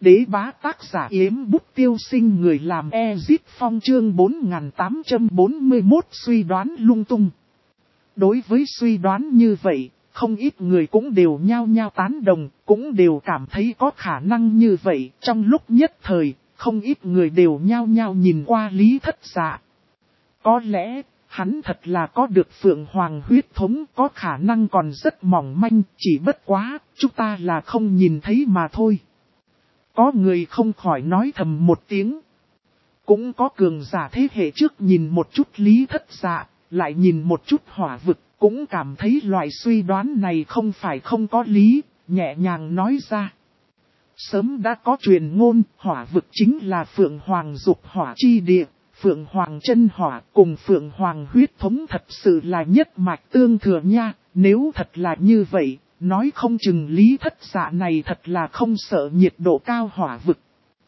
Đế bá tác giả Yếm Bút Tiêu Sinh, người làm Ezit Phong, chương 4841 suy đoán lung tung. Đối với suy đoán như vậy, không ít người cũng đều nhao nhao tán đồng, cũng đều cảm thấy có khả năng như vậy. Trong lúc nhất thời, không ít người đều nhao nhao nhìn qua Lý Thất Dạ. Có lẽ, hắn thật là có được Phượng Hoàng huyết thống, có khả năng còn rất mỏng manh, chỉ bất quá, chúng ta là không nhìn thấy mà thôi. Có người không khỏi nói thầm một tiếng. Cũng có cường giả thế hệ trước nhìn một chút Lý Thất Dạ, lại nhìn một chút Hỏa Vực, cũng cảm thấy loại suy đoán này không phải không có lý, nhẹ nhàng nói ra. Sớm đã có truyền ngôn, Hỏa Vực chính là Phượng Hoàng dục hỏa chi địa, Phượng Hoàng chân hỏa cùng Phượng Hoàng huyết thống thật sự là nhất mạch tương thừa nha, nếu thật là như vậy. Nói không chừng Lý Thất Dạ này thật là không sợ nhiệt độ cao Hỏa Vực.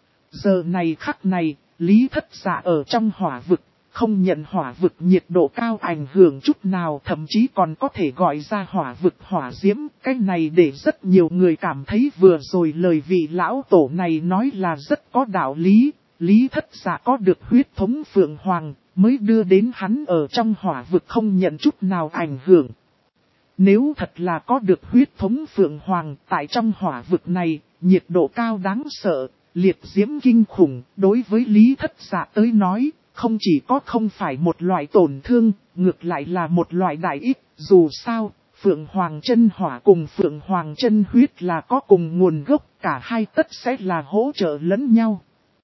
Giờ này khắc này, Lý Thất Dạ ở trong Hỏa Vực, không nhận Hỏa Vực nhiệt độ cao ảnh hưởng chút nào, thậm chí còn có thể gọi ra Hỏa Vực hỏa diễm. Cái này để rất nhiều người cảm thấy vừa rồi lời vị lão tổ này nói là rất có đạo lý. Lý Thất Dạ có được huyết thống Phượng Hoàng, mới đưa đến hắn ở trong Hỏa Vực không nhận chút nào ảnh hưởng. Nếu thật là có được huyết thống Phượng Hoàng tại trong Hỏa Vực này, nhiệt độ cao đáng sợ, liệt diễm kinh khủng, đối với Lý Thất Dạ tới nói, không chỉ có không phải một loại tổn thương, ngược lại là một loại đại ích. Dù sao, Phượng Hoàng chân hỏa cùng Phượng Hoàng chân huyết là có cùng nguồn gốc, cả hai tất sẽ là hỗ trợ lẫn nhau.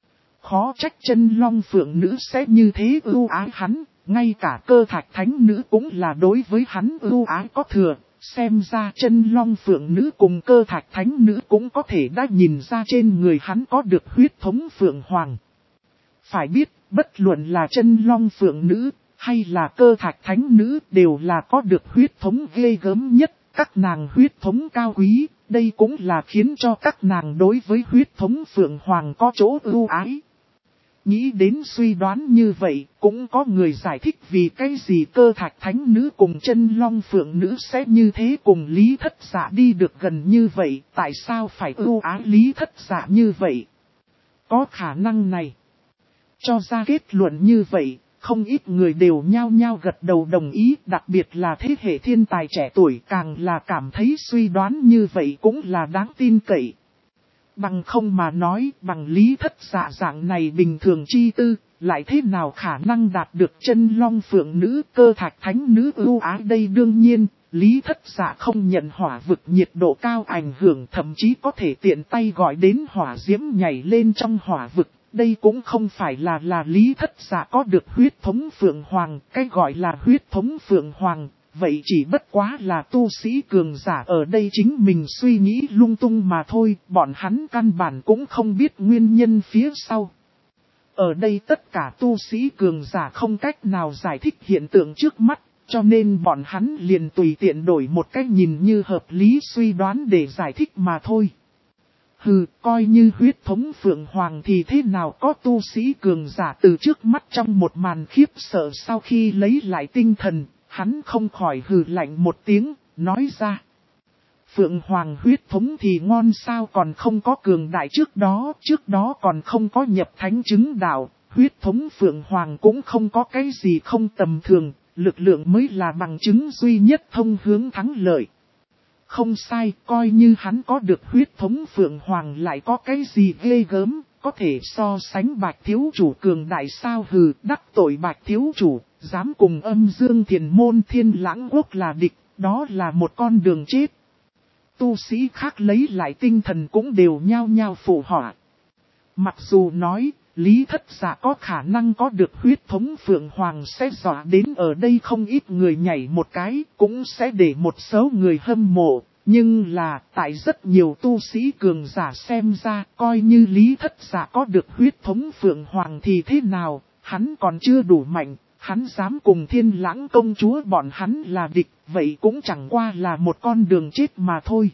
Khó trách Chân Long Phượng Nữ sẽ như thế ưu ái hắn. Ngay cả Cơ Thạch Thánh Nữ cũng là đối với hắn ưu ái có thừa, xem ra Chân Long Phượng Nữ cùng Cơ Thạch Thánh Nữ cũng có thể đã nhìn ra trên người hắn có được huyết thống Phượng Hoàng. Phải biết, bất luận là Chân Long Phượng Nữ, hay là Cơ Thạch Thánh Nữ đều là có được huyết thống ghê gớm nhất, các nàng huyết thống cao quý, đây cũng là khiến cho các nàng đối với huyết thống Phượng Hoàng có chỗ ưu ái. Nghĩ đến suy đoán như vậy, cũng có người giải thích vì cái gì Cơ Thạch Thánh Nữ cùng Chân Long Phượng Nữ sẽ như thế cùng Lý Thất Dạ đi được gần như vậy, tại sao phải ưu ái Lý Thất Dạ như vậy? Có khả năng này. Cho ra kết luận như vậy, không ít người đều nhao nhao gật đầu đồng ý, đặc biệt là thế hệ thiên tài trẻ tuổi càng là cảm thấy suy đoán như vậy cũng là đáng tin cậy. Bằng không mà nói, bằng Lý Thất Dạ dạng này bình thường chi tư, lại thế nào khả năng đạt được Chân Long Phượng Nữ, Cơ Thạch Thánh Nữ ưu ái đây. Đương nhiên, Lý Thất Dạ không nhận Hỏa Vực nhiệt độ cao ảnh hưởng, thậm chí có thể tiện tay gọi đến hỏa diễm nhảy lên trong Hỏa Vực. Đây cũng không phải là Lý Thất Dạ có được huyết thống Phượng Hoàng, cái gọi là huyết thống Phượng Hoàng. Vậy chỉ bất quá là tu sĩ cường giả ở đây chính mình suy nghĩ lung tung mà thôi, bọn hắn căn bản cũng không biết nguyên nhân phía sau. Ở đây tất cả tu sĩ cường giả không cách nào giải thích hiện tượng trước mắt, cho nên bọn hắn liền tùy tiện đổi một cách nhìn như hợp lý suy đoán để giải thích mà thôi. Hừ, coi như huyết thống Phượng Hoàng thì thế nào có tu sĩ cường giả từ trước mắt trong một màn khiếp sợ sau khi lấy lại tinh thần. Hắn không khỏi hừ lạnh một tiếng, nói ra. Phượng Hoàng huyết thống thì ngon sao còn không có cường đại trước đó còn không có nhập thánh chứng đạo, huyết thống Phượng Hoàng cũng không có cái gì không tầm thường, lực lượng mới là bằng chứng duy nhất thông hướng thắng lợi. Không sai, coi như hắn có được huyết thống Phượng Hoàng lại có cái gì ghê gớm, có thể so sánh Bạch Thiếu Chủ cường đại sao hừ, đắc tội Bạch Thiếu Chủ. Dám cùng Âm Dương Thiền Môn Thiên Lãng Quốc là địch, đó là một con đường chết. Tu sĩ khác lấy lại tinh thần cũng đều nhao nhao phụ họa. Mặc dù nói, Lý Thất Dạ có khả năng có được huyết thống Phượng Hoàng sẽ dọa đến ở đây không ít người nhảy một cái, cũng sẽ để một số người hâm mộ. Nhưng là, tại rất nhiều tu sĩ cường giả xem ra, coi như Lý Thất Dạ có được huyết thống Phượng Hoàng thì thế nào, hắn còn chưa đủ mạnh. Hắn dám cùng Thiên Lãng công chúa bọn hắn là địch, vậy cũng chẳng qua là một con đường chết mà thôi.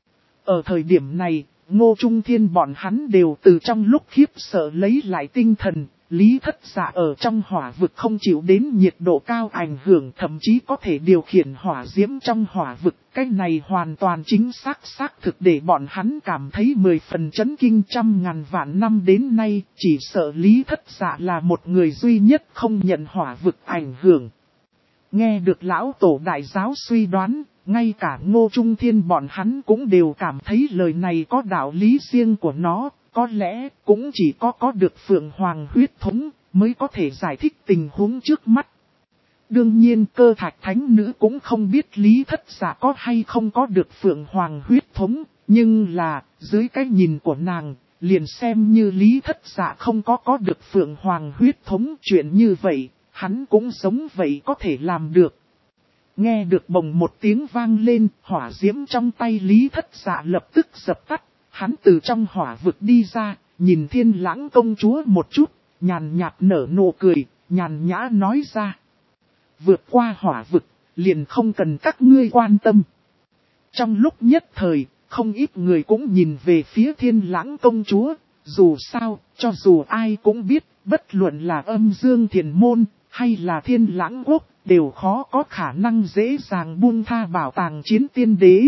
Ở thời điểm này, Ngô Trung Thiên bọn hắn đều từ trong lúc khiếp sợ lấy lại tinh thần, Lý Thất Dạ ở trong hỏa vực không chịu đến nhiệt độ cao ảnh hưởng, thậm chí có thể điều khiển hỏa diễm trong hỏa vực. Cái này hoàn toàn chính xác thực để bọn hắn cảm thấy 10 phần chấn kinh. Trăm ngàn vạn năm đến nay, chỉ sợ Lý Thất Dạ là một người duy nhất không nhận hỏa vực ảnh hưởng. Nghe được lão tổ đại giáo suy đoán, ngay cả Ngô Trung Thiên bọn hắn cũng đều cảm thấy lời này có đạo lý riêng của nó. Có lẽ cũng chỉ có được Phượng Hoàng huyết thống mới có thể giải thích tình huống trước mắt. Đương nhiên Cơ Thạch Thánh Nữ cũng không biết Lý Thất Dạ có hay không có được Phượng Hoàng huyết thống, nhưng là dưới cái nhìn của nàng, liền xem như Lý Thất Dạ không có được Phượng Hoàng huyết thống, chuyện như vậy, hắn cũng giống vậy có thể làm được. Nghe được bồng một tiếng vang lên, hỏa diễm trong tay Lý Thất Dạ lập tức dập tắt. Hắn từ trong hỏa vực đi ra, nhìn Thiên Lãng công chúa một chút, nhàn nhạt nở nụ cười, nhàn nhã nói ra. Vượt qua hỏa vực, liền không cần các ngươi quan tâm. Trong lúc nhất thời, không ít người cũng nhìn về phía Thiên Lãng công chúa, dù sao, cho dù ai cũng biết, bất luận là Âm Dương Thiền Môn, hay là Thiên Lãng Quốc, đều khó có khả năng dễ dàng buông tha bảo tàng chiến tiên đế.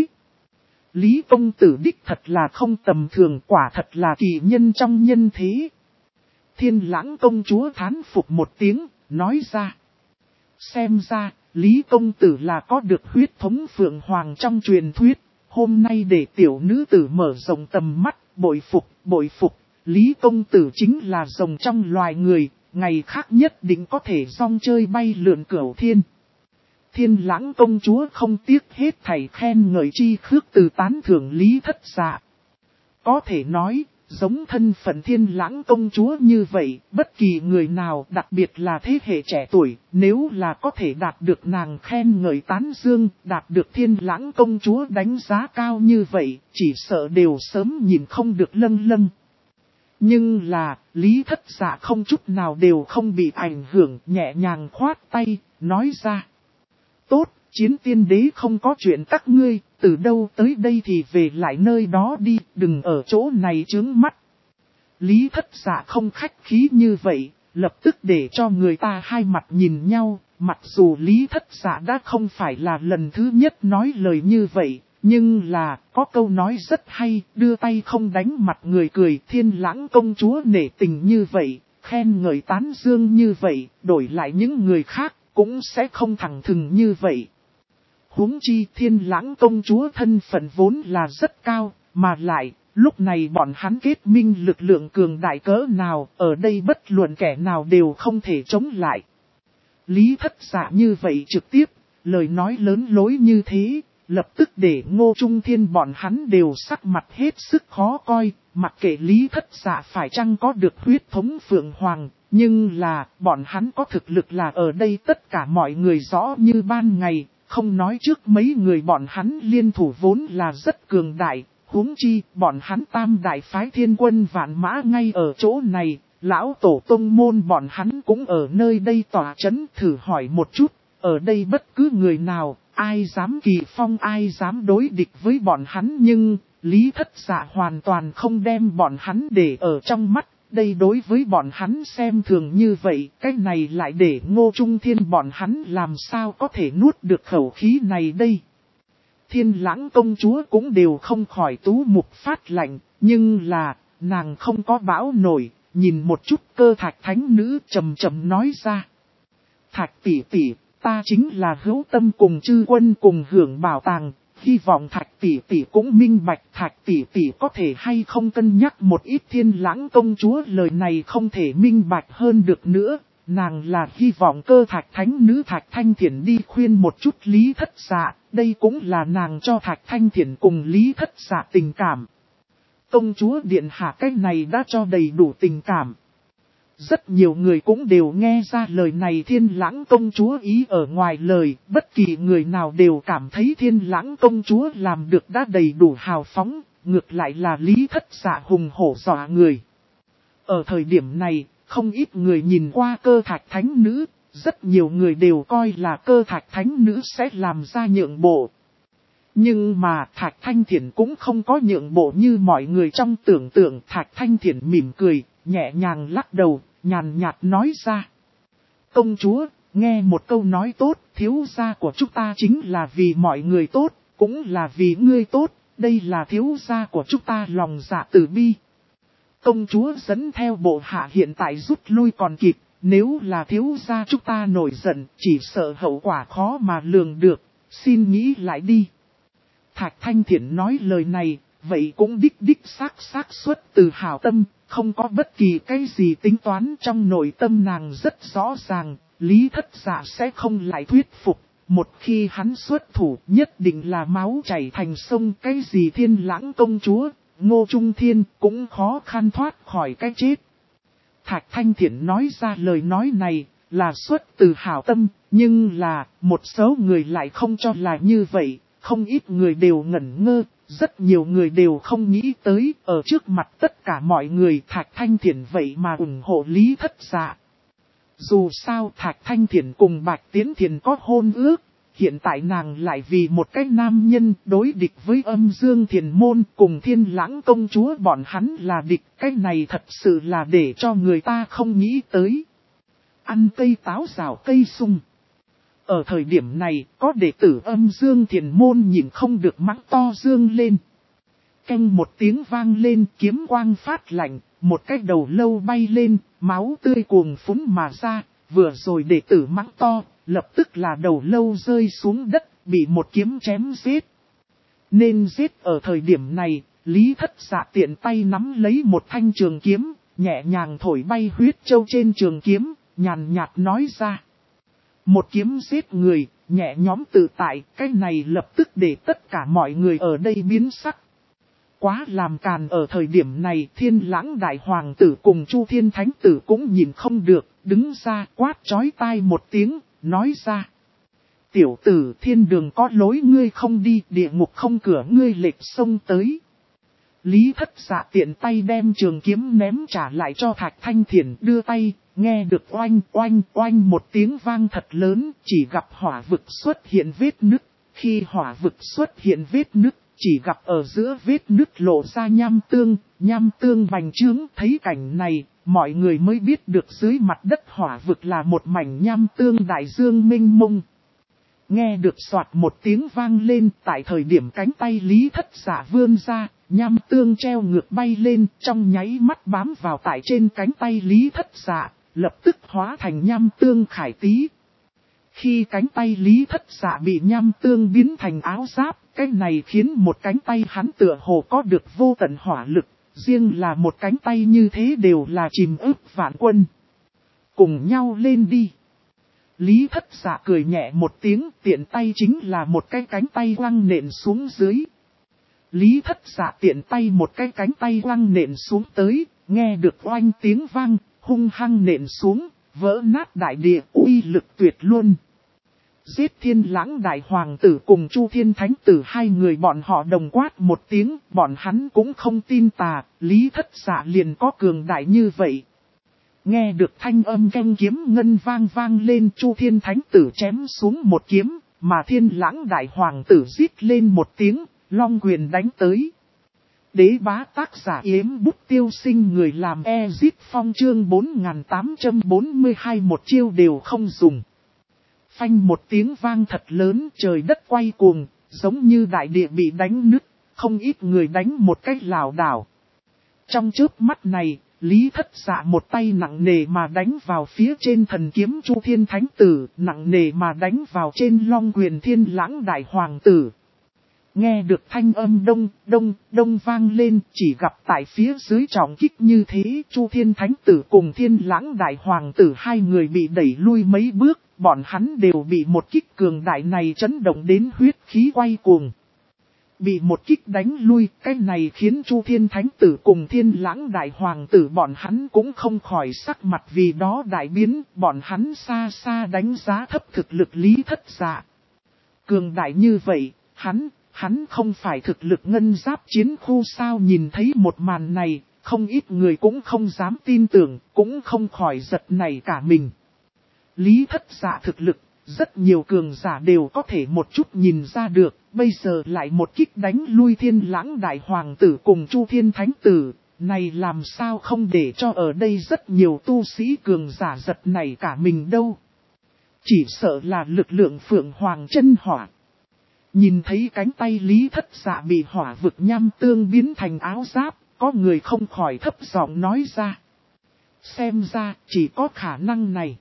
Lý công tử đích thật là không tầm thường, quả thật là kỳ nhân trong nhân thế. Thiên Lãng công chúa thán phục một tiếng, nói ra. Xem ra, Lý công tử là có được huyết thống Phượng Hoàng trong truyền thuyết. Hôm nay để tiểu nữ tử mở rộng tầm mắt, bội phục. Lý công tử chính là rồng trong loài người, ngày khác nhất định có thể rong chơi bay lượn cửu thiên. Thiên Lãng công chúa không tiếc hết thảy khen ngợi chi khước từ tán thưởng Lý Thất Dạ. Có thể nói, giống thân phận Thiên Lãng công chúa như vậy, bất kỳ người nào, đặc biệt là thế hệ trẻ tuổi, nếu là có thể đạt được nàng khen ngợi tán dương, đạt được Thiên Lãng công chúa đánh giá cao như vậy, chỉ sợ đều sớm nhìn không được lâng. Nhưng là, Lý Thất Dạ không chút nào đều không bị ảnh hưởng, nhẹ nhàng khoát tay, nói ra. Tốt, chiến tiên đế không có chuyện các ngươi, từ đâu tới đây thì về lại nơi đó đi, đừng ở chỗ này chướng mắt. Lý Thất Dạ không khách khí như vậy, lập tức để cho người ta hai mặt nhìn nhau, mặc dù Lý Thất Dạ đã không phải là lần thứ nhất nói lời như vậy, nhưng là, có câu nói rất hay, đưa tay không đánh mặt người cười. Thiên Lãng công chúa nể tình như vậy, khen ngợi tán dương như vậy, đổi lại những người khác, cũng sẽ không thẳng thừng như vậy. Huống chi Thiên Lãng công chúa thân phận vốn là rất cao, mà lại, lúc này bọn hắn kết minh lực lượng cường đại cỡ nào, ở đây bất luận kẻ nào đều không thể chống lại. Lý Thất Dạ như vậy trực tiếp, lời nói lớn lối như thế, lập tức để Ngô Trung Thiên bọn hắn đều sắc mặt hết sức khó coi, mặc kệ Lý Thất Dạ phải chăng có được huyết thống Phượng Hoàng, nhưng là bọn hắn có thực lực là ở đây tất cả mọi người rõ như ban ngày, không nói trước mấy người bọn hắn liên thủ vốn là rất cường đại, huống chi bọn hắn tam đại phái thiên quân vạn mã ngay ở chỗ này, lão tổ tông môn bọn hắn cũng ở nơi đây tỏa chấn. Thử hỏi một chút, ở đây bất cứ người nào, ai dám kỳ phong, ai dám đối địch với bọn hắn, nhưng Lý Thất Dạ hoàn toàn không đem bọn hắn để ở trong mắt. Đây đối với bọn hắn xem thường như vậy, cái này lại để Ngô Trung Thiên bọn hắn làm sao có thể nuốt được khẩu khí này đây. Thiên Lãng công chúa cũng đều không khỏi tú mục phát lạnh, nhưng là, nàng không có bão nổi, nhìn một chút Cơ Thạch Thánh Nữ trầm trầm nói ra. Thạch tỷ tỷ, ta chính là hữu tâm cùng chư quân cùng hưởng bảo tàng, hy vọng Thạch tỷ tỷ cũng minh bạch. Thạch tỷ tỷ có thể hay không cân nhắc một ít. Thiên Lãng công chúa lời này không thể minh bạch hơn được nữa, nàng là hy vọng Cơ Thạch Thánh Nữ Thạch Thanh Thiển đi khuyên một chút Lý Thất Dạ, đây cũng là nàng cho Thạch Thanh Thiển cùng Lý Thất Dạ tình cảm. Công chúa điện hạ cái này đã cho đầy đủ tình cảm. Rất nhiều người cũng đều nghe ra lời này Thiên Lãng công chúa ý ở ngoài lời, bất kỳ người nào đều cảm thấy Thiên Lãng công chúa làm được đã đầy đủ hào phóng, ngược lại là Lý Thất Dạ hùng hổ dọa người. Ở thời điểm này, không ít người nhìn qua Cơ Thạch Thánh Nữ, rất nhiều người đều coi là Cơ Thạch Thánh Nữ sẽ làm ra nhượng bộ. Nhưng mà Thạch Thanh Thiển cũng không có nhượng bộ như mọi người trong tưởng tượng. Thạch Thanh Thiển mỉm cười, nhẹ nhàng lắc đầu, nhàn nhạt nói ra. Công chúa, nghe một câu nói tốt, thiếu gia của chúng ta chính là vì mọi người tốt, cũng là vì ngươi tốt, đây là thiếu gia của chúng ta lòng dạ từ bi. Công chúa dẫn theo bộ hạ hiện tại rút lui còn kịp, nếu là thiếu gia chúng ta nổi giận, chỉ sợ hậu quả khó mà lường được, xin nghĩ lại đi. Thạch Thanh Thiển nói lời này, vậy cũng đích xác xuất từ hảo tâm, không có bất kỳ cái gì tính toán trong nội tâm nàng rất rõ ràng, Lý Thất Dạ sẽ không lại thuyết phục, một khi hắn xuất thủ nhất định là máu chảy thành sông, cái gì Thiên Lãng công chúa, Ngô Trung Thiên cũng khó khăn thoát khỏi cái chết. Thạch Thanh Thiển nói ra lời nói này là xuất từ hảo tâm, nhưng là một số người lại không cho là như vậy, không ít người đều ngẩn ngơ, rất nhiều người đều không nghĩ tới ở trước mặt tất cả mọi người Thạch Thanh Thiển vậy mà ủng hộ Lý Thất Dạ. Dù sao Thạch Thanh Thiển cùng Bạch Tiến Thiển có hôn ước, hiện tại nàng lại vì một cái nam nhân đối địch với Âm Dương Thiền Môn cùng Thiên Lãng công chúa bọn hắn là địch, cái này thật sự là để cho người ta không nghĩ tới. Ăn cây táo rào cây sung. Ở thời điểm này, có đệ tử Âm Dương Thiền Môn nhìn không được mắng to dương lên. Canh một tiếng vang lên, kiếm quang phát lạnh, một cái đầu lâu bay lên, máu tươi cuồng phúng mà ra, vừa rồi đệ tử mắng to, lập tức là đầu lâu rơi xuống đất, bị một kiếm chém giết. Nên giết ở thời điểm này, Lý Thất Dạ tiện tay nắm lấy một thanh trường kiếm, nhẹ nhàng thổi bay huyết châu trên trường kiếm, nhàn nhạt nói ra. Một kiếm giết người, nhẹ nhõm tự tại, cái này lập tức để tất cả mọi người ở đây biến sắc. Quá làm càn ở thời điểm này, Thiên Lãng đại hoàng tử cùng Chu Thiên Thánh tử cũng nhìn không được, đứng ra quát chói tai một tiếng, nói ra. Tiểu tử, thiên đường có lối ngươi không đi, địa ngục không cửa ngươi lệch sông tới. Lý Thất Dạ tiện tay đem trường kiếm ném trả lại cho Thạch Thanh Thiển, đưa tay, nghe được oanh oanh oanh một tiếng vang thật lớn, chỉ gặp hỏa vực xuất hiện vết nứt. Khi hỏa vực xuất hiện vết nứt, chỉ gặp ở giữa vết nứt lộ ra nham tương bành trướng. Thấy cảnh này, mọi người mới biết được dưới mặt đất hỏa vực là một mảnh nham tương đại dương mênh mông. Nghe được soạt một tiếng vang lên, tại thời điểm cánh tay Lý Thất Dạ vươn ra, nham tương treo ngược bay lên, trong nháy mắt bám vào tại trên cánh tay Lý Thất Dạ, lập tức hóa thành nham tương khải tí. Khi cánh tay Lý Thất Dạ bị nham tương biến thành áo giáp, cái này khiến một cánh tay hắn tựa hồ có được vô tận hỏa lực, riêng là một cánh tay như thế đều là chìm ức vạn quân. Cùng nhau lên đi. Lý Thất Dạ cười nhẹ một tiếng, tiện tay chính là một cái cánh tay quăng nện xuống dưới. Lý Thất Dạ tiện tay một cái cánh tay quăng nện xuống tới, nghe được oanh tiếng vang, hung hăng nện xuống, vỡ nát đại địa, uy lực tuyệt luôn. Giết Thiên Lãng đại hoàng tử cùng Chu Thiên Thánh tử, hai người bọn họ đồng quát một tiếng, bọn hắn cũng không tin tà, Lý Thất Dạ liền có cường đại như vậy. Nghe được thanh âm canh kiếm ngân vang lên, Chu Thiên Thánh tử chém xuống một kiếm, mà Thiên Lãng đại hoàng tử rít lên một tiếng, long quyền đánh tới. Đế bá tác giả Yếm Bút Tiêu Sinh, người làm Ezit Phong chương 4842, một chiêu đều không dùng. Phanh một tiếng vang thật lớn, trời đất quay cuồng, giống như đại địa bị đánh nứt, không ít người đánh một cách lảo đảo. Trong chớp mắt này, Lý Thất Dạ một tay nặng nề mà đánh vào phía trên thần kiếm Chu Thiên Thánh tử, nặng nề mà đánh vào trên long quyền Thiên Lãng đại hoàng tử. Nghe được thanh âm đông vang lên, chỉ gặp tại phía dưới trọng kích như thế, Chu Thiên Thánh tử cùng Thiên Lãng đại hoàng tử hai người bị đẩy lui mấy bước, bọn hắn đều bị một kích cường đại này chấn động đến huyết khí quay cuồng. Bị một kích đánh lui, cái này khiến Chu Thiên Thánh tử cùng Thiên Lãng đại hoàng tử bọn hắn cũng không khỏi sắc mặt vì đó đại biến, bọn hắn xa xa đánh giá thấp thực lực Lý Thất Dạ. Cường đại như vậy, hắn không phải thực lực ngân giáp chiến khu sao? Nhìn thấy một màn này, không ít người cũng không dám tin tưởng, cũng không khỏi giật nảy cả mình. Lý Thất Dạ thực lực, rất nhiều cường giả đều có thể một chút nhìn ra được, bây giờ lại một kích đánh lui Thiên Lãng đại hoàng tử cùng Chu Thiên Thánh tử, Này làm sao không để cho ở đây rất nhiều tu sĩ cường giả giật này cả mình đâu. Chỉ sợ là lực lượng Phượng Hoàng chân hỏa. Nhìn thấy cánh tay Lý Thất Dạ bị hỏa vực nham tương biến thành áo giáp, có người không khỏi thấp giọng nói ra. Xem ra chỉ có khả năng này.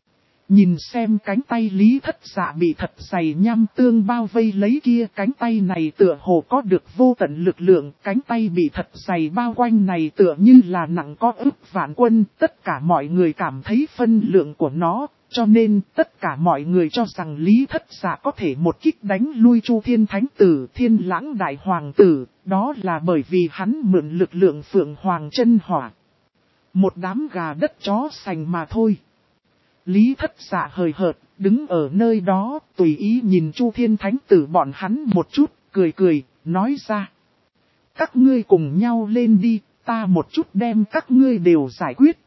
Nhìn xem cánh tay Lý Thất Dạ bị thật dày nham tương bao vây lấy kia, cánh tay này tựa hồ có được vô tận lực lượng, cánh tay bị thật dày bao quanh này tựa như là nặng có ức vạn quân, tất cả mọi người cảm thấy phân lượng của nó, cho nên tất cả mọi người cho rằng Lý Thất Dạ có thể một kích đánh lui Chu Thiên Thánh Tử, Thiên Lãng Đại Hoàng Tử, đó là bởi vì hắn mượn lực lượng Phượng Hoàng chân hỏa. Một đám gà đất chó sành mà thôi. Lý Thất Dạ hời hợt, đứng ở nơi đó, tùy ý nhìn Chu Thiên Thánh Tử bọn hắn một chút, cười cười, nói ra. Các ngươi cùng nhau lên đi, ta một chút đem các ngươi đều giải quyết.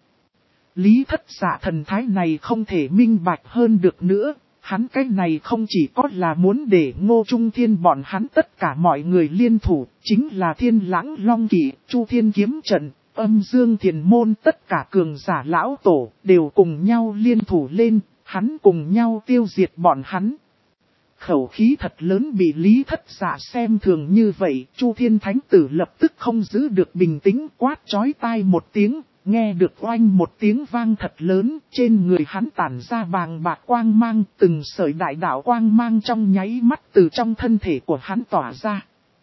Lý Thất Dạ thần thái này không thể minh bạch hơn được nữa, hắn cái này không chỉ có là muốn để Ngô Trung Thiên bọn hắn tất cả mọi người liên thủ, chính là Thiên Lãng Long Kỵ, Chu Thiên Kiếm Trận. Âm Dương Thiền Môn tất cả cường giả lão tổ đều cùng nhau liên thủ lên, hắn cùng nhau tiêu diệt bọn hắn. Khẩu khí thật lớn bị Lý Thất Dạ xem thường như vậy, Chu Thiên Thánh Tử lập tức không giữ được bình tĩnh, quát chói tai một tiếng, nghe được oanh một tiếng vang thật lớn, trên người hắn tản ra bàng bạc quang mang, từng sợi đại đạo quang mang trong nháy mắt từ trong thân thể của hắn tỏa ra.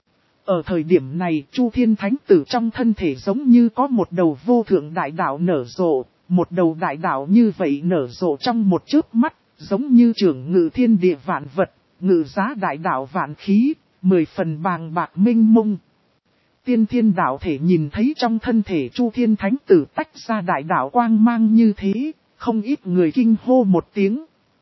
Ở thời điểm này, Chu Thiên Thánh Tử trong thân thể giống như có một đầu vô thượng đại đạo nở rộ, một đầu đại đạo như vậy nở rộ trong một chớp mắt, giống như trưởng ngự thiên địa vạn vật, ngự giá đại đạo vạn khí, 10 phần bàng bạc minh mông. Tiên thiên đạo thể nhìn thấy trong thân thể Chu Thiên Thánh Tử tách ra đại đạo quang mang như thế, không ít người kinh hô một tiếng.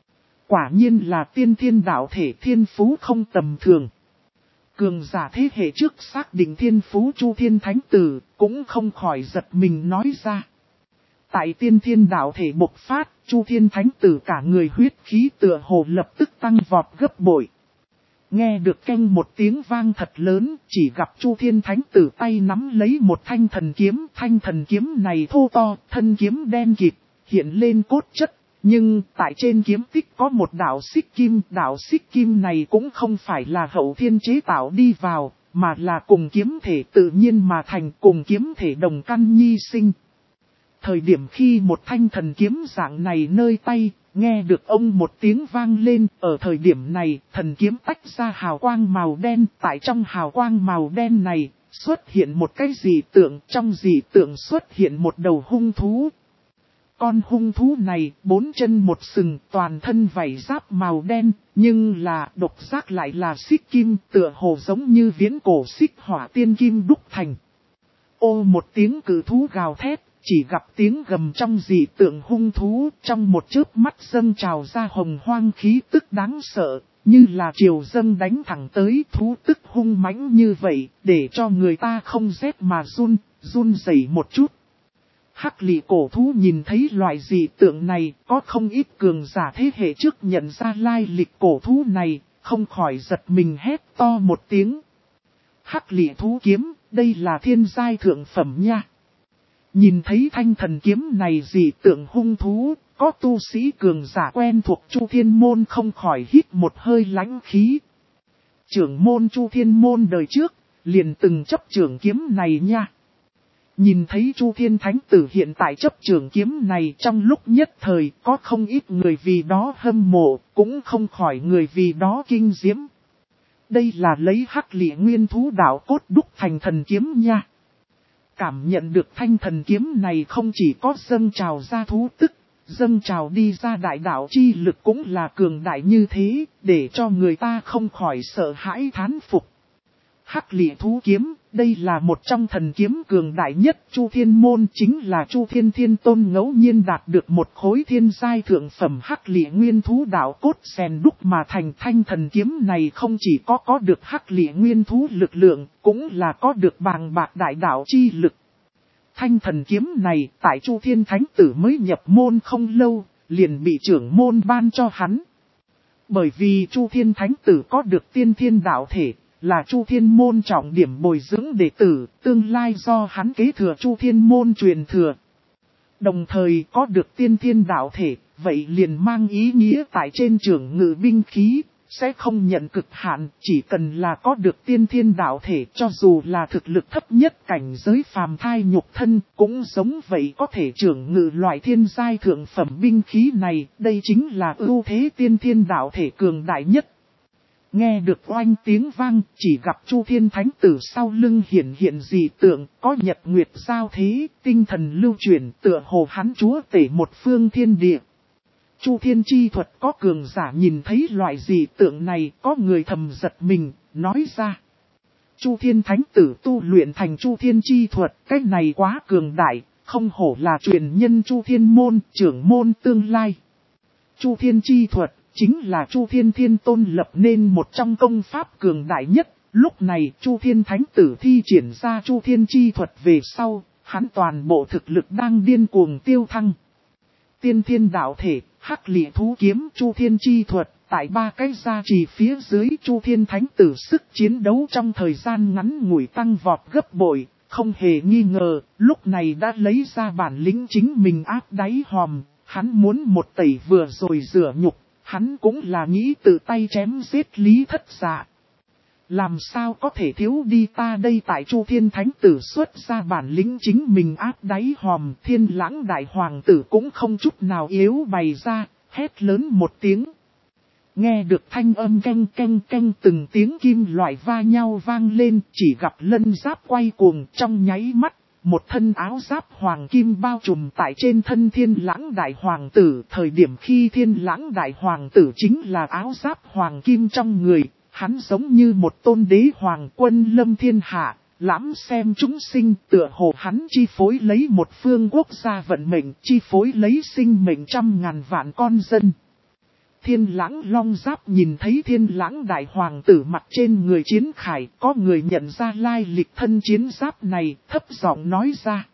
Quả nhiên là tiên thiên đạo thể thiên phú không tầm thường. Cường giả thế hệ trước xác định thiên phú Chu Thiên Thánh Tử, cũng không khỏi giật mình nói ra. Tại tiên thiên đạo thể bộc phát, Chu Thiên Thánh Tử cả người huyết khí tựa hồ lập tức tăng vọt gấp bội. Nghe được keng một tiếng vang thật lớn, chỉ gặp Chu Thiên Thánh Tử tay nắm lấy một thanh thần kiếm này thô to, thân kiếm đen kịt, hiện lên cốt chất. Nhưng tại trên kiếm tích có một đạo xích kim này cũng không phải là hậu thiên chế tạo đi vào, mà là cùng kiếm thể tự nhiên mà thành, cùng kiếm thể đồng căn nhi sinh. Thời điểm khi một thanh thần kiếm dạng này nơi tay, nghe được ông một tiếng vang lên, ở thời điểm này, thần kiếm tách ra hào quang màu đen, tại trong hào quang màu đen này, xuất hiện một cái dị tượng, trong dị tượng xuất hiện một đầu hung thú. Con hung thú này, 4 chân một sừng, toàn thân vảy giáp màu đen, nhưng là độc giác lại là xích kim, tựa hồ giống như viễn cổ xích hỏa tiên kim đúc thành. Ô một tiếng cử thú gào thét, chỉ gặp tiếng gầm trong dị tượng hung thú, trong một chớp mắt dâng trào ra hồng hoang khí tức đáng sợ, như là triều dâng đánh thẳng tới, thú tức hung mãnh như vậy, để cho người ta không rét mà run rẩy một chút. Hắc Lị cổ thú nhìn thấy loại dị tượng này, có không ít cường giả thế hệ trước nhận ra lai lịch cổ thú này, không khỏi giật mình hét to một tiếng. Hắc Lị thú kiếm, đây là thiên giai thượng phẩm nha. Nhìn thấy thanh thần kiếm này dị tượng hung thú, có tu sĩ cường giả quen thuộc Chu Thiên Môn không khỏi hít một hơi lãnh khí. Trưởng môn Chu Thiên Môn đời trước, liền từng chấp trưởng kiếm này nha. Nhìn thấy Chu Thiên Thánh Tử hiện tại chấp trưởng kiếm này trong lúc nhất thời có không ít người vì đó hâm mộ, cũng không khỏi người vì đó kinh diễm. Đây là lấy Hắc Lị nguyên thú đạo cốt đúc thành thần kiếm nha. Cảm nhận được thanh thần kiếm này không chỉ có dâng trào ra thú tức, dâng trào đi ra đại đạo chi lực cũng là cường đại như thế, để cho người ta không khỏi sợ hãi thán phục. Hắc Lị thú kiếm, đây là một trong thần kiếm cường đại nhất Chu Thiên Môn, chính là Chu Thiên Thiên Tôn ngẫu nhiên đạt được một khối thiên giai thượng phẩm Hắc Lị nguyên thú đạo cốt rèn đúc mà thành. Thanh thần kiếm này không chỉ có được Hắc Lị nguyên thú lực lượng, cũng là có được bàng bạc đại đạo chi lực. Thanh thần kiếm này tại Chu Thiên Thánh Tử mới nhập môn không lâu, liền bị trưởng môn ban cho hắn. Bởi vì Chu Thiên Thánh Tử có được tiên thiên đạo thể, là Chu Thiên Môn trọng điểm bồi dưỡng đệ tử, tương lai do hắn kế thừa Chu Thiên Môn truyền thừa. Đồng thời có được tiên thiên đạo thể, vậy liền mang ý nghĩa tại trên trưởng ngự binh khí, sẽ không nhận cực hạn, chỉ cần là có được tiên thiên đạo thể cho dù là thực lực thấp nhất cảnh giới phàm thai nhục thân, cũng giống vậy có thể trưởng ngự loại thiên giai thượng phẩm binh khí này, đây chính là ưu thế tiên thiên đạo thể cường đại nhất. Nghe được oanh tiếng vang, chỉ gặp Chu Thiên Thánh Tử sau lưng hiện dị tượng, có nhật nguyệt giao thế, tinh thần lưu chuyển, tựa hồ hắn chúa tể một phương thiên địa. Chu Thiên chi thuật có cường giả nhìn thấy loại dị tượng này, có người thầm giật mình, nói ra. Chu Thiên Thánh Tử tu luyện thành Chu Thiên chi thuật, cái này quá cường đại, không hổ là truyền nhân Chu Thiên môn, trưởng môn tương lai. Chu Thiên chi thuật chính là Chu Thiên Thiên Tôn lập nên một trong công pháp cường đại nhất. Lúc này Chu Thiên Thánh Tử thi triển ra Chu Thiên chi thuật về sau, hắn toàn bộ thực lực đang điên cuồng tiêu thăng. Tiên thiên đạo thể, hắc liệt thú kiếm Chu Thiên chi thuật, tại ba cái gia trì phía dưới Chu Thiên Thánh Tử sức chiến đấu trong thời gian ngắn ngủi tăng vọt gấp bội, không hề nghi ngờ, lúc này đã lấy ra bản lĩnh chính mình áp đáy hòm, hắn muốn một tẩy vừa rồi rửa nhục, hắn cũng là nghĩ tự tay chém giết Lý Thất Dạ. Làm sao có thể thiếu đi ta đây tại Chu Thiên Thánh Tử xuất ra bản lĩnh chính mình áp đáy hòm, Thiên Lãng Đại Hoàng Tử cũng không chút nào yếu bày ra, hét lớn một tiếng. Nghe được thanh âm canh canh canh từng tiếng kim loại va nhau vang lên, chỉ gặp lân giáp quay cuồng trong nháy mắt, một thân áo giáp hoàng kim bao trùm tại trên thân Thiên Lãng Đại Hoàng Tử, thời điểm khi Thiên Lãng Đại Hoàng Tử chính là áo giáp hoàng kim trong người. Hắn giống như một tôn đế hoàng quân lâm thiên hạ, lãm xem chúng sinh, tựa hồ hắn chi phối lấy một phương quốc gia vận mệnh, chi phối lấy sinh mệnh trăm ngàn vạn con dân. Thiên Lãng Long Giáp nhìn thấy Thiên Lãng Đại Hoàng Tử mặt trên người chiến khải, có người nhận ra lai lịch thân chiến giáp này, thấp giọng nói ra.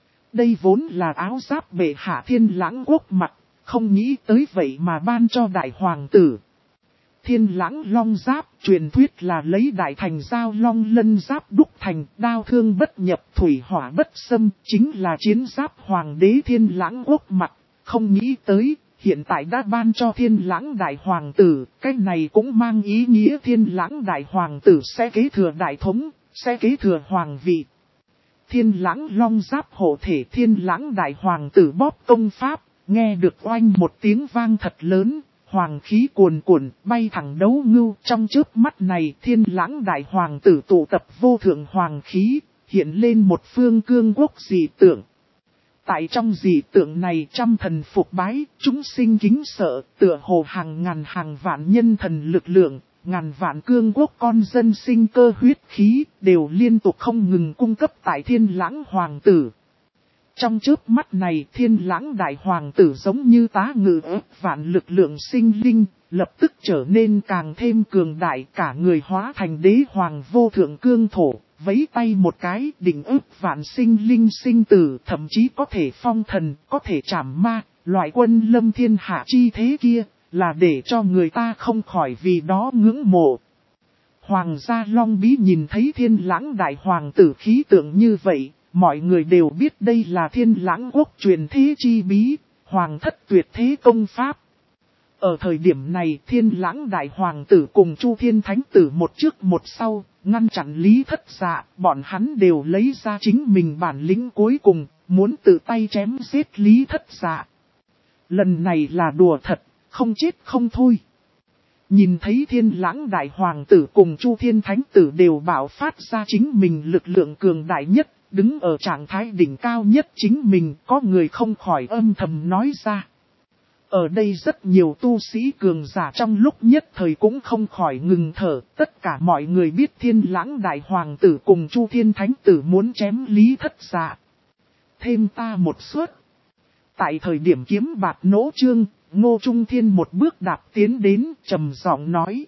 Đây vốn là áo giáp bệ hạ Thiên Lãng quốc mặt, không nghĩ tới vậy mà ban cho Đại Hoàng Tử. Thiên Lãng Long Giáp, truyền thuyết là lấy đại thành giao long lân giáp đúc thành, đao thương bất nhập, thủy hỏa bất xâm, chính là chiến giáp hoàng đế Thiên Lãng quốc mặt, không nghĩ tới, hiện tại đã ban cho Thiên Lãng Đại Hoàng Tử, cái này cũng mang ý nghĩa Thiên Lãng Đại Hoàng Tử sẽ kế thừa đại thống, sẽ kế thừa hoàng vị. Thiên Lãng Long Giáp hộ thể Thiên Lãng Đại Hoàng Tử bóp công pháp, nghe được oanh một tiếng vang thật lớn. Hoàng khí cuồn cuộn bay thẳng đấu ngưu, trong chớp mắt này Thiên Lãng Đại Hoàng Tử tụ tập vô thượng hoàng khí, hiện lên một phương cương quốc dị tượng. Tại trong dị tượng này trăm thần phục bái, chúng sinh kính sợ, tựa hồ hàng ngàn hàng vạn nhân thần lực lượng, ngàn vạn cương quốc con dân sinh cơ huyết khí, đều liên tục không ngừng cung cấp tại Thiên Lãng Hoàng Tử. Trong chớp mắt này Thiên Lãng Đại Hoàng Tử giống như tá ngự ức vạn lực lượng sinh linh, lập tức trở nên càng thêm cường đại, cả người hóa thành đế hoàng vô thượng cương thổ, vẫy tay một cái định ức vạn sinh linh sinh tử, thậm chí có thể phong thần, có thể trảm ma, loại quân lâm thiên hạ chi thế kia, là để cho người ta không khỏi vì đó ngưỡng mộ. Hoàng gia Long Bí nhìn thấy Thiên Lãng Đại Hoàng Tử khí tượng như vậy. Mọi người đều biết đây là Thiên Lãng quốc truyền thế chi bí, hoàng thất tuyệt thế công pháp. Ở thời điểm này Thiên Lãng Đại Hoàng Tử cùng Chu Thiên Thánh Tử một trước một sau, ngăn chặn Lý Thất Dạ, bọn hắn đều lấy ra chính mình bản lĩnh cuối cùng, muốn tự tay chém giết Lý Thất Dạ. Lần này là đùa thật, không chết không thôi. Nhìn thấy Thiên Lãng Đại Hoàng Tử cùng Chu Thiên Thánh Tử đều bạo phát ra chính mình lực lượng cường đại nhất. Đứng ở trạng thái đỉnh cao nhất chính mình, có người không khỏi âm thầm nói ra. Ở đây rất nhiều tu sĩ cường giả trong lúc nhất thời cũng không khỏi ngừng thở, tất cả mọi người biết Thiên Lãng Đại Hoàng Tử cùng Chu Thiên Thánh Tử muốn chém Lý Thất Dạ. Thêm ta một suất. Tại thời điểm kiếm bạc nỗ trương, Ngô Trung Thiên một bước đạp tiến đến, trầm giọng nói.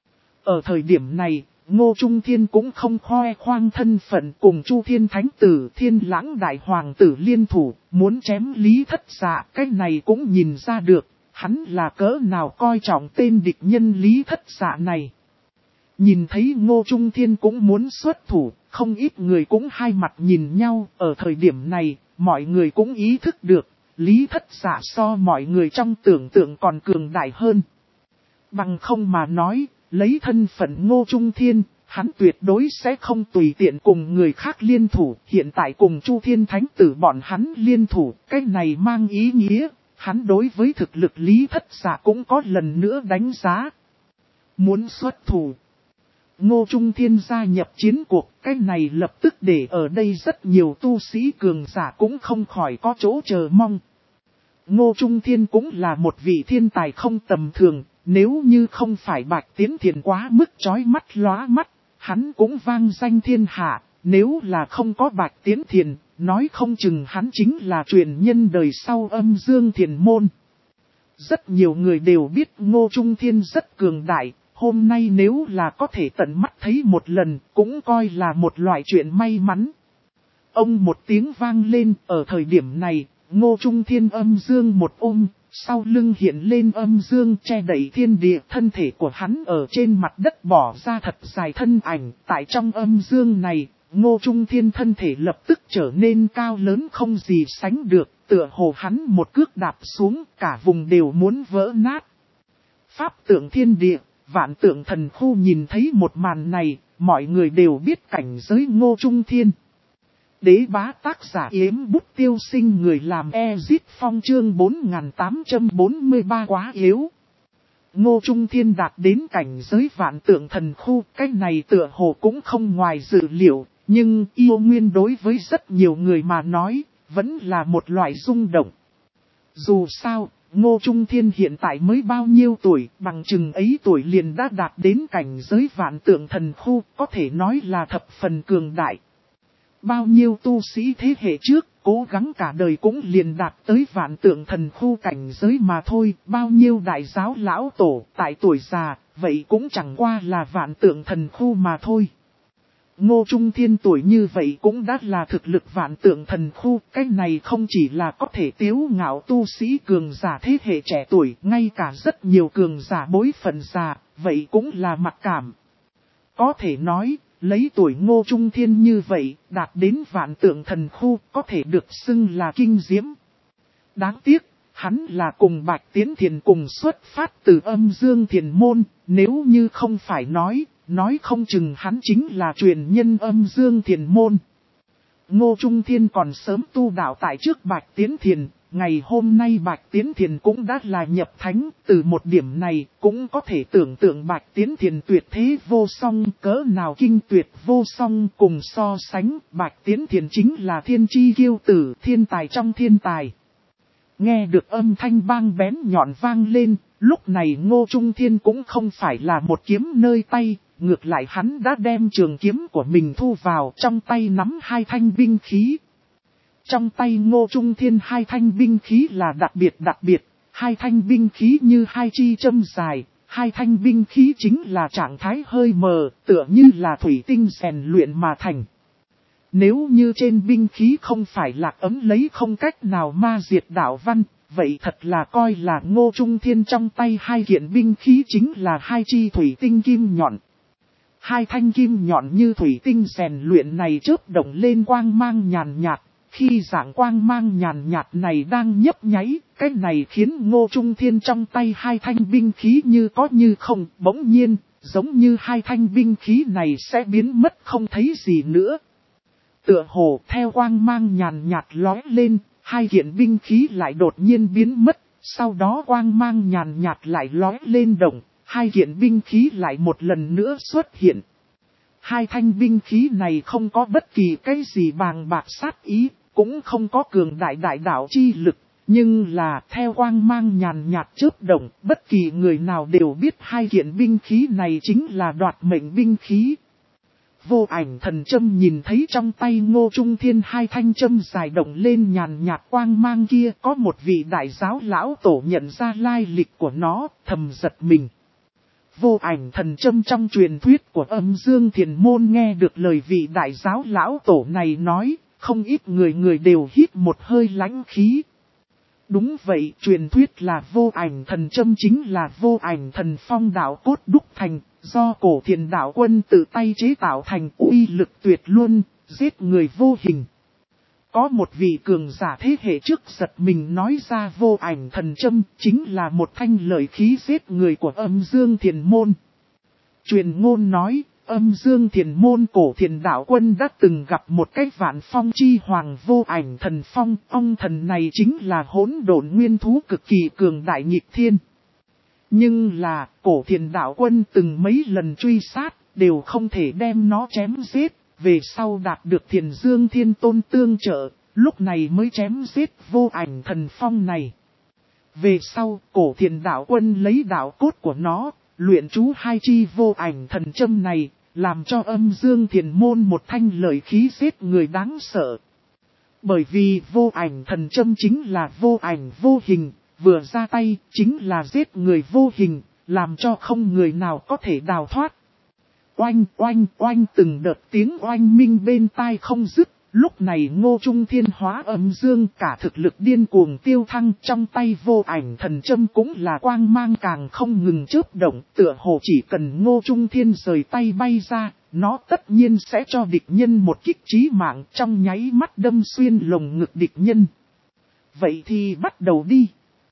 Ở thời điểm này, Ngô Trung Thiên cũng không khoe khoang thân phận cùng Chu Thiên Thánh Tử Thiên Lãng Đại Hoàng Tử liên thủ, muốn chém Lý Thất Dạ, cái này cũng nhìn ra được, hắn là cỡ nào coi trọng tên địch nhân Lý Thất Dạ này. Nhìn thấy Ngô Trung Thiên cũng muốn xuất thủ, không ít người cũng hai mặt nhìn nhau. Ở thời điểm này, mọi người cũng ý thức được, Lý Thất Dạ so mọi người trong tưởng tượng còn cường đại hơn. Bằng không mà nói, lấy thân phận Ngô Trung Thiên, hắn tuyệt đối sẽ không tùy tiện cùng người khác liên thủ. Hiện tại cùng Chu Thiên Thánh Tử bọn hắn liên thủ, cái này mang ý nghĩa, hắn đối với thực lực Lý Thất Dạ cũng có lần nữa đánh giá. Muốn xuất thủ, Ngô Trung Thiên gia nhập chiến cuộc, cái này lập tức để ở đây rất nhiều tu sĩ cường giả cũng không khỏi có chỗ chờ mong. Ngô Trung Thiên cũng là một vị thiên tài không tầm thường, nếu như không phải Bạch Tiến Thiền quá mức chói mắt lóa mắt, hắn cũng vang danh thiên hạ, nếu là không có Bạch Tiến Thiền, nói không chừng hắn chính là truyền nhân đời sau Âm Dương Thiền Môn. Rất nhiều người đều biết Ngô Trung Thiên rất cường đại, hôm nay nếu là có thể tận mắt thấy một lần, cũng coi là một loại chuyện may mắn. Ông một tiếng vang lên, ở thời điểm này, Ngô Trung Thiên âm dương một ôm, sau lưng hiện lên âm dương che đậy thiên địa, thân thể của hắn ở trên mặt đất bỏ ra thật dài thân ảnh, tại trong âm dương này, Ngô Trung Thiên thân thể lập tức trở nên cao lớn không gì sánh được, tựa hồ hắn một cước đạp xuống, cả vùng đều muốn vỡ nát. Pháp tượng thiên địa, vạn tượng thần khu nhìn thấy một màn này, mọi người đều biết cảnh giới Ngô Trung Thiên. Đế bá tác giả yếm bút tiêu sinh người làm Ezit Phong chương 4843 quá yếu. Ngô Trung Thiên đạt đến cảnh giới vạn tượng thần khu, cái này tựa hồ cũng không ngoài dự liệu, nhưng yêu nguyên đối với rất nhiều người mà nói, vẫn là một loại rung động. Dù sao, Ngô Trung Thiên hiện tại mới bao nhiêu tuổi, bằng chừng ấy tuổi liền đã đạt đến cảnh giới vạn tượng thần khu, có thể nói là thập phần cường đại. Bao nhiêu tu sĩ thế hệ trước, cố gắng cả đời cũng liền đạt tới vạn tượng thần khu cảnh giới mà thôi, bao nhiêu đại giáo lão tổ, tại tuổi già, vậy cũng chẳng qua là vạn tượng thần khu mà thôi. Ngô Trung Thiên tuổi như vậy cũng đã là thực lực vạn tượng thần khu, cái này không chỉ là có thể tiếu ngạo tu sĩ cường giả thế hệ trẻ tuổi, ngay cả rất nhiều cường giả bối phận già, vậy cũng là mặc cảm. Có thể nói, lấy tuổi Ngô Trung Thiên như vậy, đạt đến vạn tượng thần khu, có thể được xưng là kinh diễm. Đáng tiếc, hắn là cùng Bạch Tiến Thiền cùng xuất phát từ Âm Dương Thiền Môn, nếu như không phải nói không chừng hắn chính là truyền nhân Âm Dương Thiền Môn. Ngô Trung Thiên còn sớm tu đạo tại trước Bạch Tiến Thiền, ngày hôm nay Bạch Tiến Thiền cũng đã là nhập thánh, từ một điểm này cũng có thể tưởng tượng Bạch Tiến Thiền tuyệt thế vô song, cỡ nào kinh tuyệt vô song, cùng so sánh Bạch Tiến Thiền chính là thiên chi kiêu tử, thiên tài trong thiên tài. Nghe được âm thanh bang bén nhọn vang lên, lúc này Ngô Trung Thiên cũng không phải là một kiếm nơi tay, ngược lại hắn đã đem trường kiếm của mình thu vào, trong tay nắm hai thanh binh khí. Trong tay Ngô Trung Thiên hai thanh binh khí là đặc biệt, hai thanh binh khí như hai chi châm dài, hai thanh binh khí chính là trạng thái hơi mờ, tựa như là thủy tinh rèn luyện mà thành. Nếu như trên binh khí không phải lạc ấm lấy không cách nào ma diệt đạo văn, vậy thật là coi là Ngô Trung Thiên trong tay hai kiện binh khí chính là hai chi thủy tinh kim nhọn. Hai thanh kim nhọn như thủy tinh rèn luyện này chớp động lên quang mang nhàn nhạt, khi dạng quang mang nhàn nhạt này đang nhấp nháy, cái này khiến Ngô Trung Thiên trong tay hai thanh binh khí như có như không, bỗng nhiên, giống như hai thanh binh khí này sẽ biến mất không thấy gì nữa. Tựa hồ theo quang mang nhàn nhạt lóe lên, hai kiện binh khí lại đột nhiên biến mất, sau đó quang mang nhàn nhạt lại lóe lên động, hai kiện binh khí lại một lần nữa xuất hiện. Hai thanh binh khí này không có bất kỳ cái gì bàng bạc sát ý, cũng không có cường đại đại đạo chi lực, nhưng là theo quang mang nhàn nhạt chớp động, bất kỳ người nào đều biết hai kiện binh khí này chính là đoạt mệnh binh khí. Vô ảnh thần châm nhìn thấy trong tay Ngô Trung Thiên hai thanh châm dài động lên nhàn nhạt quang mang kia, có một vị đại giáo lão tổ nhận ra lai lịch của nó, thầm giật mình. Vô ảnh thần châm trong truyền thuyết của Âm Dương Thiền Môn, nghe được lời vị đại giáo lão tổ này nói, không ít người đều hít một hơi lãnh khí. Đúng vậy, truyền thuyết là vô ảnh thần châm chính là vô ảnh thần phong đạo cốt đúc thành, do cổ thiền đạo quân tự tay chế tạo thành, uy lực tuyệt luân, giết người vô hình. Có một vị cường giả thế hệ trước giật mình nói ra vô ảnh thần châm chính là một thanh lợi khí giết người của Âm Dương Thiền Môn. Truyền ngôn nói, Âm Dương Thiền Môn cổ thiền đạo quân đã từng gặp một cái vạn phong chi hoàng vô ảnh thần phong. Ông thần này chính là hỗn độn nguyên thú cực kỳ cường đại nghịch thiên. Nhưng là, cổ thiền đạo quân từng mấy lần truy sát, đều không thể đem nó chém giết. Về sau đạt được Thiền Dương Thiên Tôn tương trợ, lúc này mới chém giết vô ảnh thần phong này. Về sau, cổ thiền đạo quân lấy đạo cốt của nó, luyện chú hai chi vô ảnh thần châm này, làm cho Âm Dương Thiền Môn một thanh lợi khí giết người đáng sợ. Bởi vì vô ảnh thần châm chính là vô ảnh vô hình, vừa ra tay chính là giết người vô hình, làm cho không người nào có thể đào thoát. Oanh oanh oanh từng đợt tiếng oanh minh bên tai không dứt, lúc này Ngô Trung Thiên hóa âm dương cả thực lực điên cuồng tiêu thăng trong tay vô ảnh thần châm cũng là quang mang càng không ngừng chớp động, tựa hồ chỉ cần Ngô Trung Thiên rời tay bay ra, nó tất nhiên sẽ cho địch nhân một kích chí mạng trong nháy mắt đâm xuyên lồng ngực địch nhân. Vậy thì bắt đầu đi.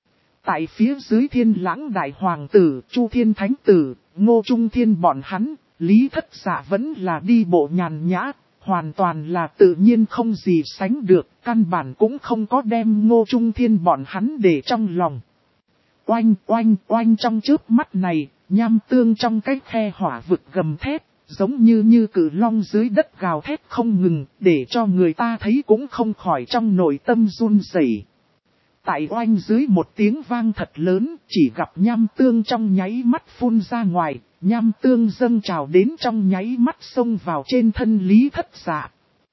Tại phía dưới Thiên Lãng Đại Hoàng tử, Chu Thiên Thánh Tử, Ngô Trung Thiên bọn hắn, Lý Thất Dạ vẫn là đi bộ nhàn nhã, hoàn toàn là tự nhiên không gì sánh được, căn bản cũng không có đem Ngô Trung Thiên bọn hắn để trong lòng. Oanh oanh oanh trong chớp mắt này, nham tương trong cái khe hỏa vực gầm thét, giống như cự long dưới đất gào thét không ngừng, để cho người ta thấy cũng không khỏi trong nội tâm run rẩy. Tại oanh dưới một tiếng vang thật lớn, chỉ gặp nham tương trong nháy mắt phun ra ngoài, nham tương dâng trào đến trong nháy mắt xông vào trên thân Lý Thất Dạ.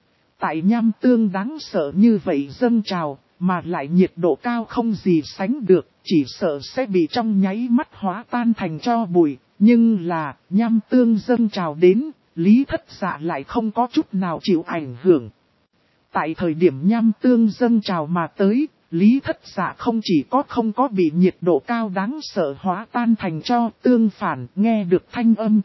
Tại nham tương đáng sợ như vậy dâng trào, mà lại nhiệt độ cao không gì sánh được, chỉ sợ sẽ bị trong nháy mắt hóa tan thành tro bụi. Nhưng là, nham tương dâng trào đến, Lý Thất Dạ lại không có chút nào chịu ảnh hưởng. Tại thời điểm nham tương dâng trào mà tới, Lý Thất Dạ không chỉ không có bị nhiệt độ cao đáng sợ hóa tan thành tro, tương phản nghe được thanh âm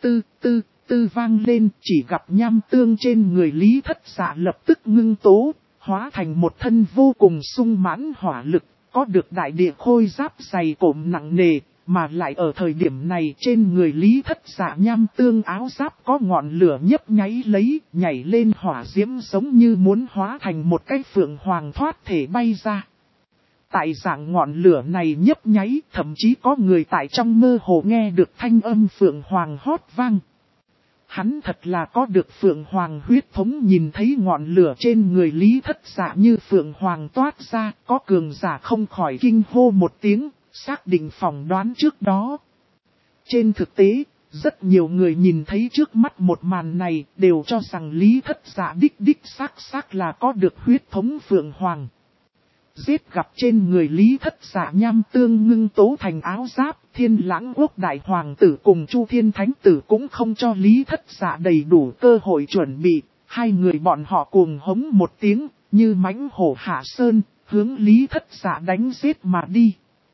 tư vang lên, chỉ gặp nham tương trên người Lý Thất Dạ lập tức ngưng tố, hóa thành một thân vô cùng sung mãn hỏa lực, có được đại địa khôi giáp dày cộm nặng nề, mà lại ở thời điểm này trên người Lý Thất Dạ nham tương áo giáp có ngọn lửa nhấp nháy lấy, nhảy lên hỏa diễm giống như muốn hóa thành một cái phượng hoàng thoát thể bay ra. Tại dạng ngọn lửa này nhấp nháy, thậm chí có người tại trong mơ hồ nghe được thanh âm phượng hoàng hót vang. Hắn thật là có được phượng hoàng huyết thống, nhìn thấy ngọn lửa trên người Lý Thất Dạ như phượng hoàng toát ra, có cường giả không khỏi kinh hô một tiếng, xác định phỏng đoán trước đó. Trên thực tế, rất nhiều người nhìn thấy trước mắt một màn này đều cho rằng Lý Thất Dạ đích xác là có được huyết thống phượng hoàng. Giết gặp trên người Lý Thất Dạ nham tương ngưng tố thành áo giáp, Thiên Lãng Quốc Đại Hoàng tử cùng Chu Thiên Thánh tử cũng không cho Lý Thất Dạ đầy đủ cơ hội chuẩn bị, hai người bọn họ cùng hống một tiếng, như mãnh hổ hạ sơn, hướng Lý Thất Dạ đánh giết mà đi.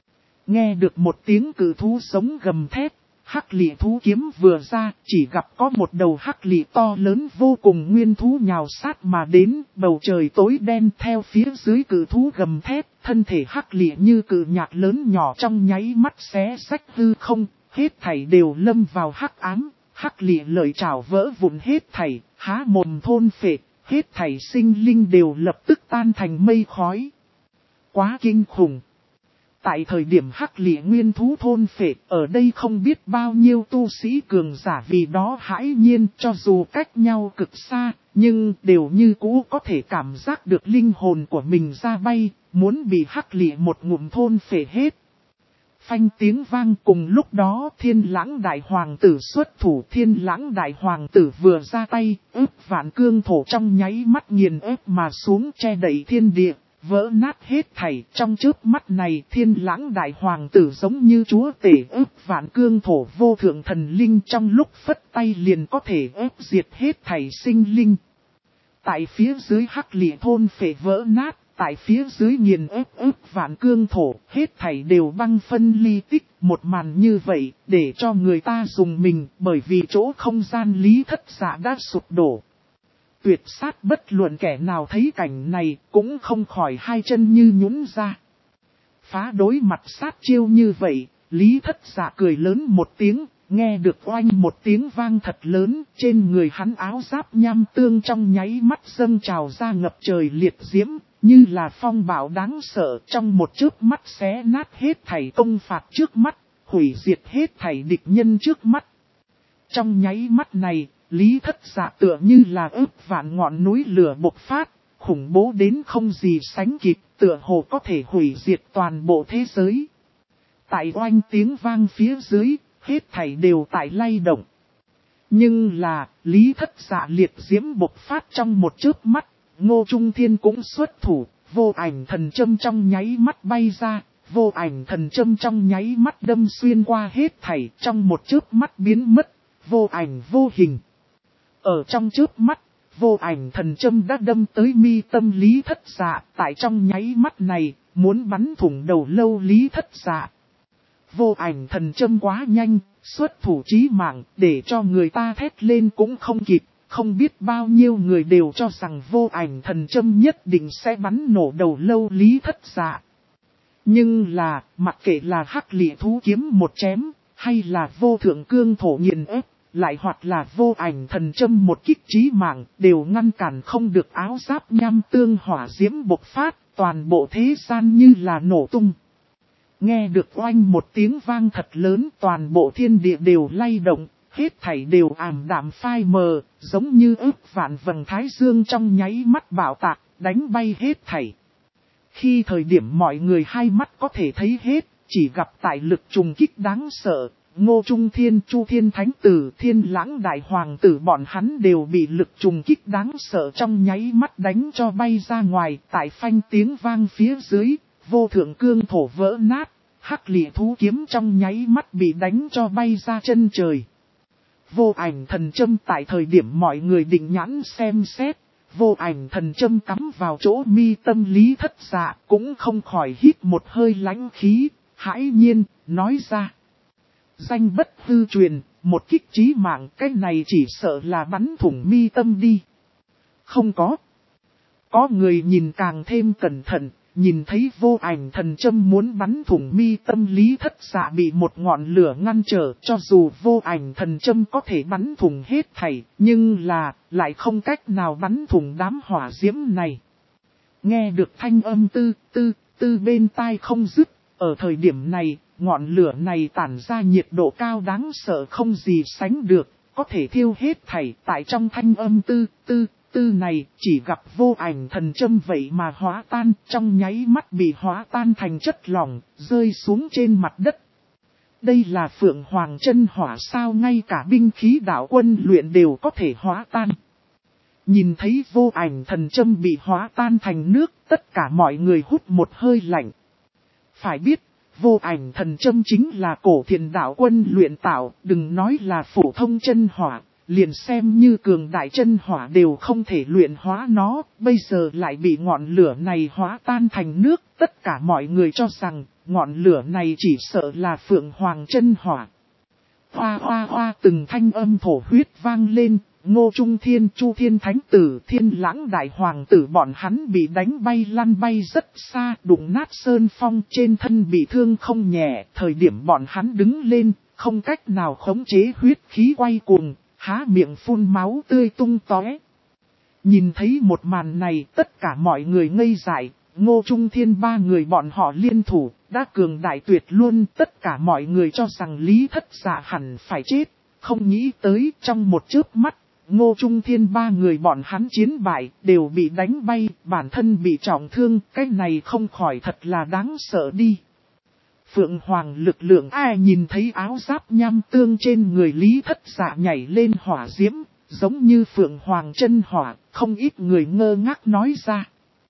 Nghe được một tiếng cự thú sống gầm thét, hắc lị thú kiếm vừa ra, chỉ gặp có một đầu hắc lị to lớn vô cùng nguyên thú nhào sát mà đến, bầu trời tối đen theo phía dưới cự thú gầm thét, thân thể hắc lị như cự nhạc lớn nhỏ trong nháy mắt xé rách hư không, hết thảy đều lâm vào hắc ám, hắc lị lợi trảo vỡ vụn hết thảy, há mồm thôn phệ, hết thảy sinh linh đều lập tức tan thành mây khói. Quá kinh khủng! Tại thời điểm hắc lị nguyên thú thôn phệ, ở đây không biết bao nhiêu tu sĩ cường giả vì đó hãi nhiên, cho dù cách nhau cực xa, nhưng đều như cũ có thể cảm giác được linh hồn của mình ra bay, muốn bị hắc lị một ngụm thôn phệ hết. Phanh tiếng vang, cùng lúc đó Thiên Lãng Đại Hoàng tử xuất thủ. Thiên Lãng Đại Hoàng tử vừa ra tay, ức vạn cương thổ trong nháy mắt nghiền ép mà xuống, che đậy thiên địa, vỡ nát hết thảy. Trong chớp mắt này Thiên Lãng Đại Hoàng tử giống như chúa tể ức vạn cương thổ vô thượng thần linh, trong lúc phất tay liền có thể ép diệt hết thảy sinh linh. Tại phía dưới hắc lị thôn phệ vỡ nát, tại phía dưới nghiền ép vạn cương thổ, hết thảy đều băng phân ly tích. Một màn như vậy, để cho người ta dùng mình, bởi vì chỗ không gian Lý Thất Dạ đã sụp đổ. Tuyệt sát bất luận kẻ nào thấy cảnh này, cũng không khỏi hai chân như nhũn ra. Phá đối mặt sát chiêu như vậy, Lý Thất Dạ cười lớn một tiếng, nghe được oanh một tiếng vang thật lớn, trên người hắn áo giáp nham tương trong nháy mắt dâng trào ra ngập trời liệt diễm, như là phong bạo đáng sợ, trong một chớp mắt xé nát hết thảy công phạt trước mắt, hủy diệt hết thảy địch nhân trước mắt. Trong nháy mắt này, Lý Thất Dạ tựa như là ức vạn ngọn núi lửa bộc phát, khủng bố đến không gì sánh kịp, tựa hồ có thể hủy diệt toàn bộ thế giới. Tại oanh tiếng vang phía dưới, hết thảy đều tại lay động. Nhưng là, Lý Thất Dạ liệt diễm bộc phát trong một chớp mắt, Ngô Trung Thiên cũng xuất thủ, vô ảnh thần châm trong nháy mắt bay ra, vô ảnh thần châm trong nháy mắt đâm xuyên qua hết thảy, trong một chớp mắt biến mất, vô ảnh vô hình. Ở trong chớp mắt, vô ảnh thần châm đã đâm tới mi tâm Lý Thất Dạ, tại trong nháy mắt này, muốn bắn thủng đầu lâu Lý Thất Dạ. Vô ảnh thần châm quá nhanh, xuất thủ chí mạng, để cho người ta thét lên cũng không kịp, không biết bao nhiêu người đều cho rằng vô ảnh thần châm nhất định sẽ bắn nổ đầu lâu Lý Thất Dạ. Nhưng là, mặc kệ là hắc lị thú kiếm một chém, hay là vô thượng cương thổ nghiền ép, lại hoặc là vô ảnh thần châm một kích chí mạng, đều ngăn cản không được áo giáp nham tương hỏa diễm bộc phát, toàn bộ thế gian như là nổ tung. Nghe được oanh một tiếng vang thật lớn, toàn bộ thiên địa đều lay động, hết thảy đều ảm đạm phai mờ, giống như ức vạn vầng thái dương trong nháy mắt bạo tạc, đánh bay hết thảy. Khi thời điểm mọi người hai mắt có thể thấy hết, chỉ gặp tại lực trùng kích đáng sợ, Ngô Trung Thiên, Chu Thiên Thánh Tử, Thiên Lãng Đại Hoàng Tử bọn hắn đều bị lực trùng kích đáng sợ trong nháy mắt đánh cho bay ra ngoài, tại phanh tiếng vang phía dưới, vô thượng cương thổ vỡ nát, hắc lị thú kiếm trong nháy mắt bị đánh cho bay ra chân trời. Vô ảnh thần châm tại thời điểm mọi người định nhãn xem xét, vô ảnh thần châm cắm vào chỗ mi tâm Lý Thất Dạ, cũng không khỏi hít một hơi lãnh khí, hãi nhiên, nói ra. Danh bất hư truyền, một kích chí mạng, cái này chỉ sợ là bắn thủng mi tâm đi. Không có. Có người nhìn càng thêm cẩn thận, nhìn thấy vô ảnh thần châm muốn bắn thủng mi tâm Lý Thất Dạ bị một ngọn lửa ngăn trở, cho dù vô ảnh thần châm có thể bắn thủng hết thảy, nhưng là, lại không cách nào bắn thủng đám hỏa diễm này. Nghe được thanh âm tư bên tai không dứt, ở thời điểm này, ngọn lửa này tản ra nhiệt độ cao đáng sợ không gì sánh được, có thể thiêu hết thảy tại trong thanh âm tư này, chỉ gặp vô ảnh thần châm vậy mà hóa tan, trong nháy mắt bị hóa tan thành chất lỏng, rơi xuống trên mặt đất. Đây là Phượng Hoàng chân hỏa sao, ngay cả binh khí đạo quân luyện đều có thể hóa tan. Nhìn thấy vô ảnh thần châm bị hóa tan thành nước, tất cả mọi người hút một hơi lạnh. Phải biết, vô ảnh thần châm chính là cổ thiền đạo quân luyện tạo, đừng nói là phổ thông chân hỏa, liền xem như cường đại chân hỏa đều không thể luyện hóa nó, bây giờ lại bị ngọn lửa này hóa tan thành nước, tất cả mọi người cho rằng, ngọn lửa này chỉ sợ là Phượng Hoàng chân hỏa. Hoa hoa hoa, từng thanh âm thổ huyết vang lên, Ngô Trung Thiên, Chu Thiên Thánh Tử, Thiên Lãng Đại Hoàng Tử bọn hắn bị đánh bay lăn bay rất xa, đụng nát sơn phong, trên thân bị thương không nhẹ, thời điểm bọn hắn đứng lên, không cách nào khống chế huyết khí quay cuồng, há miệng phun máu tươi tung tóe. Nhìn thấy một màn này, tất cả mọi người ngây dại, Ngô Trung Thiên ba người bọn họ liên thủ, đã cường đại tuyệt luôn, tất cả mọi người cho rằng Lý Thất Dạ hẳn phải chết, không nghĩ tới trong một chớp mắt, Ngô Trung Thiên ba người bọn hắn chiến bại, đều bị đánh bay, bản thân bị trọng thương, cái này không khỏi thật là đáng sợ đi. Phượng Hoàng lực lượng ai nhìn thấy áo giáp nham tương trên người Lý Thất Dạ nhảy lên hỏa diễm, giống như Phượng Hoàng chân hỏa, không ít người ngơ ngác nói ra.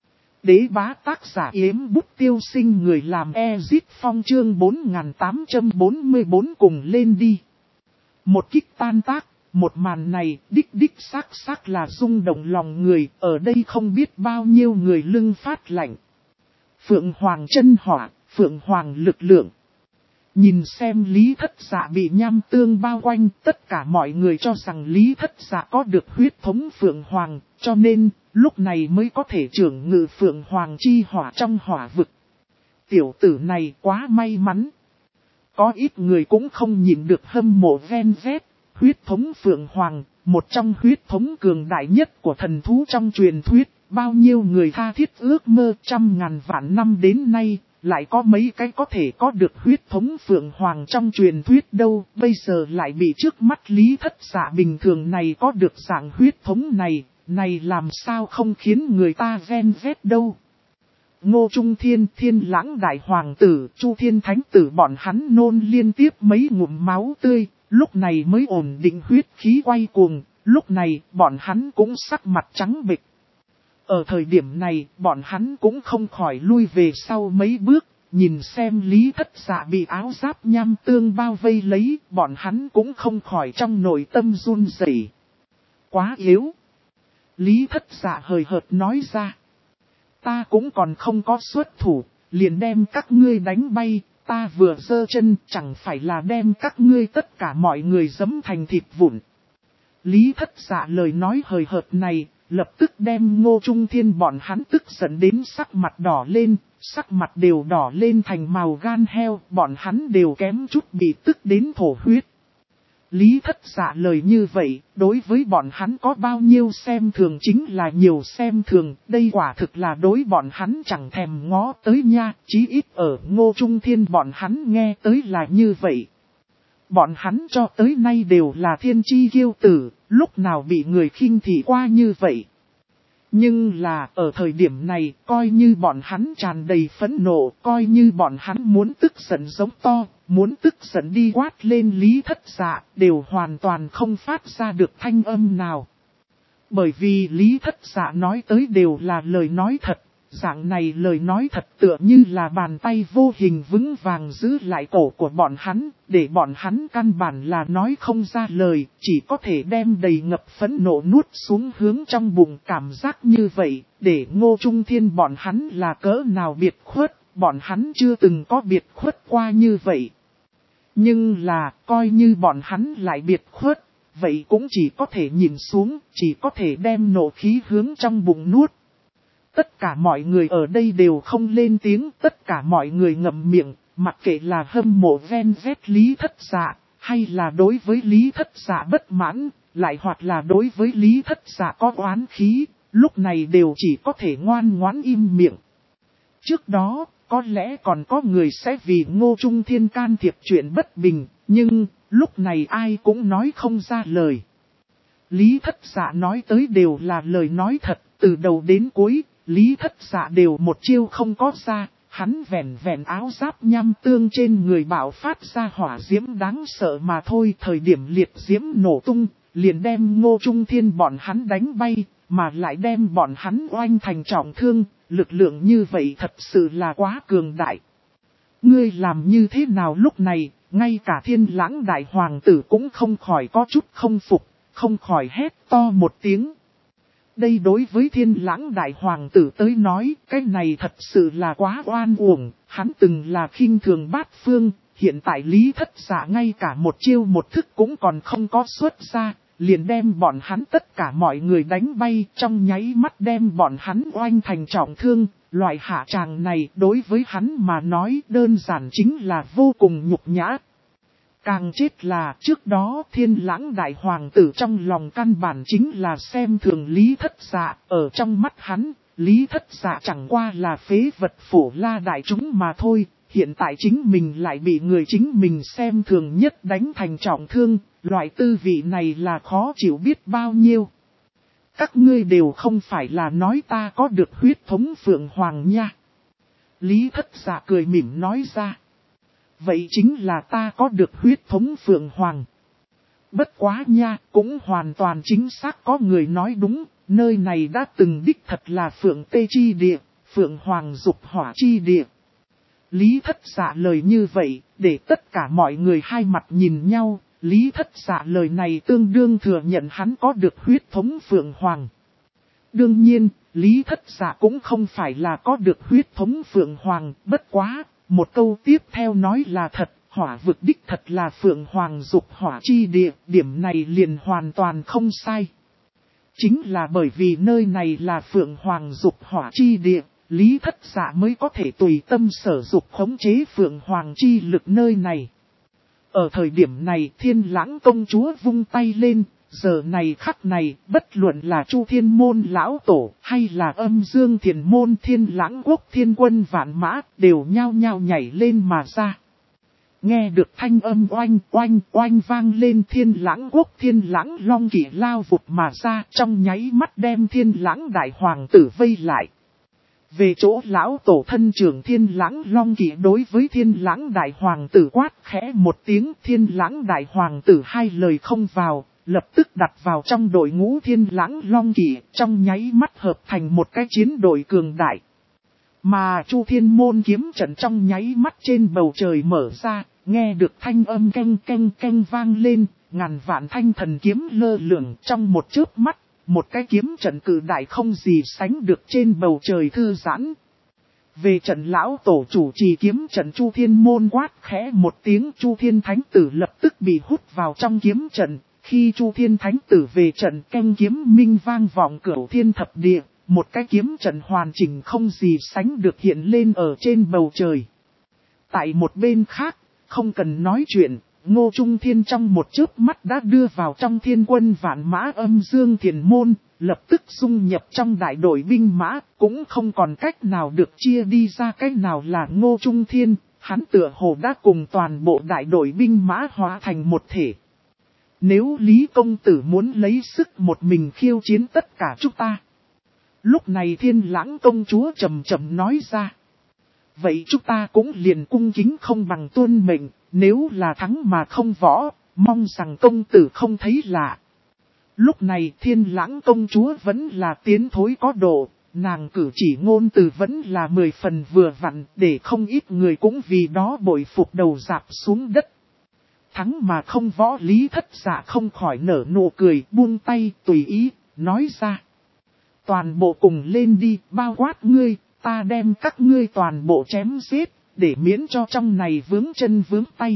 Đế bá tác giả yếm bút tiêu sinh, người làm Ezit Phong chương 4844 cùng lên đi. Một kích tan tác, một màn này đích xác là rung động lòng người, ở đây không biết bao nhiêu người lưng phát lạnh. Phượng Hoàng chân hỏa, Phượng Hoàng lực lượng. Nhìn xem Lý Thất Dạ bị nham tương bao quanh, tất cả mọi người cho rằng Lý Thất Dạ có được huyết thống Phượng Hoàng, cho nên lúc này mới có thể trưởng ngự Phượng Hoàng chi hỏa trong hỏa vực. Tiểu tử này quá may mắn. Có ít người cũng không nhịn được hâm mộ ven vét, huyết thống Phượng Hoàng, một trong huyết thống cường đại nhất của thần thú trong truyền thuyết, bao nhiêu người tha thiết ước mơ trăm ngàn vạn năm đến nay, lại có mấy cái có thể có được huyết thống Phượng Hoàng trong truyền thuyết đâu, bây giờ lại bị trước mắt Lý Thất Dạ bình thường này có được dạng huyết thống này làm sao không khiến người ta ven vét đâu. Ngô Trung Thiên, Thiên Lãng Đại Hoàng tử, Chu Thiên Thánh tử bọn hắn nôn liên tiếp mấy ngụm máu tươi, lúc này mới ổn định huyết khí quay cuồng, lúc này bọn hắn cũng sắc mặt trắng bệch. Ở thời điểm này, bọn hắn cũng không khỏi lui về sau mấy bước, nhìn xem Lý Thất Dạ bị áo giáp nham tương bao vây lấy, bọn hắn cũng không khỏi trong nội tâm run rẩy. Quá yếu. Lý Thất Dạ hời hợt nói ra. Ta cũng còn không có xuất thủ, liền đem các ngươi đánh bay, ta vừa giơ chân chẳng phải là đem các ngươi tất cả mọi người giẫm thành thịt vụn. Lý Thất Dạ lời nói hời hợt này, lập tức đem Ngô Trung Thiên bọn hắn tức giận đến sắc mặt đỏ lên, sắc mặt đều đỏ lên thành màu gan heo, bọn hắn đều kém chút bị tức đến thổ huyết. Lý Thất Dạ lời như vậy, đối với bọn hắn có bao nhiêu xem thường chính là nhiều xem thường, đây quả thực là đối bọn hắn chẳng thèm ngó tới nha, chí ít ở Ngô Trung Thiên bọn hắn nghe tới là như vậy. Bọn hắn cho tới nay đều là thiên chi kiêu tử, lúc nào bị người khinh thị qua như vậy. Nhưng là ở thời điểm này, coi như bọn hắn tràn đầy phẫn nộ, coi như bọn hắn muốn tức giận giống to, muốn tức giận đi quát lên Lý Thất Dạ, đều hoàn toàn không phát ra được thanh âm nào. Bởi vì Lý Thất Dạ nói tới đều là lời nói thật, dạng này lời nói thật tựa như là bàn tay vô hình vững vàng giữ lại cổ của bọn hắn, để bọn hắn căn bản là nói không ra lời, chỉ có thể đem đầy ngập phẫn nộ nuốt xuống hướng trong bụng. Cảm giác như vậy, để Ngô Trung Thiên bọn hắn là cỡ nào biệt khuất, bọn hắn chưa từng có biệt khuất qua như vậy. Nhưng là, coi như bọn hắn lại biệt khuất, vậy cũng chỉ có thể nhìn xuống, chỉ có thể đem nộ khí hướng trong bụng nuốt. Tất cả mọi người ở đây đều không lên tiếng, tất cả mọi người ngậm miệng, mặc kệ là hâm mộ ven vét Lý Thất Dạ, hay là đối với Lý Thất Dạ bất mãn, lại hoặc là đối với Lý Thất Dạ có oán khí, lúc này đều chỉ có thể ngoan ngoãn im miệng. Trước đó, có lẽ còn có người sẽ vì Ngô Trung Thiên can thiệp chuyện bất bình, nhưng lúc này ai cũng nói không ra lời. Lý Thất Dạ nói tới đều là lời nói thật, từ đầu đến cuối, Lý Thất Dạ đều một chiêu không có ra, hắn vẹn vẹn áo giáp nham tương trên người bạo phát ra hỏa diễm đáng sợ mà thôi. Thời điểm liệt diễm nổ tung, liền đem Ngô Trung Thiên bọn hắn đánh bay, mà lại đem bọn hắn oanh thành trọng thương, lực lượng như vậy thật sự là quá cường đại. Ngươi làm như thế nào lúc này, ngay cả Thiên Lãng Đại Hoàng tử cũng không khỏi có chút không phục, không khỏi hét to một tiếng. Đây đối với Thiên Lãng Đại Hoàng tử tới nói, cái này thật sự là quá oan uổng, hắn từng là khinh thường bát phương, hiện tại Lý Thất Dạ ngay cả một chiêu một thức cũng còn không có xuất ra, liền đem bọn hắn tất cả mọi người đánh bay, trong nháy mắt đem bọn hắn oanh thành trọng thương, loại hạ tràng này đối với hắn mà nói đơn giản chính là vô cùng nhục nhã. Càng chết là trước đó Thiên Lãng Đại Hoàng tử trong lòng căn bản chính là xem thường Lý Thất Dạ, ở trong mắt hắn, Lý Thất Dạ chẳng qua là phế vật phổ la đại chúng mà thôi, hiện tại chính mình lại bị người chính mình xem thường nhất đánh thành trọng thương, loại tư vị này là khó chịu biết bao nhiêu. Các ngươi đều không phải là nói ta có được huyết thống Phượng Hoàng nha. Lý Thất Dạ cười mỉm nói ra. Vậy chính là ta có được huyết thống Phượng Hoàng. Bất quá nha, cũng hoàn toàn chính xác có người nói đúng, nơi này đã từng đích thật là Phượng Tê Chi Địa, Phượng Hoàng Dục Hỏa Chi Địa. Lý Thất Dạ lời như vậy, để tất cả mọi người hai mặt nhìn nhau, Lý Thất Dạ lời này tương đương thừa nhận hắn có được huyết thống Phượng Hoàng. Đương nhiên, Lý Thất Dạ cũng không phải là có được huyết thống Phượng Hoàng, bất quá, một câu tiếp theo nói là thật, hỏa vực đích thật là Phượng Hoàng dục hỏa chi địa, điểm này liền hoàn toàn không sai. Chính là bởi vì nơi này là Phượng Hoàng dục hỏa chi địa, Lý Thất Dạ mới có thể tùy tâm sở dục khống chế Phượng Hoàng chi lực nơi này. Ở thời điểm này Thiên Lãng công chúa vung tay lên, giờ này khắc này bất luận là Chu Thiên Môn lão tổ hay là Âm Dương Thiền Môn Thiên Lãng quốc thiên quân vạn mã đều nhao nhao nhảy lên mà ra. Nghe được thanh âm oanh oanh oanh vang lên Thiên Lãng quốc Thiên Lãng long kỵ lao vụt mà ra trong nháy mắt đem Thiên Lãng đại hoàng tử vây lại. Về chỗ lão tổ thân trưởng Thiên Lãng long kỵ đối với Thiên Lãng đại hoàng tử quát khẽ một tiếng, Thiên Lãng đại hoàng tử hai lời không vào, lập tức đặt vào trong đội ngũ Thiên Lãng long kỵ, trong nháy mắt hợp thành một cái chiến đội cường đại. Mà Chu Thiên Môn kiếm trận trong nháy mắt trên bầu trời mở ra, nghe được thanh âm canh canh canh vang lên, ngàn vạn thanh thần kiếm lơ lửng trong một chớp mắt. Một cái kiếm trận cử đại không gì sánh được trên bầu trời thư giãn. Về trận lão tổ chủ trì kiếm trận Chu Thiên Môn quát khẽ một tiếng, Chu Thiên Thánh Tử lập tức bị hút vào trong kiếm trận. Khi Chu Thiên Thánh Tử về trận canh kiếm minh vang vọng cửu thiên thập địa, một cái kiếm trận hoàn chỉnh không gì sánh được hiện lên ở trên bầu trời. Tại một bên khác, không cần nói chuyện. Ngô Trung Thiên trong một chớp mắt đã đưa vào trong thiên quân vạn mã Âm Dương Thiền Môn, lập tức dung nhập trong đại đội binh mã, cũng không còn cách nào được chia đi ra cách nào là Ngô Trung Thiên, hắn tựa hồ đã cùng toàn bộ đại đội binh mã hóa thành một thể. Nếu Lý Công Tử muốn lấy sức một mình khiêu chiến tất cả chúng ta. Lúc này Thiên Lãng công chúa trầm trầm nói ra. Vậy chúng ta cũng liền cung kính không bằng tuân mệnh. Nếu là thắng mà không võ, mong rằng công tử không thấy lạ. Lúc này Thiên Lãng công chúa vẫn là tiến thối có độ, nàng cử chỉ ngôn từ vẫn là 10 phần vừa vặn, để không ít người cũng vì đó bội phục đầu rạp xuống đất. Thắng mà không võ, Lý Thất Dạ không khỏi nở nụ cười, buông tay tùy ý, nói ra. Toàn bộ cùng lên đi, bao quát ngươi, ta đem các ngươi toàn bộ chém giết. Để miễn cho trong này vướng chân vướng tay.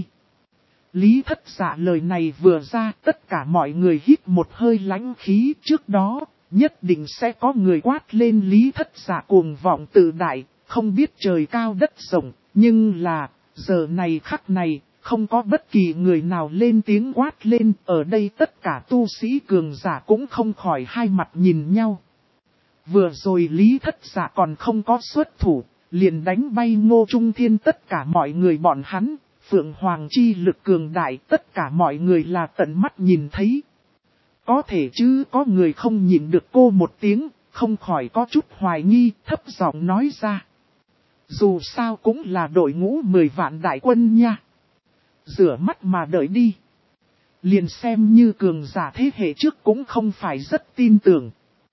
Lý Thất Dạ lời này vừa ra, tất cả mọi người hít một hơi lãnh khí. Trước đó, nhất định sẽ có người quát lên Lý Thất Dạ cuồng vọng tự đại, không biết trời cao đất rộng. Nhưng là, giờ này khắc này, không có bất kỳ người nào lên tiếng quát lên. Ở đây tất cả tu sĩ cường giả cũng không khỏi hai mặt nhìn nhau. Vừa rồi Lý Thất Dạ còn không có xuất thủ. Liền đánh bay Ngô Trung Thiên tất cả mọi người bọn hắn, Phượng Hoàng chi lực cường đại tất cả mọi người là tận mắt nhìn thấy. Có thể chứ có người không nhìn được cô một tiếng, không khỏi có chút hoài nghi, thấp giọng nói ra. Dù sao cũng là đội ngũ 10 vạn đại quân nha. Rửa mắt mà đợi đi. Liền xem như cường giả thế hệ trước cũng không phải rất tin tưởng.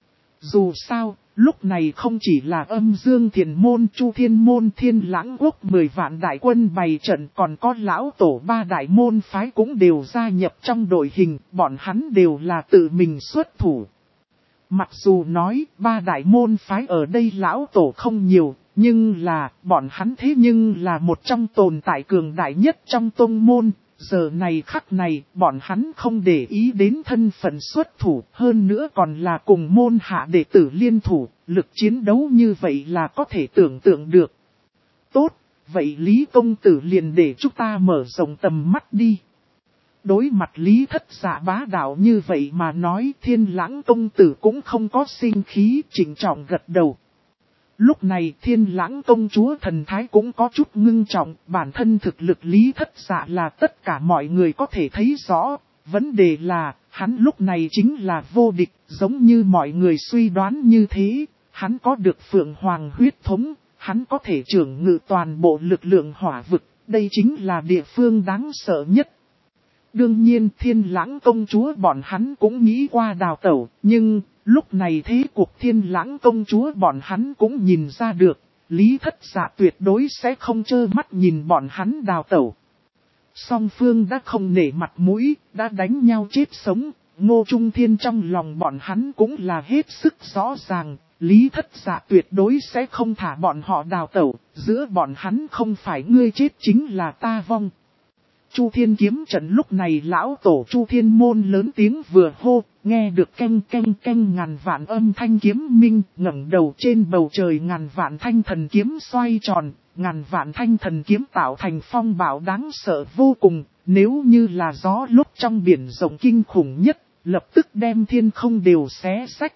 Dù sao, lúc này không chỉ là Âm Dương Thiền Môn, Chu Thiên Môn, Thiên Lãng quốc 10 vạn đại quân bày trận, còn có lão tổ 3 đại môn phái cũng đều gia nhập trong đội hình, bọn hắn đều là tự mình xuất thủ. Mặc dù nói 3 đại môn phái ở đây lão tổ không nhiều, nhưng là bọn hắn thế nhưng là một trong tồn tại cường đại nhất trong tông môn. Giờ này khắc này, bọn hắn không để ý đến thân phận xuất thủ, hơn nữa còn là cùng môn hạ đệ tử liên thủ, lực chiến đấu như vậy là có thể tưởng tượng được. Tốt, vậy Lý Công Tử liền để chúng ta mở rộng tầm mắt đi. Đối mặt Lý Thất Dạ bá đạo như vậy mà nói, Thiên Lãng Công Tử cũng không có sinh khí, chỉnh trọng gật đầu. Lúc này Thiên Lãng công chúa thần thái cũng có chút ngưng trọng, bản thân thực lực Lý Thất Dạ là tất cả mọi người có thể thấy rõ. Vấn đề là, hắn lúc này chính là vô địch, giống như mọi người suy đoán như thế. Hắn có được Phượng Hoàng huyết thống, hắn có thể trưởng ngự toàn bộ lực lượng hỏa vực, đây chính là địa phương đáng sợ nhất. Đương nhiên Thiên Lãng công chúa bọn hắn cũng nghĩ qua đào tẩu, nhưng lúc này thế cuộc Thiên Lãng công chúa bọn hắn cũng nhìn ra được, Lý Thất Dạ tuyệt đối sẽ không trơ mắt nhìn bọn hắn đào tẩu. Song phương đã không nể mặt mũi, đã đánh nhau chết sống, Ngô Trung Thiên trong lòng bọn hắn cũng là hết sức rõ ràng, Lý Thất Dạ tuyệt đối sẽ không thả bọn họ đào tẩu, giữa bọn hắn không phải ngươi chết chính là ta vong. Chu Thiên kiếm trận lúc này lão tổ Chu Thiên môn lớn tiếng vừa hô, nghe được canh canh canh ngàn vạn âm thanh kiếm minh, ngẩng đầu trên bầu trời ngàn vạn thanh thần kiếm xoay tròn, ngàn vạn thanh thần kiếm tạo thành phong bạo đáng sợ vô cùng, nếu như là gió lúc trong biển rộng kinh khủng nhất, lập tức đem thiên không đều xé xách.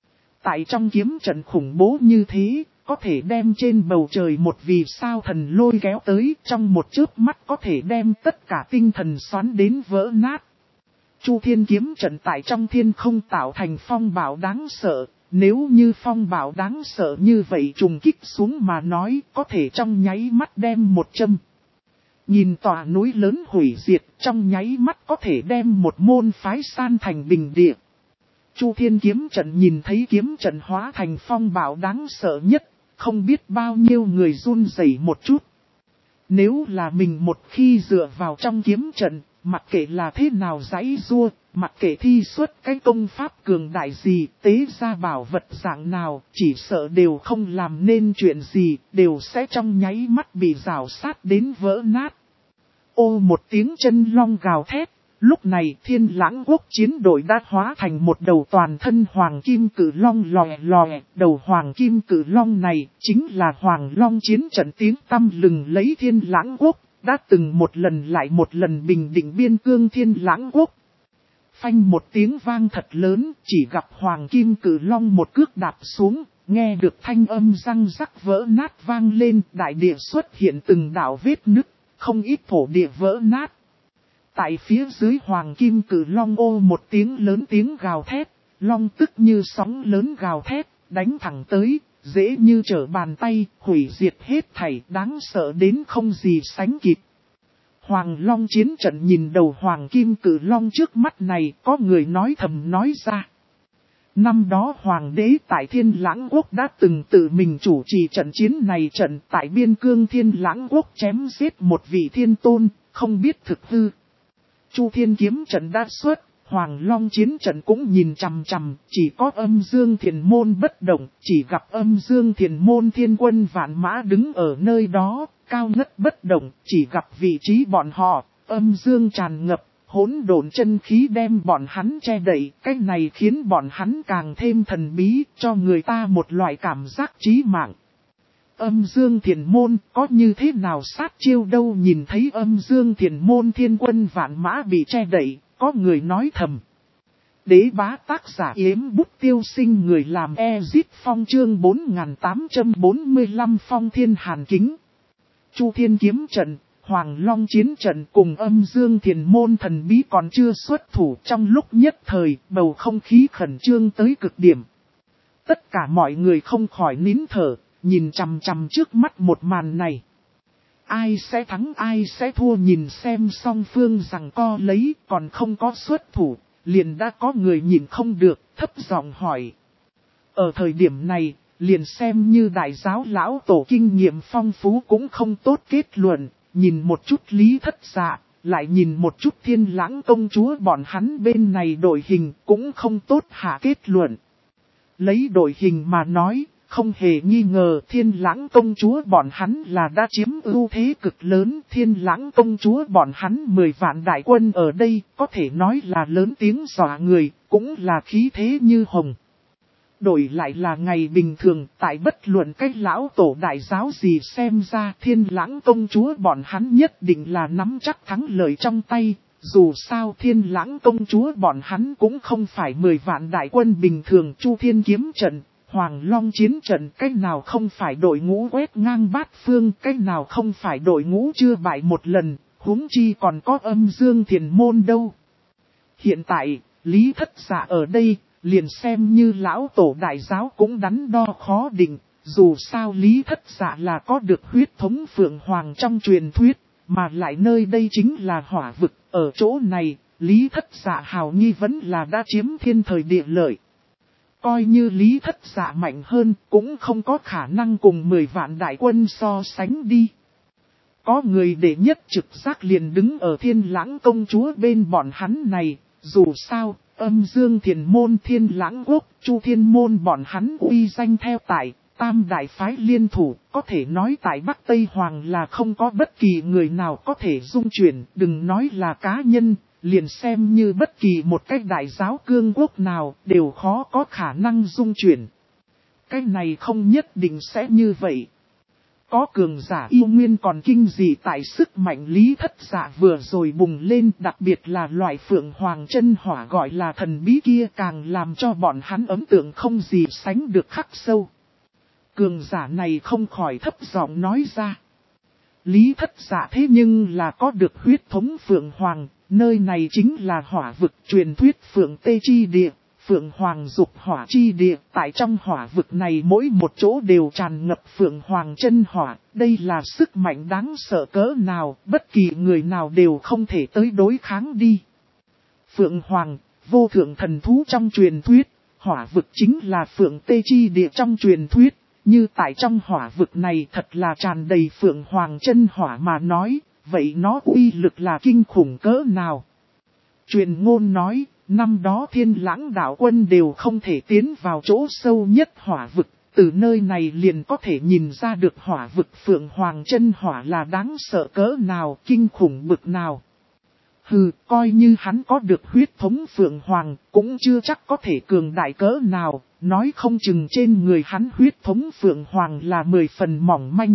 Tại trong kiếm trận khủng bố như thế, có thể đem trên bầu trời một vì sao thần lôi kéo tới, trong một chớp mắt có thể đem tất cả tinh thần xoắn đến vỡ nát. Chu Thiên kiếm trận tại trong thiên không tạo thành phong bạo đáng sợ, nếu như phong bạo đáng sợ như vậy trùng kích xuống mà nói, có thể trong nháy mắt đem một châm. Nhìn tòa núi lớn hủy diệt, trong nháy mắt có thể đem một môn phái san thành bình địa. Chu Thiên kiếm trận nhìn thấy kiếm trận hóa thành phong bạo đáng sợ nhất, không biết bao nhiêu người run rẩy một chút. Nếu là mình một khi dựa vào trong kiếm trận, mặc kệ là thế nào giãy giụa, mặc kệ thi xuất cái công pháp cường đại gì, tế ra bảo vật dạng nào, chỉ sợ đều không làm nên chuyện gì, đều sẽ trong nháy mắt bị rào sát đến vỡ nát. Ô một tiếng chân long gào thét. Lúc này Thiên Lãng Quốc chiến đội đã hóa thành một đầu toàn thân hoàng kim cử long lòe lòe. Đầu hoàng kim cử long này chính là hoàng long chiến trận tiếng tăm lừng lấy Thiên Lãng Quốc, đã từng một lần lại một lần bình định biên cương Thiên Lãng Quốc. Phanh một tiếng vang thật lớn, chỉ gặp hoàng kim cử long một cước đạp xuống, nghe được thanh âm răng rắc vỡ nát vang lên, đại địa xuất hiện từng đạo vết nứt, không ít thổ địa vỡ nát. Tại phía dưới hoàng kim cử long ô một tiếng lớn tiếng gào thét, long tức như sóng lớn gào thét, đánh thẳng tới, dễ như trở bàn tay, hủy diệt hết thảy, đáng sợ đến không gì sánh kịp. Hoàng long chiến trận nhìn đầu hoàng kim cử long trước mắt này, có người nói thầm nói ra. Năm đó hoàng đế tại Thiên Lãng Quốc đã từng tự mình chủ trì trận chiến này, trận tại biên cương Thiên Lãng Quốc chém giết một vị thiên tôn, không biết thực hư. Chu Thiên kiếm trận đã xuất, Hoàng Long chiến trận cũng nhìn chằm chằm, chỉ có Âm Dương Thiền Môn bất động, chỉ gặp Âm Dương Thiền Môn thiên quân vạn mã đứng ở nơi đó, cao ngất bất động, chỉ gặp vị trí bọn họ, Âm Dương tràn ngập, hỗn độn chân khí đem bọn hắn che đậy, cái này khiến bọn hắn càng thêm thần bí, cho người ta một loại cảm giác chí mạng. Âm Dương Thiền Môn có như thế nào sát chiêu đâu, nhìn thấy Âm Dương Thiền Môn thiên quân vạn mã bị che đậy, có người nói thầm. Đế bá tác giả Yếm Bút Tiêu Sinh, người làm Ezit Phong chương 4845 Phong Thiên Hàn Kính. Chu Thiên kiếm trận, Hoàng Long chiến trận cùng Âm Dương Thiền Môn thần bí còn chưa xuất thủ, trong lúc nhất thời, bầu không khí khẩn trương tới cực điểm. Tất cả mọi người không khỏi nín thở, nhìn chằm chằm trước mắt một màn này. Ai sẽ thắng ai sẽ thua, nhìn xem song phương giằng co lấy, còn không có xuất thủ, liền đã có người nhìn không được, thấp giọng hỏi. Ở thời điểm này, liền xem như đại giáo lão tổ kinh nghiệm phong phú cũng không tốt kết luận, nhìn một chút Lý Thất Dạ, lại nhìn một chút Thiên Lãng công chúa bọn hắn bên này đội hình cũng không tốt hạ kết luận. Lấy đội hình mà nói, không hề nghi ngờ Thiên Lãng công chúa bọn hắn là đã chiếm ưu thế cực lớn. Thiên Lãng công chúa bọn hắn 10 vạn đại quân ở đây, có thể nói là lớn tiếng dọa người, cũng là khí thế như hồng. Đổi lại là ngày bình thường, tại bất luận cách lão tổ đại giáo gì xem ra Thiên Lãng công chúa bọn hắn nhất định là nắm chắc thắng lợi trong tay. Dù sao Thiên Lãng công chúa bọn hắn cũng không phải 10 vạn đại quân bình thường. Chu Thiên kiếm trận, Hoàng Long chiến trận, cách nào không phải đội ngũ quét ngang bát phương, cách nào không phải đội ngũ chưa bại một lần, huống chi còn có Âm Dương Thiền Môn đâu. Hiện tại, Lý Thất Dạ ở đây, liền xem như lão tổ đại giáo cũng đắn đo khó định, dù sao Lý Thất Dạ là có được huyết thống Phượng Hoàng trong truyền thuyết, mà lại nơi đây chính là hỏa vực, ở chỗ này, Lý Thất Dạ hào nghi vẫn là đã chiếm thiên thời địa lợi. Coi như Lý Thất Dạ mạnh hơn, cũng không có khả năng cùng 10 vạn đại quân so sánh đi. Có người đệ nhất trực giác liền đứng ở Thiên Lãng công chúa bên bọn hắn này, dù sao, Âm Dương Thiền môn Thiên Lãng quốc, Chu Thiên môn bọn hắn uy danh theo tại, tam đại phái liên thủ, có thể nói tại Bắc Tây Hoàng là không có bất kỳ người nào có thể dung chuyển, đừng nói là cá nhân, liền xem như bất kỳ một cái đại giáo cương quốc nào đều khó có khả năng dung chuyển. Cái này không nhất định sẽ như vậy. Có cường giả yêu nguyên còn kinh dị tại sức mạnh Lý Thất Dạ vừa rồi bùng lên, đặc biệt là loại Phượng Hoàng chân hỏa gọi là thần bí kia càng làm cho bọn hắn ấn tượng không gì sánh được khắc sâu. Cường giả này không khỏi thấp giọng nói ra. Lý Thất Dạ thế nhưng là có được huyết thống Phượng Hoàng, nơi này chính là hỏa vực truyền thuyết Phượng Tê Chi Địa. Phượng Hoàng dục hỏa chi địa, tại trong hỏa vực này mỗi một chỗ đều tràn ngập Phượng Hoàng chân hỏa, đây là sức mạnh đáng sợ cỡ nào, bất kỳ người nào đều không thể tới đối kháng đi. Phượng Hoàng, vô thượng thần thú trong truyền thuyết, hỏa vực chính là Phượng Tê Chi Địa trong truyền thuyết, như tại trong hỏa vực này thật là tràn đầy Phượng Hoàng chân hỏa mà nói, vậy nó uy lực là kinh khủng cỡ nào. Truyền ngôn nói, năm đó Thiên Lãng đạo quân đều không thể tiến vào chỗ sâu nhất hỏa vực, từ nơi này liền có thể nhìn ra được hỏa vực Phượng Hoàng chân hỏa là đáng sợ cỡ nào, kinh khủng bực nào. Hừ, coi như hắn có được huyết thống Phượng Hoàng, cũng chưa chắc có thể cường đại cỡ nào, nói không chừng trên người hắn huyết thống Phượng Hoàng là 10 phần mỏng manh.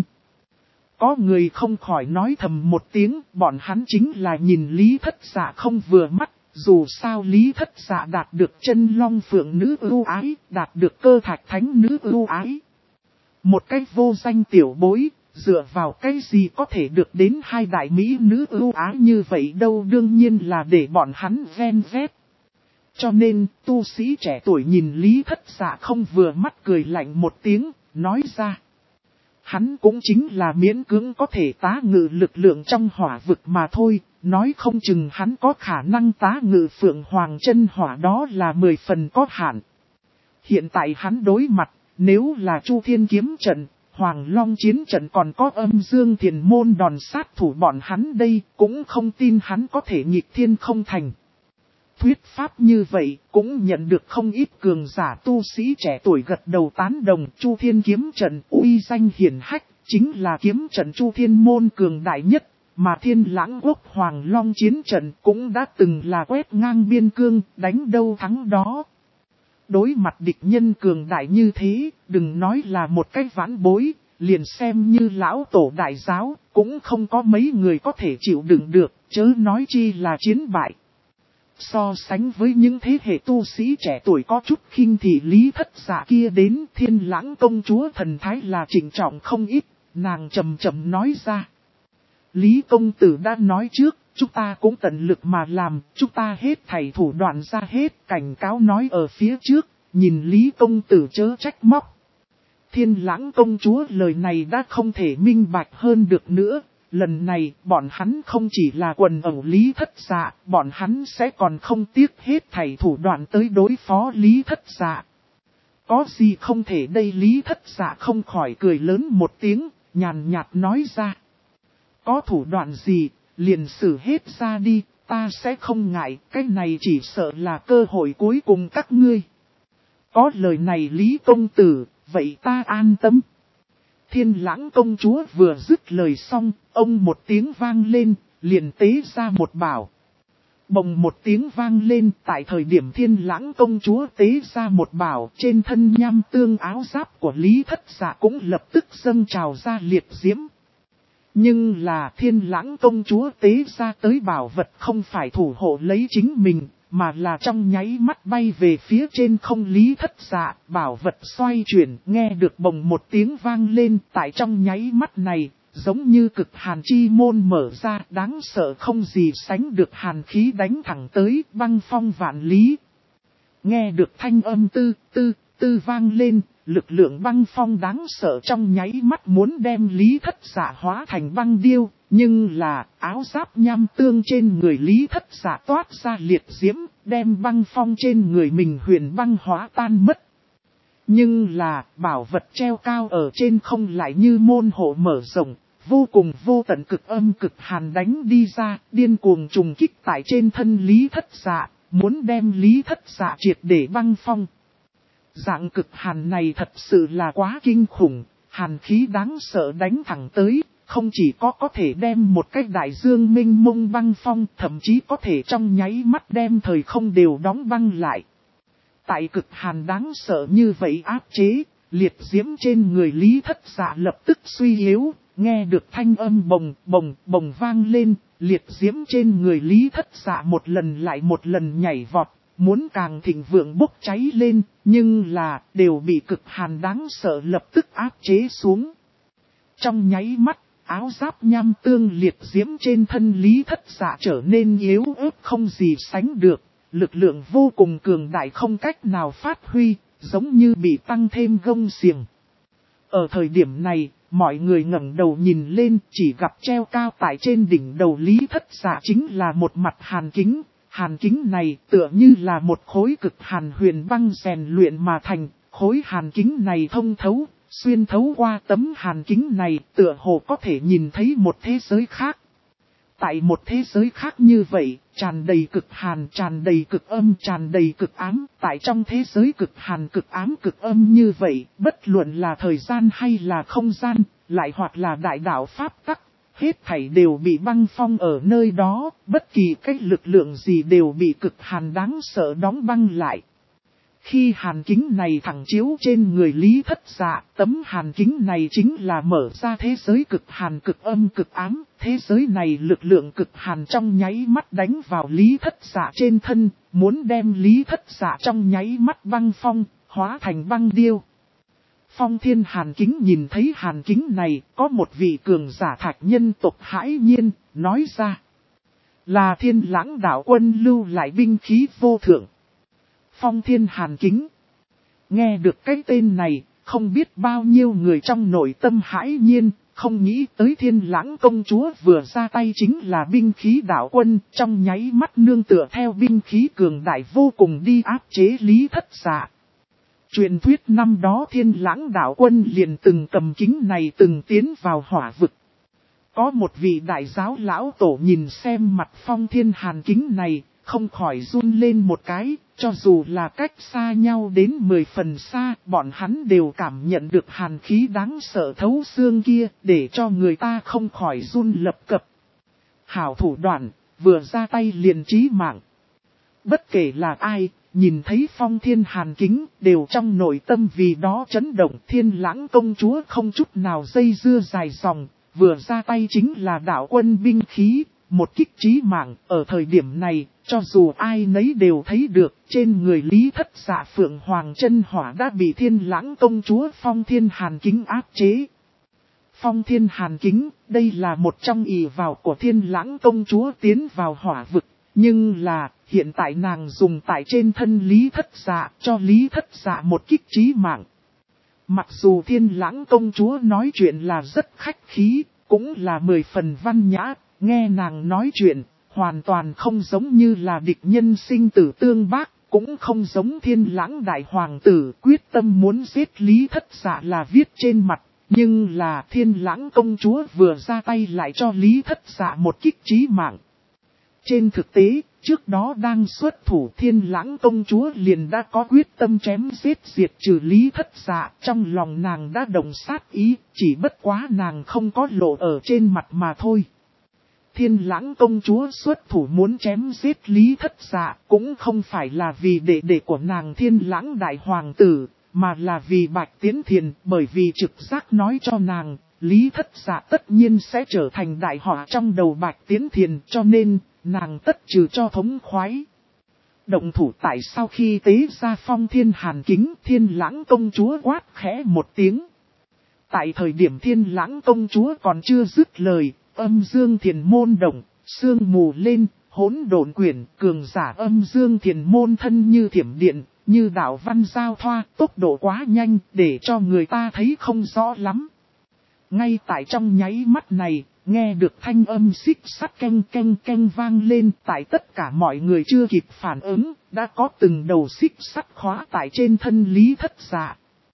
Có người không khỏi nói thầm một tiếng, bọn hắn chính là nhìn Lý Thất Dạ không vừa mắt. Dù sao Lý Thất Dạ đạt được chân long phượng nữ ưu ái, đạt được cơ thạch thánh nữ ưu ái. Một cách vô danh tiểu bối, dựa vào cái gì có thể được đến hai đại mỹ nữ ưu ái như vậy đâu, đương nhiên là để bọn hắn ven vét. Cho nên, tu sĩ trẻ tuổi nhìn Lý Thất Dạ không vừa mắt cười lạnh một tiếng, nói ra. Hắn cũng chính là miễn cưỡng có thể tá ngự lực lượng trong hỏa vực mà thôi, nói không chừng hắn có khả năng tá ngự Phượng Hoàng chân hỏa đó là 10 phần có hạn. Hiện tại hắn đối mặt, nếu là Chu Thiên kiếm trận, Hoàng Long chiến trận còn có Âm Dương Thiền môn đòn sát thủ bọn hắn đây, cũng không tin hắn có thể nghịch thiên không thành. Thuyết pháp như vậy cũng nhận được không ít cường giả tu sĩ trẻ tuổi gật đầu tán đồng. Chu Thiên kiếm trận uy danh hiển hách, chính là kiếm trận Chu Thiên môn cường đại nhất, mà Thiên Lãng quốc Hoàng Long chiến trận cũng đã từng là quét ngang biên cương, đánh đâu thắng đó. Đối mặt địch nhân cường đại như thế, đừng nói là một cái vãn bối, liền xem như lão tổ đại giáo, cũng không có mấy người có thể chịu đựng được, chớ nói chi là chiến bại. So sánh với những thế hệ tu sĩ trẻ tuổi có chút khinh thị Lý Thất Dạ kia đến, Thiên Lãng công chúa thần thái là trịnh trọng không ít, nàng trầm trầm nói ra. Lý công tử đã nói trước, chúng ta cũng tận lực mà làm, chúng ta hết thảy thủ đoạn ra hết, cảnh cáo nói ở phía trước, nhìn Lý công tử chớ trách móc. Thiên Lãng công chúa lời này đã không thể minh bạch hơn được nữa. Lần này, bọn hắn không chỉ là quần ẩu Lý Thất Dạ, bọn hắn sẽ còn không tiếc hết thảy thủ đoạn tới đối phó Lý Thất Dạ. Có gì không thể đây, Lý Thất Dạ không khỏi cười lớn một tiếng, nhàn nhạt nói ra. Có thủ đoạn gì, liền xử hết ra đi, ta sẽ không ngại, cái này chỉ sợ là cơ hội cuối cùng các ngươi. Có lời này Lý công tử, vậy ta an tâm. Thiên Lãng công chúa vừa dứt lời xong, ông một tiếng vang lên, liền tế ra một bảo. Bồng một tiếng vang lên, tại thời điểm Thiên Lãng công chúa tế ra một bảo, trên thân nham tương áo giáp của Lý Thất Dạ cũng lập tức dâng trào ra liệt diễm. Nhưng là Thiên Lãng công chúa tế ra tới bảo vật không phải thủ hộ lấy chính mình, mà là trong nháy mắt bay về phía trên không. Lý Thất Dạ, bảo vật xoay chuyển, nghe được bồng một tiếng vang lên, tại trong nháy mắt này, giống như cực hàn chi môn mở ra, đáng sợ không gì sánh được hàn khí đánh thẳng tới, băng phong vạn lý. Nghe được thanh âm tư vang lên, lực lượng băng phong đáng sợ trong nháy mắt muốn đem Lý Thất Dạ hóa thành băng điêu, nhưng là áo giáp nham tương trên người Lý Thất Dạ toát ra liệt diễm, đem băng phong trên người mình huyền băng hóa tan mất. Nhưng là bảo vật treo cao ở trên không lại như môn hộ mở rộng, vô cùng vô tận cực âm cực hàn đánh đi ra, điên cuồng trùng kích tại trên thân Lý Thất Dạ, muốn đem Lý Thất Dạ triệt để băng phong. Dạng cực hàn này thật sự là quá kinh khủng, hàn khí đáng sợ đánh thẳng tới, không chỉ có thể đem một cái đại dương mênh mông băng phong, thậm chí có thể trong nháy mắt đem thời không đều đóng băng lại. Tại cực hàn đáng sợ như vậy áp chế, liệt diễm trên người Lý Thất Dạ lập tức suy yếu, nghe được thanh âm bồng bồng bồng vang lên, liệt diễm trên người Lý Thất Dạ một lần lại một lần nhảy vọt, muốn càng thịnh vượng bốc cháy lên, nhưng là đều bị cực hàn đáng sợ lập tức áp chế xuống. Trong nháy mắt, áo giáp nham tương liệt diễm trên thân Lý Thất Dạ trở nên yếu ớt không gì sánh được, lực lượng vô cùng cường đại không cách nào phát huy, giống như bị tăng thêm gông xiềng. Ở thời điểm này, mọi người ngẩng đầu nhìn lên, chỉ gặp treo cao tại trên đỉnh đầu Lý Thất Dạ chính là một mặt hàn kính. Hàn kính này tựa như là một khối cực hàn huyền băng rèn luyện mà thành, khối hàn kính này thông thấu, xuyên thấu qua tấm hàn kính này tựa hồ có thể nhìn thấy một thế giới khác. Tại một thế giới khác như vậy, tràn đầy cực hàn, tràn đầy cực âm, tràn đầy cực ám. Tại trong thế giới cực hàn, cực ám, cực âm như vậy, bất luận là thời gian hay là không gian, lại hoặc là đại đạo pháp tắc, hết thảy đều bị băng phong ở nơi đó, bất kỳ cái lực lượng gì đều bị cực hàn đáng sợ đóng băng lại. Khi hàn kính này thẳng chiếu trên người Lý Thất Dạ, tấm hàn kính này chính là mở ra thế giới cực hàn cực âm cực ám, thế giới này lực lượng cực hàn trong nháy mắt đánh vào Lý Thất Dạ trên thân, muốn đem Lý Thất Dạ trong nháy mắt băng phong, hóa thành băng điêu. Phong Thiên Hàn Kính nhìn thấy hàn kính này, có một vị cường giả thạch nhân tộc hãi nhiên, nói ra. Là Thiên Lãng đạo quân lưu lại binh khí vô thượng. Phong Thiên Hàn Kính. Nghe được cái tên này, không biết bao nhiêu người trong nội tâm hãi nhiên, không nghĩ tới Thiên Lãng công chúa vừa ra tay chính là binh khí đạo quân, trong nháy mắt nương tựa theo binh khí cường đại vô cùng đi áp chế Lý Thất Dạ. Truyền thuyết năm đó Thiên Lãng đạo quân liền từng cầm kính này từng tiến vào hỏa vực. Có một vị đại giáo lão tổ nhìn xem mặt Phong Thiên Hàn Kính này, không khỏi run lên một cái, cho dù là cách xa nhau đến 10 phần xa, bọn hắn đều cảm nhận được hàn khí đáng sợ thấu xương kia, để cho người ta không khỏi run lập cập. Hảo thủ đoạn, vừa ra tay liền chí mạng. Bất kể là ai, nhìn thấy Phong Thiên Hàn Kính, đều trong nội tâm vì đó chấn động. Thiên Lãng công chúa không chút nào dây dưa dài dòng, vừa ra tay chính là đạo quân binh khí, một kích chí mạng. Ở thời điểm này, cho dù ai nấy đều thấy được, trên người Lý Thất Dạ Phượng Hoàng chân hỏa đã bị Thiên Lãng công chúa Phong Thiên Hàn Kính áp chế. Phong Thiên Hàn Kính, đây là một trong ỷ vào của Thiên Lãng công chúa tiến vào hỏa vực, nhưng là, hiện tại nàng dùng tại trên thân Lý Thất Dạ, cho Lý Thất Dạ một kích chí mạng. Mặc dù Thiên Lãng công chúa nói chuyện là rất khách khí, cũng là 10 phần văn nhã, nghe nàng nói chuyện, hoàn toàn không giống như là địch nhân sinh tử tương bác, cũng không giống Thiên Lãng đại hoàng tử quyết tâm muốn giết Lý Thất Dạ là viết trên mặt. Nhưng là Thiên Lãng công chúa vừa ra tay lại cho Lý Thất Dạ một kích chí mạng. Trên thực tế, trước đó đang xuất thủ Thiên Lãng công chúa liền đã có quyết tâm chém giết diệt trừ Lý Thất Dạ, trong lòng nàng đã đồng sát ý, chỉ bất quá nàng không có lộ ở trên mặt mà thôi. Thiên Lãng công chúa xuất thủ muốn chém giết Lý Thất Dạ cũng không phải là vì đệ đệ của nàng Thiên Lãng đại hoàng tử, mà là vì Bạch Tiến Thiền, bởi vì trực giác nói cho nàng, Lý Thất Dạ tất nhiên sẽ trở thành đại họa trong đầu Bạch Tiến Thiền, cho nên, nàng tất trừ cho thống khoái. Động thủ tại sau khi tế ra Phong Thiên Hàn Kính, Thiên Lãng công chúa quát khẽ một tiếng. Tại thời điểm Thiên Lãng công chúa còn chưa dứt lời, âm dương thiền môn động, sương mù lên, hỗn độn quyển, cường giả âm dương thiền môn thân như thiểm điện, như đạo văn giao thoa, tốc độ quá nhanh, để cho người ta thấy không rõ lắm. Ngay tại trong nháy mắt này, nghe được thanh âm xích sắt canh canh canh vang lên, tại tất cả mọi người chưa kịp phản ứng, đã có từng đầu xích sắt khóa tại trên thân Lý Thất Dạ.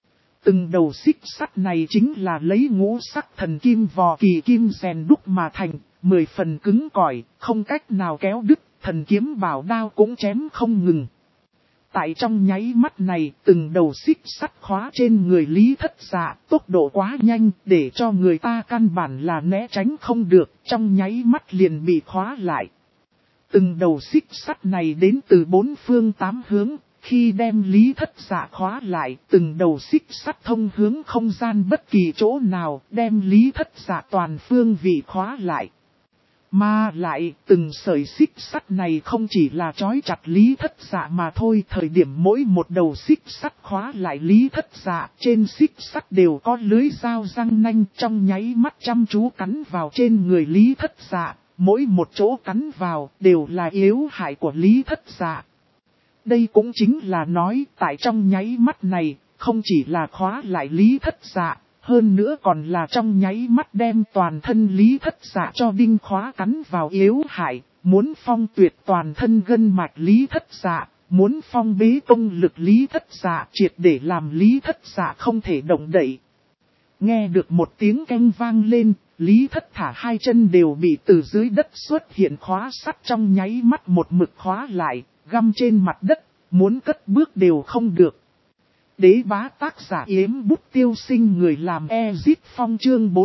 Từng đầu xích sắt này chính là lấy ngũ sắc thần kim vò kỳ kim rèn đúc mà thành, 10 phần cứng cỏi, không cách nào kéo đứt, thần kiếm bảo đao cũng chém không ngừng. Tại trong nháy mắt này, từng đầu xích sắt khóa trên người Lý Thất Dạ, tốc độ quá nhanh, để cho người ta căn bản là né tránh không được, trong nháy mắt liền bị khóa lại. Từng đầu xích sắt này đến từ 4 phương 8 hướng, khi đem Lý Thất Dạ khóa lại, từng đầu xích sắt thông hướng không gian bất kỳ chỗ nào, đem Lý Thất Dạ toàn phương vị khóa lại. Mà lại, từng sợi xích sắt này không chỉ là trói chặt Lý Thất Dạ mà thôi, thời điểm mỗi một đầu xích sắt khóa lại Lý Thất Dạ, trên xích sắt đều có lưới dao răng nanh, trong nháy mắt chăm chú cắn vào trên người Lý Thất Dạ, mỗi một chỗ cắn vào đều là yếu hại của Lý Thất Dạ. Đây cũng chính là nói, tại trong nháy mắt này, không chỉ là khóa lại Lý Thất Dạ, hơn nữa còn là trong nháy mắt đem toàn thân Lý Thất Dạ cho đinh khóa cắn vào yếu hại, muốn phong tuyệt toàn thân gân mạch Lý Thất Dạ, muốn phong bế công lực Lý Thất Dạ, triệt để làm Lý Thất Dạ không thể động đậy. Nghe được một tiếng keng vang lên, Lý Thất thả hai chân đều bị từ dưới đất xuất hiện khóa sắt trong nháy mắt một mực khóa lại, găm trên mặt đất, muốn cất bước đều không được. Đế bá tác giả Yếm Bút Tiêu Sinh, người làm Ezit Phong chương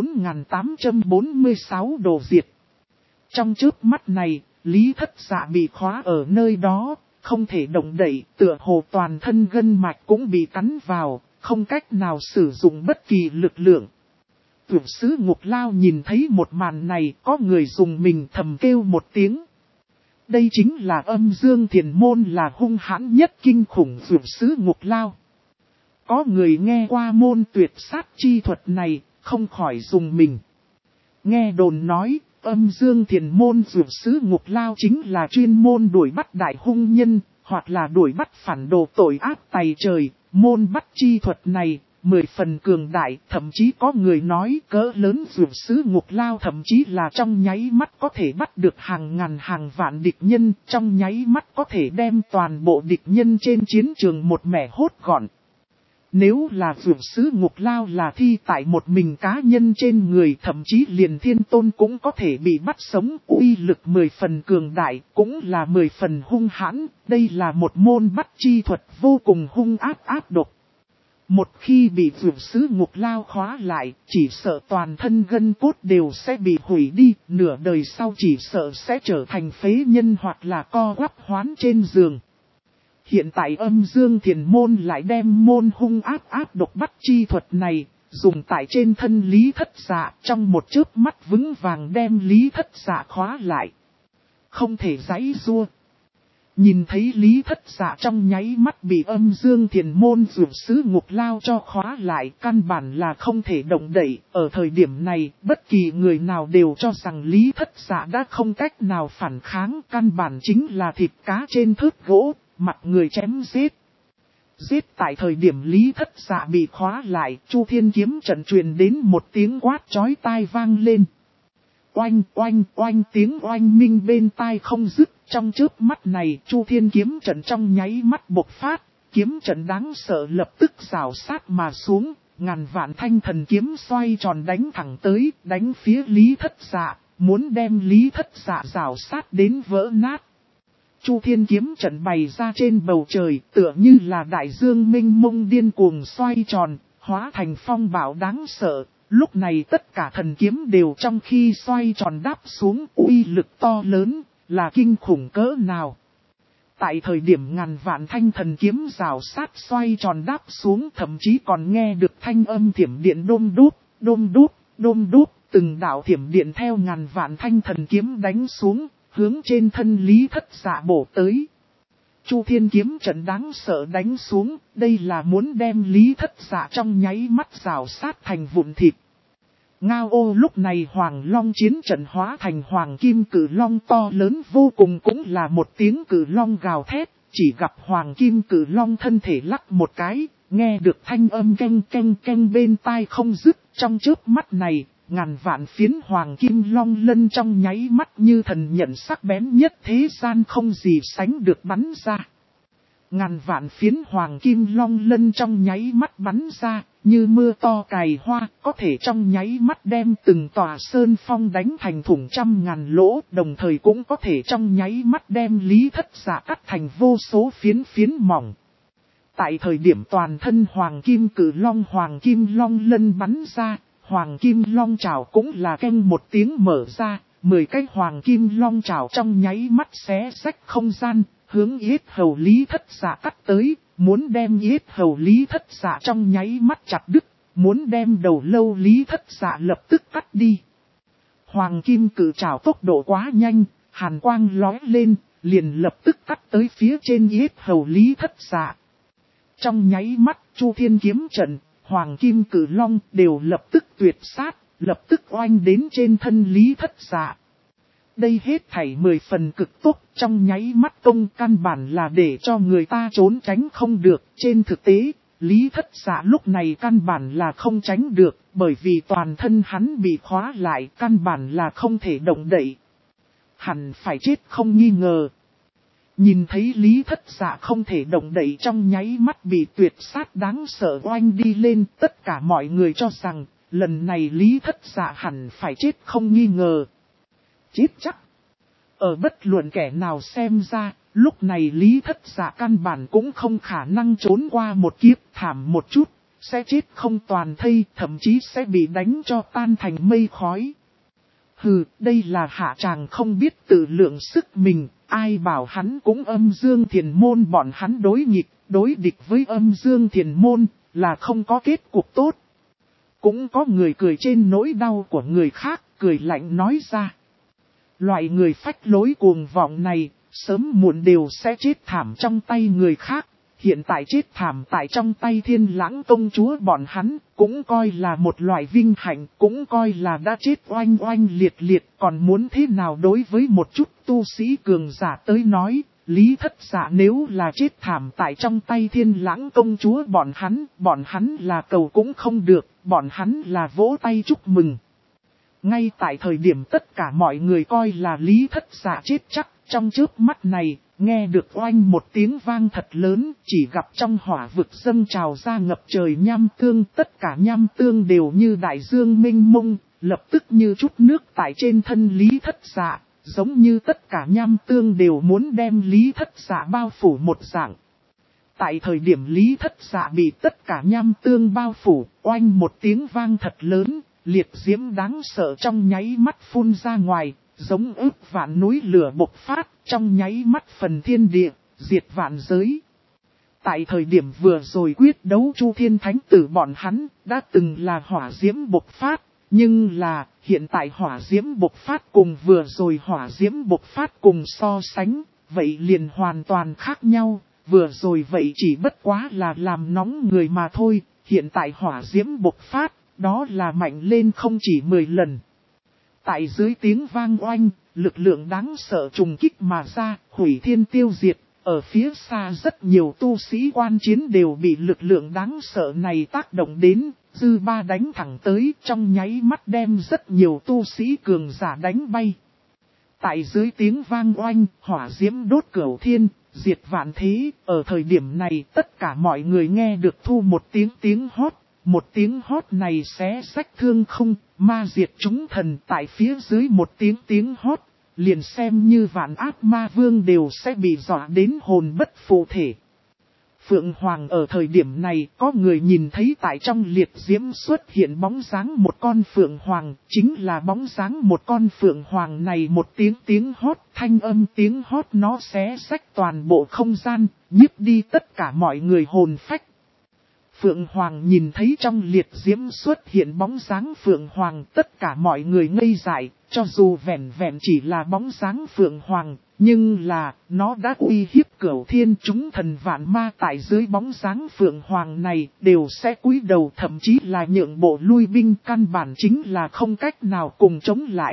4846 đồ diệt. Trong chớp mắt này, Lý Thất Dạ bị khóa ở nơi đó, không thể động đậy, tựa hồ toàn thân gân mạch cũng bị cắn vào, không cách nào sử dụng bất kỳ lực lượng. Tuyển sứ Ngục Lao nhìn thấy một màn này, có người dùng mình thầm kêu một tiếng. Đây chính là Âm Dương Thiền Môn, là hung hãn nhất kinh khủng tuyển sứ Ngục Lao. Có người nghe qua môn tuyệt sát chi thuật này, không khỏi dùng mình. Nghe đồn nói, Âm Dương Thiền Môn tuyển sứ Ngục Lao chính là chuyên môn đuổi bắt đại hung nhân, hoặc là đuổi bắt phản đồ tội ác tày trời. Môn bắt chi thuật này, 10 phần cường đại, thậm chí có người nói cỡ lớn tuyển sứ Ngục Lao thậm chí là trong nháy mắt có thể bắt được hàng ngàn hàng vạn địch nhân, trong nháy mắt có thể đem toàn bộ địch nhân trên chiến trường một mẻ hốt gọn. Nếu là tuyển sứ Ngục Lao là thi tại một mình cá nhân trên người, thậm chí liền thiên tôn cũng có thể bị bắt sống, uy lực 10 phần cường đại, cũng là 10 phần hung hãn, đây là một môn bắt chi thuật vô cùng hung ác độc. Một khi bị tuyển sứ Ngục Lao khóa lại, chỉ sợ toàn thân gân cốt đều sẽ bị hủy đi, nửa đời sau chỉ sợ sẽ trở thành phế nhân hoặc là co quắp hoán trên giường. Hiện tại Âm Dương Thiền Môn lại đem môn hung ác độc bắt chi thuật này, dùng tại trên thân Lý Thất Dạ, trong một chớp mắt vững vàng đem Lý Thất Dạ khóa lại. Không thể giãy giụa. Nhìn thấy Lý Thất Dạ trong nháy mắt bị Âm Dương Thiền Môn tuyển sứ Ngục Lao cho khóa lại, căn bản là không thể động đậy. Ở thời điểm này, bất kỳ người nào đều cho rằng Lý Thất Dạ đã không cách nào phản kháng, căn bản chính là thịt cá trên thớt gỗ, mặt người chém giết. Giết tại thời điểm Lý Thất Dạ bị khóa lại, Chu Thiên kiếm trận truyền đến một tiếng quát chói tai vang lên. Oanh oanh oanh, tiếng oanh minh bên tai không dứt, trong chớp mắt này Chu Thiên kiếm trận trong nháy mắt bộc phát, kiếm trận đáng sợ lập tức rào sát mà xuống, ngàn vạn thanh thần kiếm xoay tròn đánh thẳng tới, đánh phía Lý Thất Dạ, muốn đem Lý Thất Dạ rào sát đến vỡ nát. Chu Thiên kiếm trận bày ra trên bầu trời, tựa như là đại dương mênh mông điên cuồng xoay tròn, hóa thành phong bạo đáng sợ. Lúc này tất cả thần kiếm đều trong khi xoay tròn đáp xuống, uy lực to lớn, là kinh khủng cỡ nào. Tại thời điểm ngàn vạn thanh thần kiếm rào sát xoay tròn đáp xuống, thậm chí còn nghe được thanh âm thiểm điện đôm đúp, đôm đúp, đôm đúp, từng đạo thiểm điện theo ngàn vạn thanh thần kiếm đánh xuống, hướng trên thân Lý Thất Dạ bổ tới. Chu Thiên kiếm trận đáng sợ đánh xuống, đây là muốn đem Lý Thất Dạ trong nháy mắt rào sát thành vụn thịt. Ngao ô lúc này Hoàng Long chiến trận hóa thành Hoàng Kim Cử Long to lớn vô cùng, cũng là một tiếng cử long gào thét, chỉ gặp Hoàng Kim Cử Long thân thể lắc một cái, nghe được thanh âm canh canh canh bên tai không dứt, trong chớp mắt này. Ngàn vạn phiến Hoàng Kim Long lân trong nháy mắt như thần nhận sắc bén nhất thế gian không gì sánh được bắn ra. Ngàn vạn phiến Hoàng Kim Long lân trong nháy mắt bắn ra, như mưa to cày hoa, có thể trong nháy mắt đem từng tòa sơn phong đánh thành thủng trăm ngàn lỗ, đồng thời cũng có thể trong nháy mắt đem Lý Thất Dạ cắt thành vô số phiến phiến mỏng. Tại thời điểm toàn thân Hoàng Kim Cử Long lân bắn ra, Hoàng Kim Long trảo cũng là keng một tiếng mở ra, 10 cái Hoàng Kim Long trảo trong nháy mắt xé rách không gian, hướng yết hầu Lý Thất Dạ cắt tới, muốn đem yết hầu Lý Thất Dạ trong nháy mắt chặt đứt, muốn đem đầu lâu Lý Thất Dạ lập tức cắt đi. Hoàng Kim Cử trảo tốc độ quá nhanh, hàn quang lóe lên, liền lập tức cắt tới phía trên yết hầu Lý Thất Dạ. Trong nháy mắt, Chu Thiên kiếm trận, Hoàng Kim Cử Long đều lập tức tuyệt sát, lập tức oanh đến trên thân Lý Thất Dạ. Đây hết thảy 10 phần cực tốt, trong nháy mắt công căn bản là để cho người ta trốn tránh không được. Trên thực tế, Lý Thất Dạ lúc này căn bản là không tránh được, bởi vì toàn thân hắn bị khóa lại, căn bản là không thể động đậy. Hẳn phải chết không nghi ngờ. Nhìn thấy Lý Thất Dạ không thể động đậy, trong nháy mắt bị tuyệt sát đáng sợ oanh đi lên, tất cả mọi người cho rằng, lần này Lý Thất Dạ hẳn phải chết không nghi ngờ. Chết chắc. Ở bất luận kẻ nào xem ra, lúc này Lý Thất Dạ căn bản cũng không khả năng trốn qua một kiếp, thảm một chút, sẽ chết không toàn thây, thậm chí sẽ bị đánh cho tan thành mây khói. Hừ, đây là hạ tràng không biết tự lượng sức mình, ai bảo hắn cũng âm dương thiền môn, bọn hắn đối địch với âm dương thiền môn, là không có kết cục tốt. Cũng có người cười trên nỗi đau của người khác, cười lạnh nói ra. Loại người phách lối cuồng vọng này, sớm muộn đều sẽ chết thảm trong tay người khác. Hiện tại chết thảm tại trong tay Thiên Lãng công chúa bọn hắn, cũng coi là một loại vinh hạnh, cũng coi là đã chết oanh oanh liệt liệt. Còn muốn thế nào đối với một chút tu sĩ cường giả tới nói, Lý Thất Dạ nếu là chết thảm tại trong tay Thiên Lãng công chúa bọn hắn là cầu cũng không được, bọn hắn là vỗ tay chúc mừng. Ngay tại thời điểm tất cả mọi người coi là Lý Thất Dạ chết chắc, trong chớp mắt này, nghe được oanh một tiếng vang thật lớn, chỉ gặp trong hỏa vực dâng trào ra ngập trời nham tương, tất cả nham tương đều như đại dương mênh mông, lập tức như chút nước tại trên thân Lý Thất Dạ, giống như tất cả nham tương đều muốn đem Lý Thất Dạ bao phủ một dạng. Tại thời điểm Lý Thất Dạ bị tất cả nham tương bao phủ, oanh một tiếng vang thật lớn, liệt diễm đáng sợ trong nháy mắt phun ra ngoài, giống ức vạn núi lửa bộc phát, trong nháy mắt phần thiên địa, diệt vạn giới. Tại thời điểm vừa rồi quyết đấu Chu Thiên Thánh Tử bọn hắn, đã từng là hỏa diễm bộc phát, nhưng là, hiện tại hỏa diễm bộc phát cùng vừa rồi hỏa diễm bộc phát cùng so sánh, vậy liền hoàn toàn khác nhau, vừa rồi vậy chỉ bất quá là làm nóng người mà thôi, hiện tại hỏa diễm bộc phát, đó là mạnh lên không chỉ 10 lần. Tại dưới tiếng vang oanh, lực lượng đáng sợ trùng kích mà ra, hủy thiên tiêu diệt, ở phía xa rất nhiều tu sĩ quan chiến đều bị lực lượng đáng sợ này tác động đến, dư ba đánh thẳng tới, trong nháy mắt đem rất nhiều tu sĩ cường giả đánh bay. Tại dưới tiếng vang oanh, hỏa diễm đốt cửu thiên, diệt vạn thế, ở thời điểm này tất cả mọi người nghe được thu một tiếng hót. Một tiếng hót này xé rách thương không, ma diệt chúng thần, tại phía dưới một tiếng hót, liền xem như vạn ác ma vương đều sẽ bị dọa đến hồn bất phụ thể. Phượng Hoàng ở thời điểm này có người nhìn thấy tại trong liệt diễm xuất hiện bóng dáng một con Phượng Hoàng, chính là bóng dáng một con Phượng Hoàng này một tiếng hót, thanh âm tiếng hót nó xé rách toàn bộ không gian, nhiếp đi tất cả mọi người hồn phách. Phượng Hoàng nhìn thấy trong liệt diễm xuất hiện bóng dáng Phượng Hoàng, tất cả mọi người ngây dại, cho dù vẹn vẹn chỉ là bóng dáng Phượng Hoàng, nhưng là, nó đã uy hiếp cửu thiên chúng thần vạn ma tại dưới bóng dáng Phượng Hoàng này, đều sẽ cúi đầu thậm chí là nhượng bộ lui binh, căn bản chính là không cách nào cùng chống lại.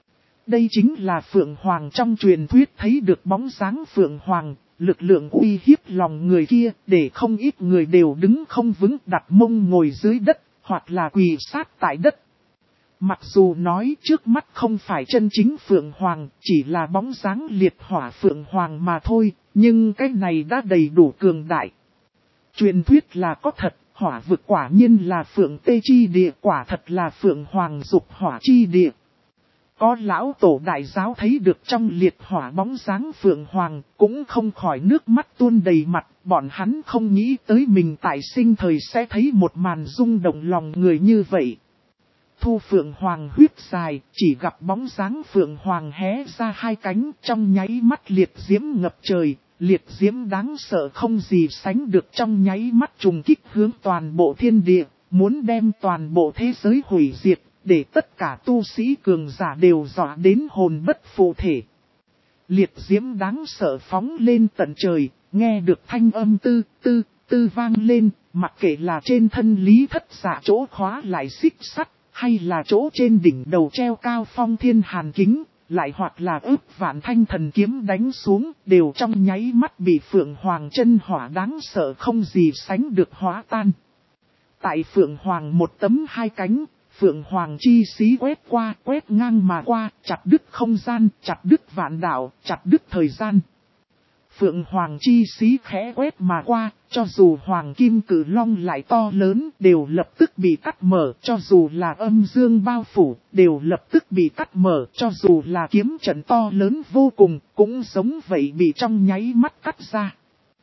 Đây chính là Phượng Hoàng trong truyền thuyết thấy được bóng dáng Phượng Hoàng. Lực lượng uy hiếp lòng người kia, để không ít người đều đứng không vững, đặt mông ngồi dưới đất, hoặc là quỳ sát tại đất. Mặc dù nói trước mắt không phải chân chính Phượng Hoàng, chỉ là bóng dáng liệt hỏa Phượng Hoàng mà thôi, nhưng cái này đã đầy đủ cường đại. Truyền thuyết là có thật, hỏa vực quả nhiên là phượng tê chi địa, quả thật là phượng hoàng dục hỏa chi địa. Có lão tổ đại giáo thấy được trong liệt hỏa bóng dáng phượng hoàng, cũng không khỏi nước mắt tuôn đầy mặt, bọn hắn không nghĩ tới mình tại sinh thời sẽ thấy một màn rung động lòng người như vậy. Thu phượng hoàng huyết dài, chỉ gặp bóng dáng phượng hoàng hé ra hai cánh, trong nháy mắt liệt diễm ngập trời, liệt diễm đáng sợ không gì sánh được, trong nháy mắt trùng kích hướng toàn bộ thiên địa, muốn đem toàn bộ thế giới hủy diệt, để tất cả tu sĩ cường giả đều dọa đến hồn bất phụ thể. Liệt diễm đáng sợ phóng lên tận trời, nghe được thanh âm tư vang lên, mặc kệ là trên thân Lý Thất Dạ chỗ khóa lại xích sắt, hay là chỗ trên đỉnh đầu treo cao phong thiên hàn kính, lại hoặc là ức vạn thanh thần kiếm đánh xuống, đều trong nháy mắt bị phượng hoàng chân hỏa đáng sợ không gì sánh được hóa tan. Tại phượng hoàng một tấm hai cánh, phượng hoàng chi xí quét ngang mà qua, chặt đứt không gian, chặt đứt vạn đạo, chặt đứt thời gian. Phượng hoàng chi xí khẽ quét mà qua, cho dù hoàng kim cử long lại to lớn, đều lập tức bị cắt mở, cho dù là âm dương bao phủ, đều lập tức bị cắt mở, cho dù là kiếm trận to lớn vô cùng, cũng giống vậy bị trong nháy mắt cắt ra.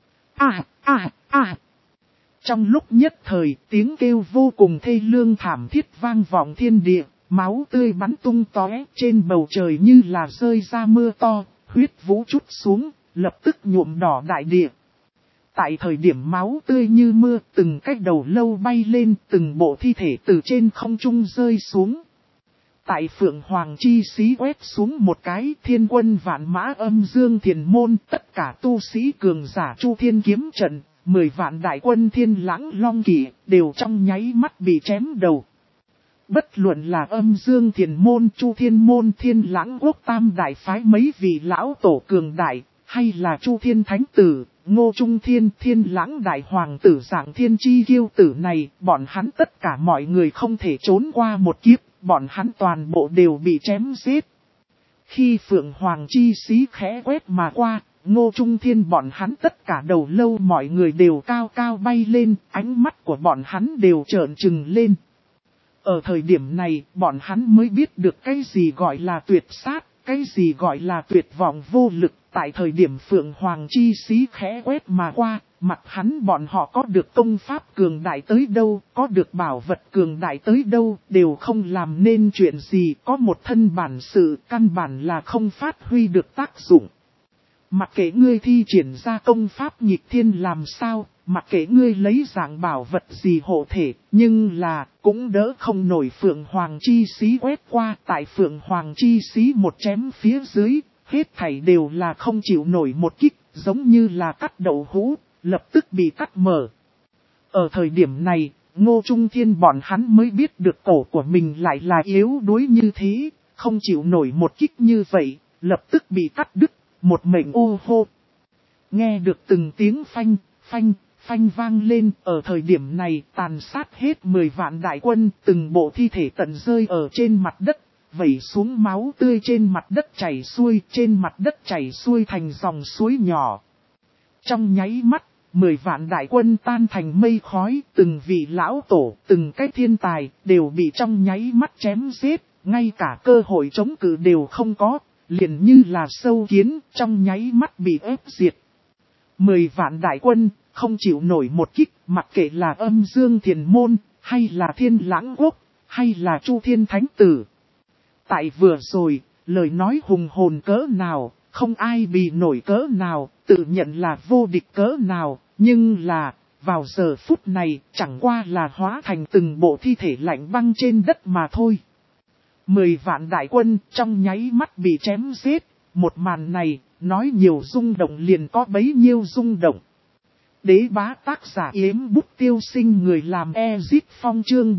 Trong lúc nhất thời, tiếng kêu vô cùng thê lương thảm thiết vang vọng thiên địa, máu tươi bắn tung tóe, trên bầu trời như là rơi ra mưa to, huyết vũ trút xuống, lập tức nhuộm đỏ đại địa. Tại thời điểm máu tươi như mưa, từng cái đầu lâu bay lên, từng bộ thi thể từ trên không trung rơi xuống. Tại phượng hoàng chi xí quét xuống một cái, thiên quân vạn mã âm dương thiền môn, tất cả tu sĩ cường giả chu thiên kiếm trận, 10 vạn đại quân thiên lãng long kỵ, đều trong nháy mắt bị chém đầu. Bất luận là âm dương thiền môn, chu thiên môn, thiên lãng quốc tam đại phái mấy vị lão tổ cường đại, hay là chu thiên thánh tử, ngô trung thiên, thiên lãng đại hoàng tử dạng thiên chi kiêu tử này, bọn hắn tất cả mọi người không thể trốn qua một kiếp, bọn hắn toàn bộ đều bị chém giết. Khi phượng hoàng chi xí khẽ quét mà qua, ngô trung thiên bọn hắn tất cả đầu lâu mọi người đều cao cao bay lên, ánh mắt của bọn hắn đều trợn trừng lên. Ở thời điểm này, bọn hắn mới biết được cái gì gọi là tuyệt sát, cái gì gọi là tuyệt vọng vô lực. Tại thời điểm phượng hoàng chi xí khẽ quét mà qua, mặt hắn bọn họ có được công pháp cường đại tới đâu, có được bảo vật cường đại tới đâu, đều không làm nên chuyện gì, có một thân bản sự, căn bản là không phát huy được tác dụng. Mặc kệ ngươi thi triển ra công pháp nghịch thiên làm sao, mặc kệ ngươi lấy dạng bảo vật gì hộ thể, nhưng là, cũng đỡ không nổi phượng hoàng chi xí quét qua, tại phượng hoàng chi xí một chém phía dưới, hết thảy đều là không chịu nổi một kích, giống như là cắt đậu hũ, lập tức bị cắt mở. Ở thời điểm này, Ngô Trung Thiên bọn hắn mới biết được cổ của mình lại là yếu đuối như thế, không chịu nổi một kích như vậy, lập tức bị cắt đứt, một mệnh ô hô. Nghe được từng tiếng phanh vang lên, ở thời điểm này tàn sát hết 10 vạn đại quân, từng bộ thi thể tận rơi ở trên mặt đất, vẩy xuống máu tươi trên mặt đất chảy xuôi, trên mặt đất chảy xuôi thành dòng suối nhỏ. Trong nháy mắt, 10 vạn đại quân tan thành mây khói, từng vị lão tổ, từng cái thiên tài, đều bị trong nháy mắt chém giết, ngay cả cơ hội chống cự đều không có, liền như là sâu kiến, trong nháy mắt bị ép diệt. 10 vạn đại quân, không chịu nổi một kích, mặc kệ là âm dương thiền môn, hay là thiên lãng quốc, hay là chu thiên thánh tử. Tại vừa rồi, lời nói hùng hồn cỡ nào, không ai bị nổi cỡ nào, tự nhận là vô địch cỡ nào, nhưng là, vào giờ phút này, chẳng qua là hóa thành từng bộ thi thể lạnh băng trên đất mà thôi. 10 vạn đại quân trong nháy mắt bị chém giết, một màn này, nói nhiều rung động liền có bấy nhiêu rung động. Đế bá tác giả Yếm Bút Tiêu Sinh, người làm Ezit Phong, chương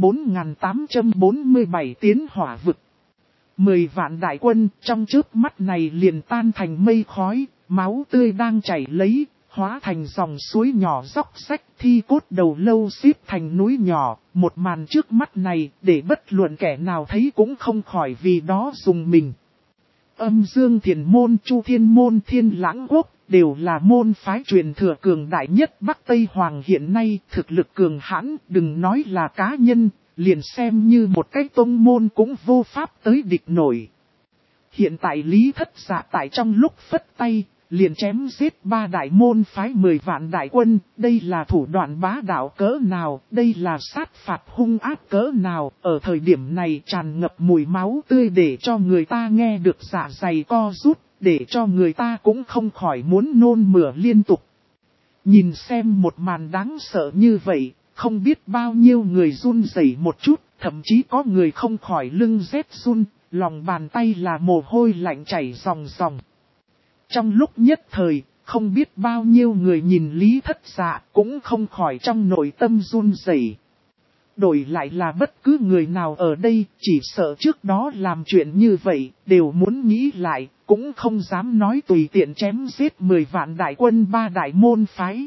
4847 tiến hỏa vực. 10 vạn đại quân trong chớp mắt này liền tan thành mây khói, máu tươi đang chảy lấy, hóa thành dòng suối nhỏ róc rách, thi cốt đầu lâu xếp thành núi nhỏ. Một màn trước mắt này, để bất luận kẻ nào thấy cũng không khỏi vì đó dùng mình. Âm dương thiền môn, chu thiên môn, thiên lãng quốc, đều là môn phái truyền thừa cường đại nhất Bắc Tây Hoàng hiện nay, thực lực cường hãn, đừng nói là cá nhân, liền xem như một cái tông môn cũng vô pháp tới địch nổi. Hiện tại Lý Thất Dạ tại trong lúc phất tay, liền chém giết 3 đại môn phái 10 vạn đại quân, đây là thủ đoạn bá đạo cỡ nào, đây là sát phạt hung ác cỡ nào, ở thời điểm này tràn ngập mùi máu tươi để cho người ta nghe được dạ dày co rút, để cho người ta cũng không khỏi muốn nôn mửa liên tục. Nhìn xem một màn đáng sợ như vậy, không biết bao nhiêu người run rẩy một chút, thậm chí có người không khỏi lưng rét run, lòng bàn tay là mồ hôi lạnh chảy ròng ròng. Trong lúc nhất thời, không biết bao nhiêu người nhìn Lý Thất Dạ cũng không khỏi trong nội tâm run rẩy. Đổi lại là bất cứ người nào ở đây, chỉ sợ trước đó làm chuyện như vậy, đều muốn nghĩ lại, cũng không dám nói tùy tiện chém giết 10 vạn đại quân 3 đại môn phái.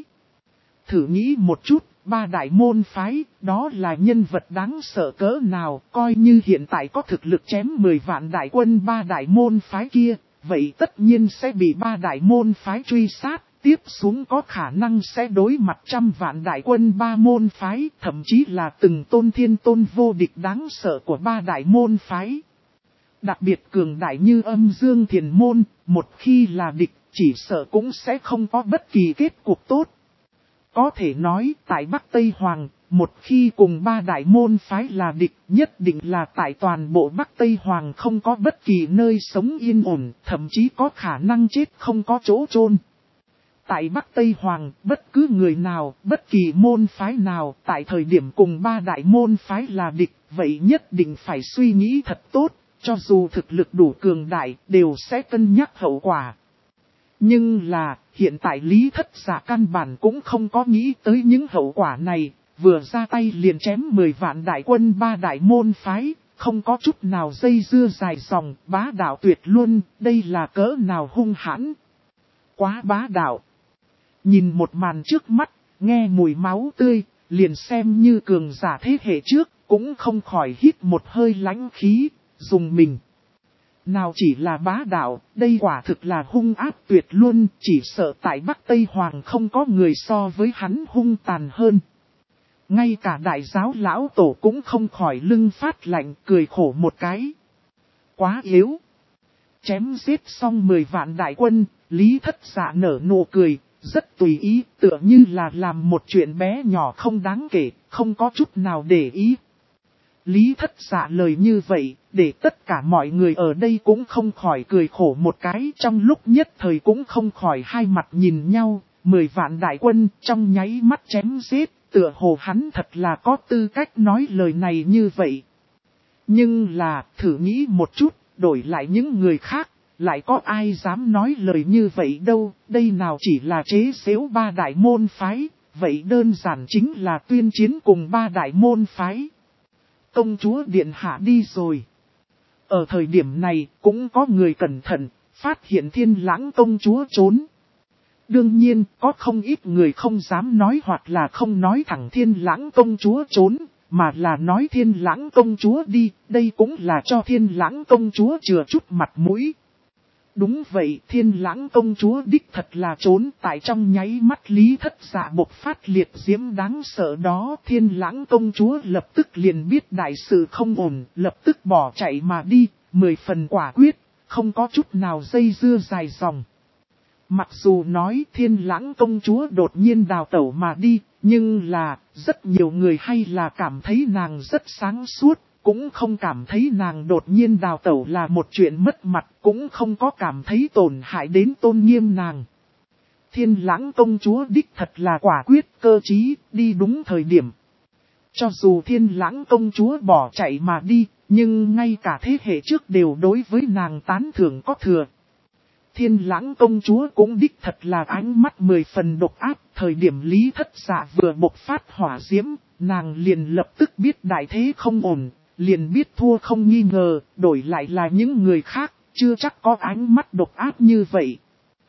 Thử nghĩ một chút, 3 đại môn phái, đó là nhân vật đáng sợ cỡ nào, coi như hiện tại có thực lực chém 10 vạn đại quân 3 đại môn phái kia, vậy tất nhiên sẽ bị 3 đại môn phái truy sát. Tiếp xuống có khả năng sẽ đối mặt 100 vạn đại quân 3 môn phái, thậm chí là từng tôn thiên tôn vô địch đáng sợ của 3 đại môn phái. Đặc biệt cường đại như Âm Dương Thiền Môn, một khi là địch, chỉ sợ cũng sẽ không có bất kỳ kết cục tốt. Có thể nói, tại Bắc Tây Hoàng, một khi cùng 3 đại môn phái là địch, nhất định là tại toàn bộ Bắc Tây Hoàng không có bất kỳ nơi sống yên ổn, thậm chí có khả năng chết không có chỗ chôn. Tại Bắc Tây Hoàng, bất cứ người nào, bất kỳ môn phái nào, tại thời điểm cùng 3 đại môn phái là địch, vậy nhất định phải suy nghĩ thật tốt, cho dù thực lực đủ cường đại, đều sẽ cân nhắc hậu quả. Nhưng là, hiện tại Lý Thất Dạ căn bản cũng không có nghĩ tới những hậu quả này, vừa ra tay liền chém 10 vạn đại quân 3 đại môn phái, không có chút nào dây dưa dài dòng, bá đạo tuyệt luôn, đây là cỡ nào hung hãn. Quá bá đạo. Nhìn một màn trước mắt, nghe mùi máu tươi, liền xem như cường giả thế hệ trước, cũng không khỏi hít một hơi lãnh khí, dùng mình. Nào chỉ là bá đạo, đây quả thực là hung ác tuyệt luôn, chỉ sợ tại Bắc Tây Hoàng không có người so với hắn hung tàn hơn. Ngay cả đại giáo lão tổ cũng không khỏi lưng phát lạnh, cười khổ một cái. Quá yếu. Chém giết xong 10 vạn đại quân, Lý Thất Dạ nở nụ cười, rất tùy ý, tựa như là làm một chuyện bé nhỏ không đáng kể, không có chút nào để ý. Lý Thất Dạ lời như vậy, để tất cả mọi người ở đây cũng không khỏi cười khổ một cái, trong lúc nhất thời cũng không khỏi hai mặt nhìn nhau, 10 vạn đại quân trong nháy mắt chém giết, tựa hồ hắn thật là có tư cách nói lời này như vậy. Nhưng là, thử nghĩ một chút, đổi lại những người khác, lại có ai dám nói lời như vậy đâu, đây nào chỉ là chế giễu 3 đại môn phái, vậy đơn giản chính là tuyên chiến cùng 3 đại môn phái. Công chúa điện hạ đi rồi. Ở thời điểm này, cũng có người cẩn thận, phát hiện Thiên Lãng công chúa trốn. Đương nhiên, có không ít người không dám nói hoặc là không nói thẳng Thiên Lãng công chúa trốn, mà là nói Thiên Lãng công chúa đi, đây cũng là cho Thiên Lãng công chúa chừa chút mặt mũi. Đúng vậy, Thiên Lãng công chúa đích thật là trốn, tại trong nháy mắt Lý Thất Dạ bộc phát liệt diễm đáng sợ đó. Thiên Lãng công chúa lập tức liền biết đại sự không ổn, lập tức bỏ chạy mà đi, 10 phần quả quyết, không có chút nào dây dưa dài dòng. Mặc dù nói Thiên Lãng công chúa đột nhiên đào tẩu mà đi, nhưng là, rất nhiều người hay là cảm thấy nàng rất sáng suốt. Cũng không cảm thấy nàng đột nhiên đào tẩu là một chuyện mất mặt, cũng không có cảm thấy tổn hại đến tôn nghiêm nàng. Thiên Lãng công chúa đích thật là quả quyết cơ trí, đi đúng thời điểm. Cho dù Thiên Lãng công chúa bỏ chạy mà đi, nhưng ngay cả thế hệ trước đều đối với nàng tán thưởng có thừa. Thiên Lãng công chúa cũng đích thật là ánh mắt 10 phần độc ác, thời điểm Lý Thất Dạ vừa bộc phát hỏa diễm, nàng liền lập tức biết đại thế không ổn. Liền biết thua không nghi ngờ, đổi lại là những người khác, chưa chắc có ánh mắt độc ác như vậy.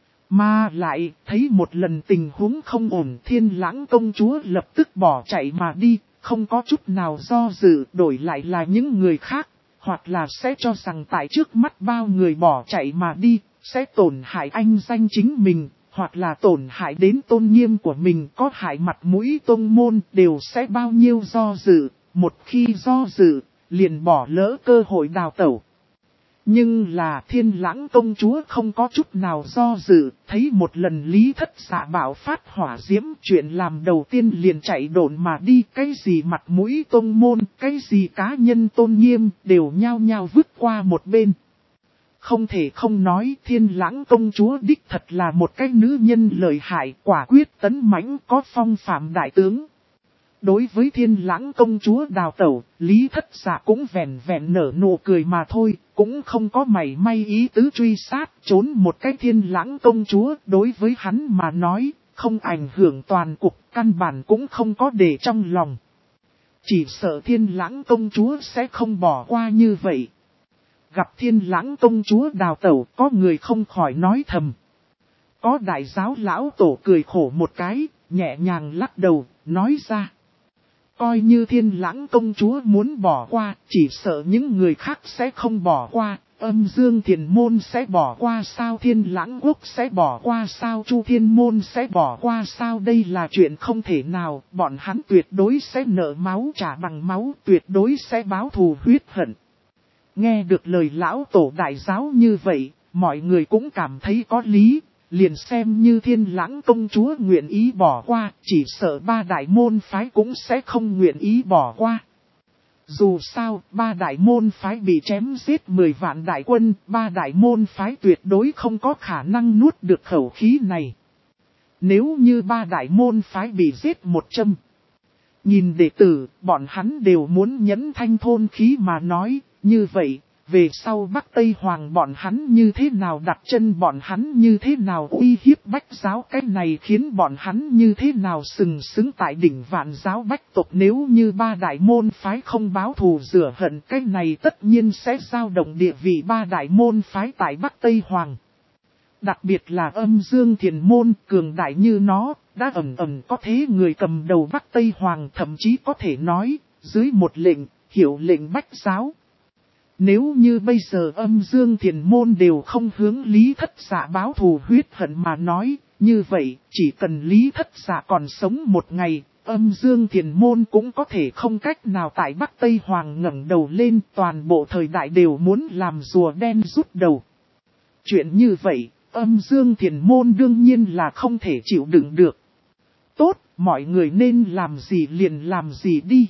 Mà lại, thấy một lần tình huống không ổn, Thiên Lãng công chúa lập tức bỏ chạy mà đi, không có chút nào do dự, đổi lại là những người khác, hoặc là sẽ cho rằng tại trước mắt bao người bỏ chạy mà đi, sẽ tổn hại anh danh chính mình, hoặc là tổn hại đến tôn nghiêm của mình, có hại mặt mũi tông môn, đều sẽ bao nhiêu do dự, một khi do dự, liền bỏ lỡ cơ hội đào tẩu. Nhưng là Thiên Lãng công chúa không có chút nào do dự, thấy một lần Lý Thất Dạ bạo phát hỏa diễm, chuyện làm đầu tiên liền chạy độn mà đi, cái gì mặt mũi tông môn, cái gì cá nhân tôn nghiêm, đều nhao nhao vứt qua một bên. Không thể không nói Thiên Lãng công chúa đích thật là một cái nữ nhân lợi hại, quả quyết tấn mãnh, có phong phạm đại tướng. Đối với Thiên Lãng công chúa đào tẩu, Lý Thất Dạ cũng vẹn vẹn nở nụ cười mà thôi, cũng không có mảy may ý tứ truy sát, trốn một cái Thiên Lãng công chúa, đối với hắn mà nói, không ảnh hưởng toàn cục, căn bản cũng không có để trong lòng. Chỉ sợ Thiên Lãng công chúa sẽ không bỏ qua như vậy. Gặp Thiên Lãng công chúa đào tẩu, có người không khỏi nói thầm. Có đại giáo lão tổ cười khổ một cái, nhẹ nhàng lắc đầu, nói ra. Coi như Thiên Lãng công chúa muốn bỏ qua, chỉ sợ những người khác sẽ không bỏ qua, Âm Dương Thiền Môn sẽ bỏ qua sao, Thiên Lãng Quốc sẽ bỏ qua sao, Chu Thiên Môn sẽ bỏ qua sao, đây là chuyện không thể nào, bọn hắn tuyệt đối sẽ nợ máu trả bằng máu, tuyệt đối sẽ báo thù huyết hận. Nghe được lời lão tổ đại giáo như vậy, mọi người cũng cảm thấy có lý. Liền xem như Thiên Lãng công chúa nguyện ý bỏ qua, chỉ sợ ba đại môn phái cũng sẽ không nguyện ý bỏ qua. Dù sao, ba đại môn phái bị chém giết 10 vạn đại quân, ba đại môn phái tuyệt đối không có khả năng nuốt được khẩu khí này. Nếu như ba đại môn phái bị giết 100. Nhìn đệ tử, bọn hắn đều muốn nhẫn thanh thôn khí mà nói, như vậy. Về sau Bắc Tây Hoàng bọn hắn như thế nào đặt chân, bọn hắn như thế nào uy hiếp Bách giáo, cái này khiến bọn hắn như thế nào sừng sững tại đỉnh Vạn giáo Bách tộc. Nếu như ba đại môn phái không báo thù rửa hận, cái này tất nhiên sẽ dao động địa vị ba đại môn phái tại Bắc Tây Hoàng. Đặc biệt là Âm Dương Thiền Môn cường đại như nó, đã ẩn ẩn có thế người cầm đầu Bắc Tây Hoàng, thậm chí có thể nói, dưới một lệnh, hiệu lệnh Bách giáo. Nếu như bây giờ Âm Dương Thiền Môn đều không hướng Lý Thất Dạ báo thù huyết hận mà nói, như vậy, chỉ cần Lý Thất Dạ còn sống một ngày, Âm Dương Thiền Môn cũng có thể không cách nào tại Bắc Tây Hoàng ngẩng đầu lên, toàn bộ thời đại đều muốn làm rùa đen rút đầu. Chuyện như vậy, Âm Dương Thiền Môn đương nhiên là không thể chịu đựng được. Tốt, mọi người nên làm gì liền làm gì đi.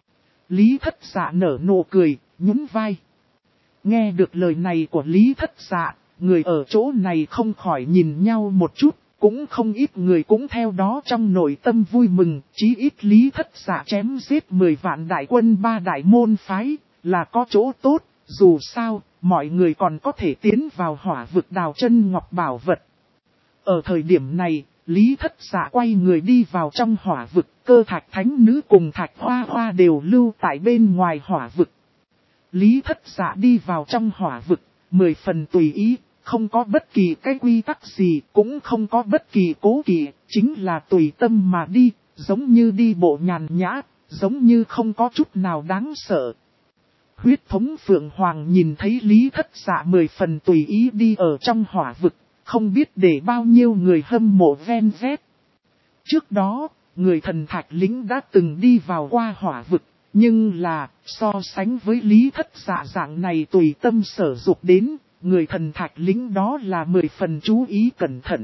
Lý Thất Dạ nở nụ cười, nhún vai. Nghe được lời này của Lý Thất Dạ, người ở chỗ này không khỏi nhìn nhau một chút, cũng không ít người cũng theo đó trong nội tâm vui mừng, chí ít Lý Thất Dạ chém giết 10 vạn đại quân ba đại môn phái, là có chỗ tốt, dù sao, mọi người còn có thể tiến vào hỏa vực đào chân ngọc bảo vật. Ở thời điểm này, Lý Thất Dạ quay người đi vào trong hỏa vực, Cơ Thạch Thánh Nữ cùng Thạch Hoa Hoa đều lưu tại bên ngoài hỏa vực. Lý Thất Dạ đi vào trong hỏa vực, 10 phần tùy ý, không có bất kỳ cái quy tắc gì, cũng không có bất kỳ cố kỵ, chính là tùy tâm mà đi, giống như đi bộ nhàn nhã, giống như không có chút nào đáng sợ. Huyết thống Phượng Hoàng nhìn thấy Lý Thất Dạ 10 phần tùy ý đi ở trong hỏa vực, không biết để bao nhiêu người hâm mộ ven vét. Trước đó, người thần Thạch Lính đã từng đi vào qua hỏa vực. Nhưng là, so sánh với Lý Thất Dạ dạng này tùy tâm sở dục đến, người thần Thạch Lính đó là 10 phần chú ý cẩn thận.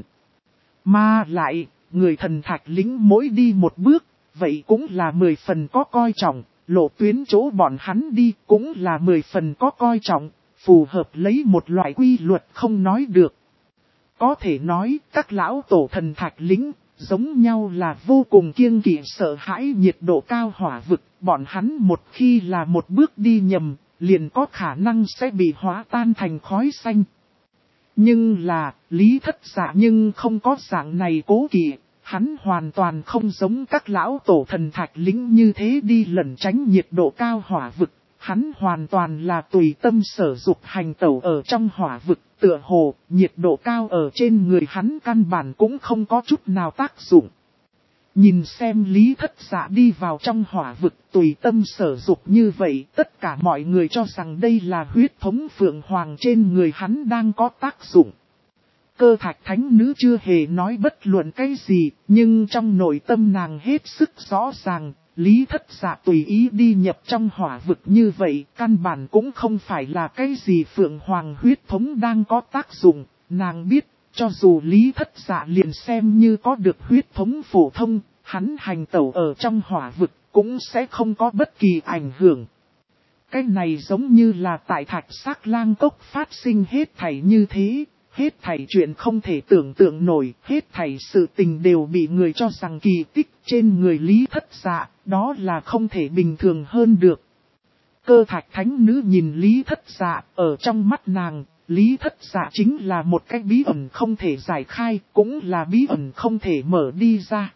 Mà lại, người thần Thạch Lính mỗi đi một bước, vậy cũng là 10 phần có coi trọng, lộ tuyến chỗ bọn hắn đi cũng là 10 phần có coi trọng, phù hợp lấy một loại quy luật không nói được. Có thể nói, các lão tổ thần Thạch Lính, giống nhau là vô cùng kiêng kỵ sợ hãi nhiệt độ cao hỏa vực, bọn hắn một khi là một bước đi nhầm, liền có khả năng sẽ bị hóa tan thành khói xanh. Nhưng là, Lý Thất Dạ nhưng không có dạng này cố kỵ, hắn hoàn toàn không giống các lão tổ thần Thạch Lính như thế đi lẩn tránh nhiệt độ cao hỏa vực, hắn hoàn toàn là tùy tâm sở dục hành tẩu ở trong hỏa vực. Tựa hồ, nhiệt độ cao ở trên người hắn căn bản cũng không có chút nào tác dụng. Nhìn xem Lý Thất Dạ đi vào trong hỏa vực tùy tâm sở dục như vậy, tất cả mọi người cho rằng đây là huyết thống Phượng Hoàng trên người hắn đang có tác dụng. Cơ thạch thánh nữ chưa hề nói bất luận cái gì, nhưng trong nội tâm nàng hết sức rõ ràng, Lý Thất Dạ tùy ý đi nhập trong hỏa vực như vậy, căn bản cũng không phải là cái gì Phượng Hoàng huyết thống đang có tác dụng, nàng biết, cho dù Lý Thất Dạ liền xem như có được huyết thống phổ thông, hắn hành tẩu ở trong hỏa vực cũng sẽ không có bất kỳ ảnh hưởng. Cái này giống như là tại Thạch Sắc Lang Cốc phát sinh hết thảy như thế. Hết thảy chuyện không thể tưởng tượng nổi, hết thảy sự tình đều bị người cho rằng kỳ tích trên người Lý Thất Dạ, đó là không thể bình thường hơn được. Cơ thạch thánh nữ nhìn Lý Thất Dạ, ở trong mắt nàng, Lý Thất Dạ chính là một cái bí ẩn không thể giải khai, cũng là bí ẩn không thể mở đi ra.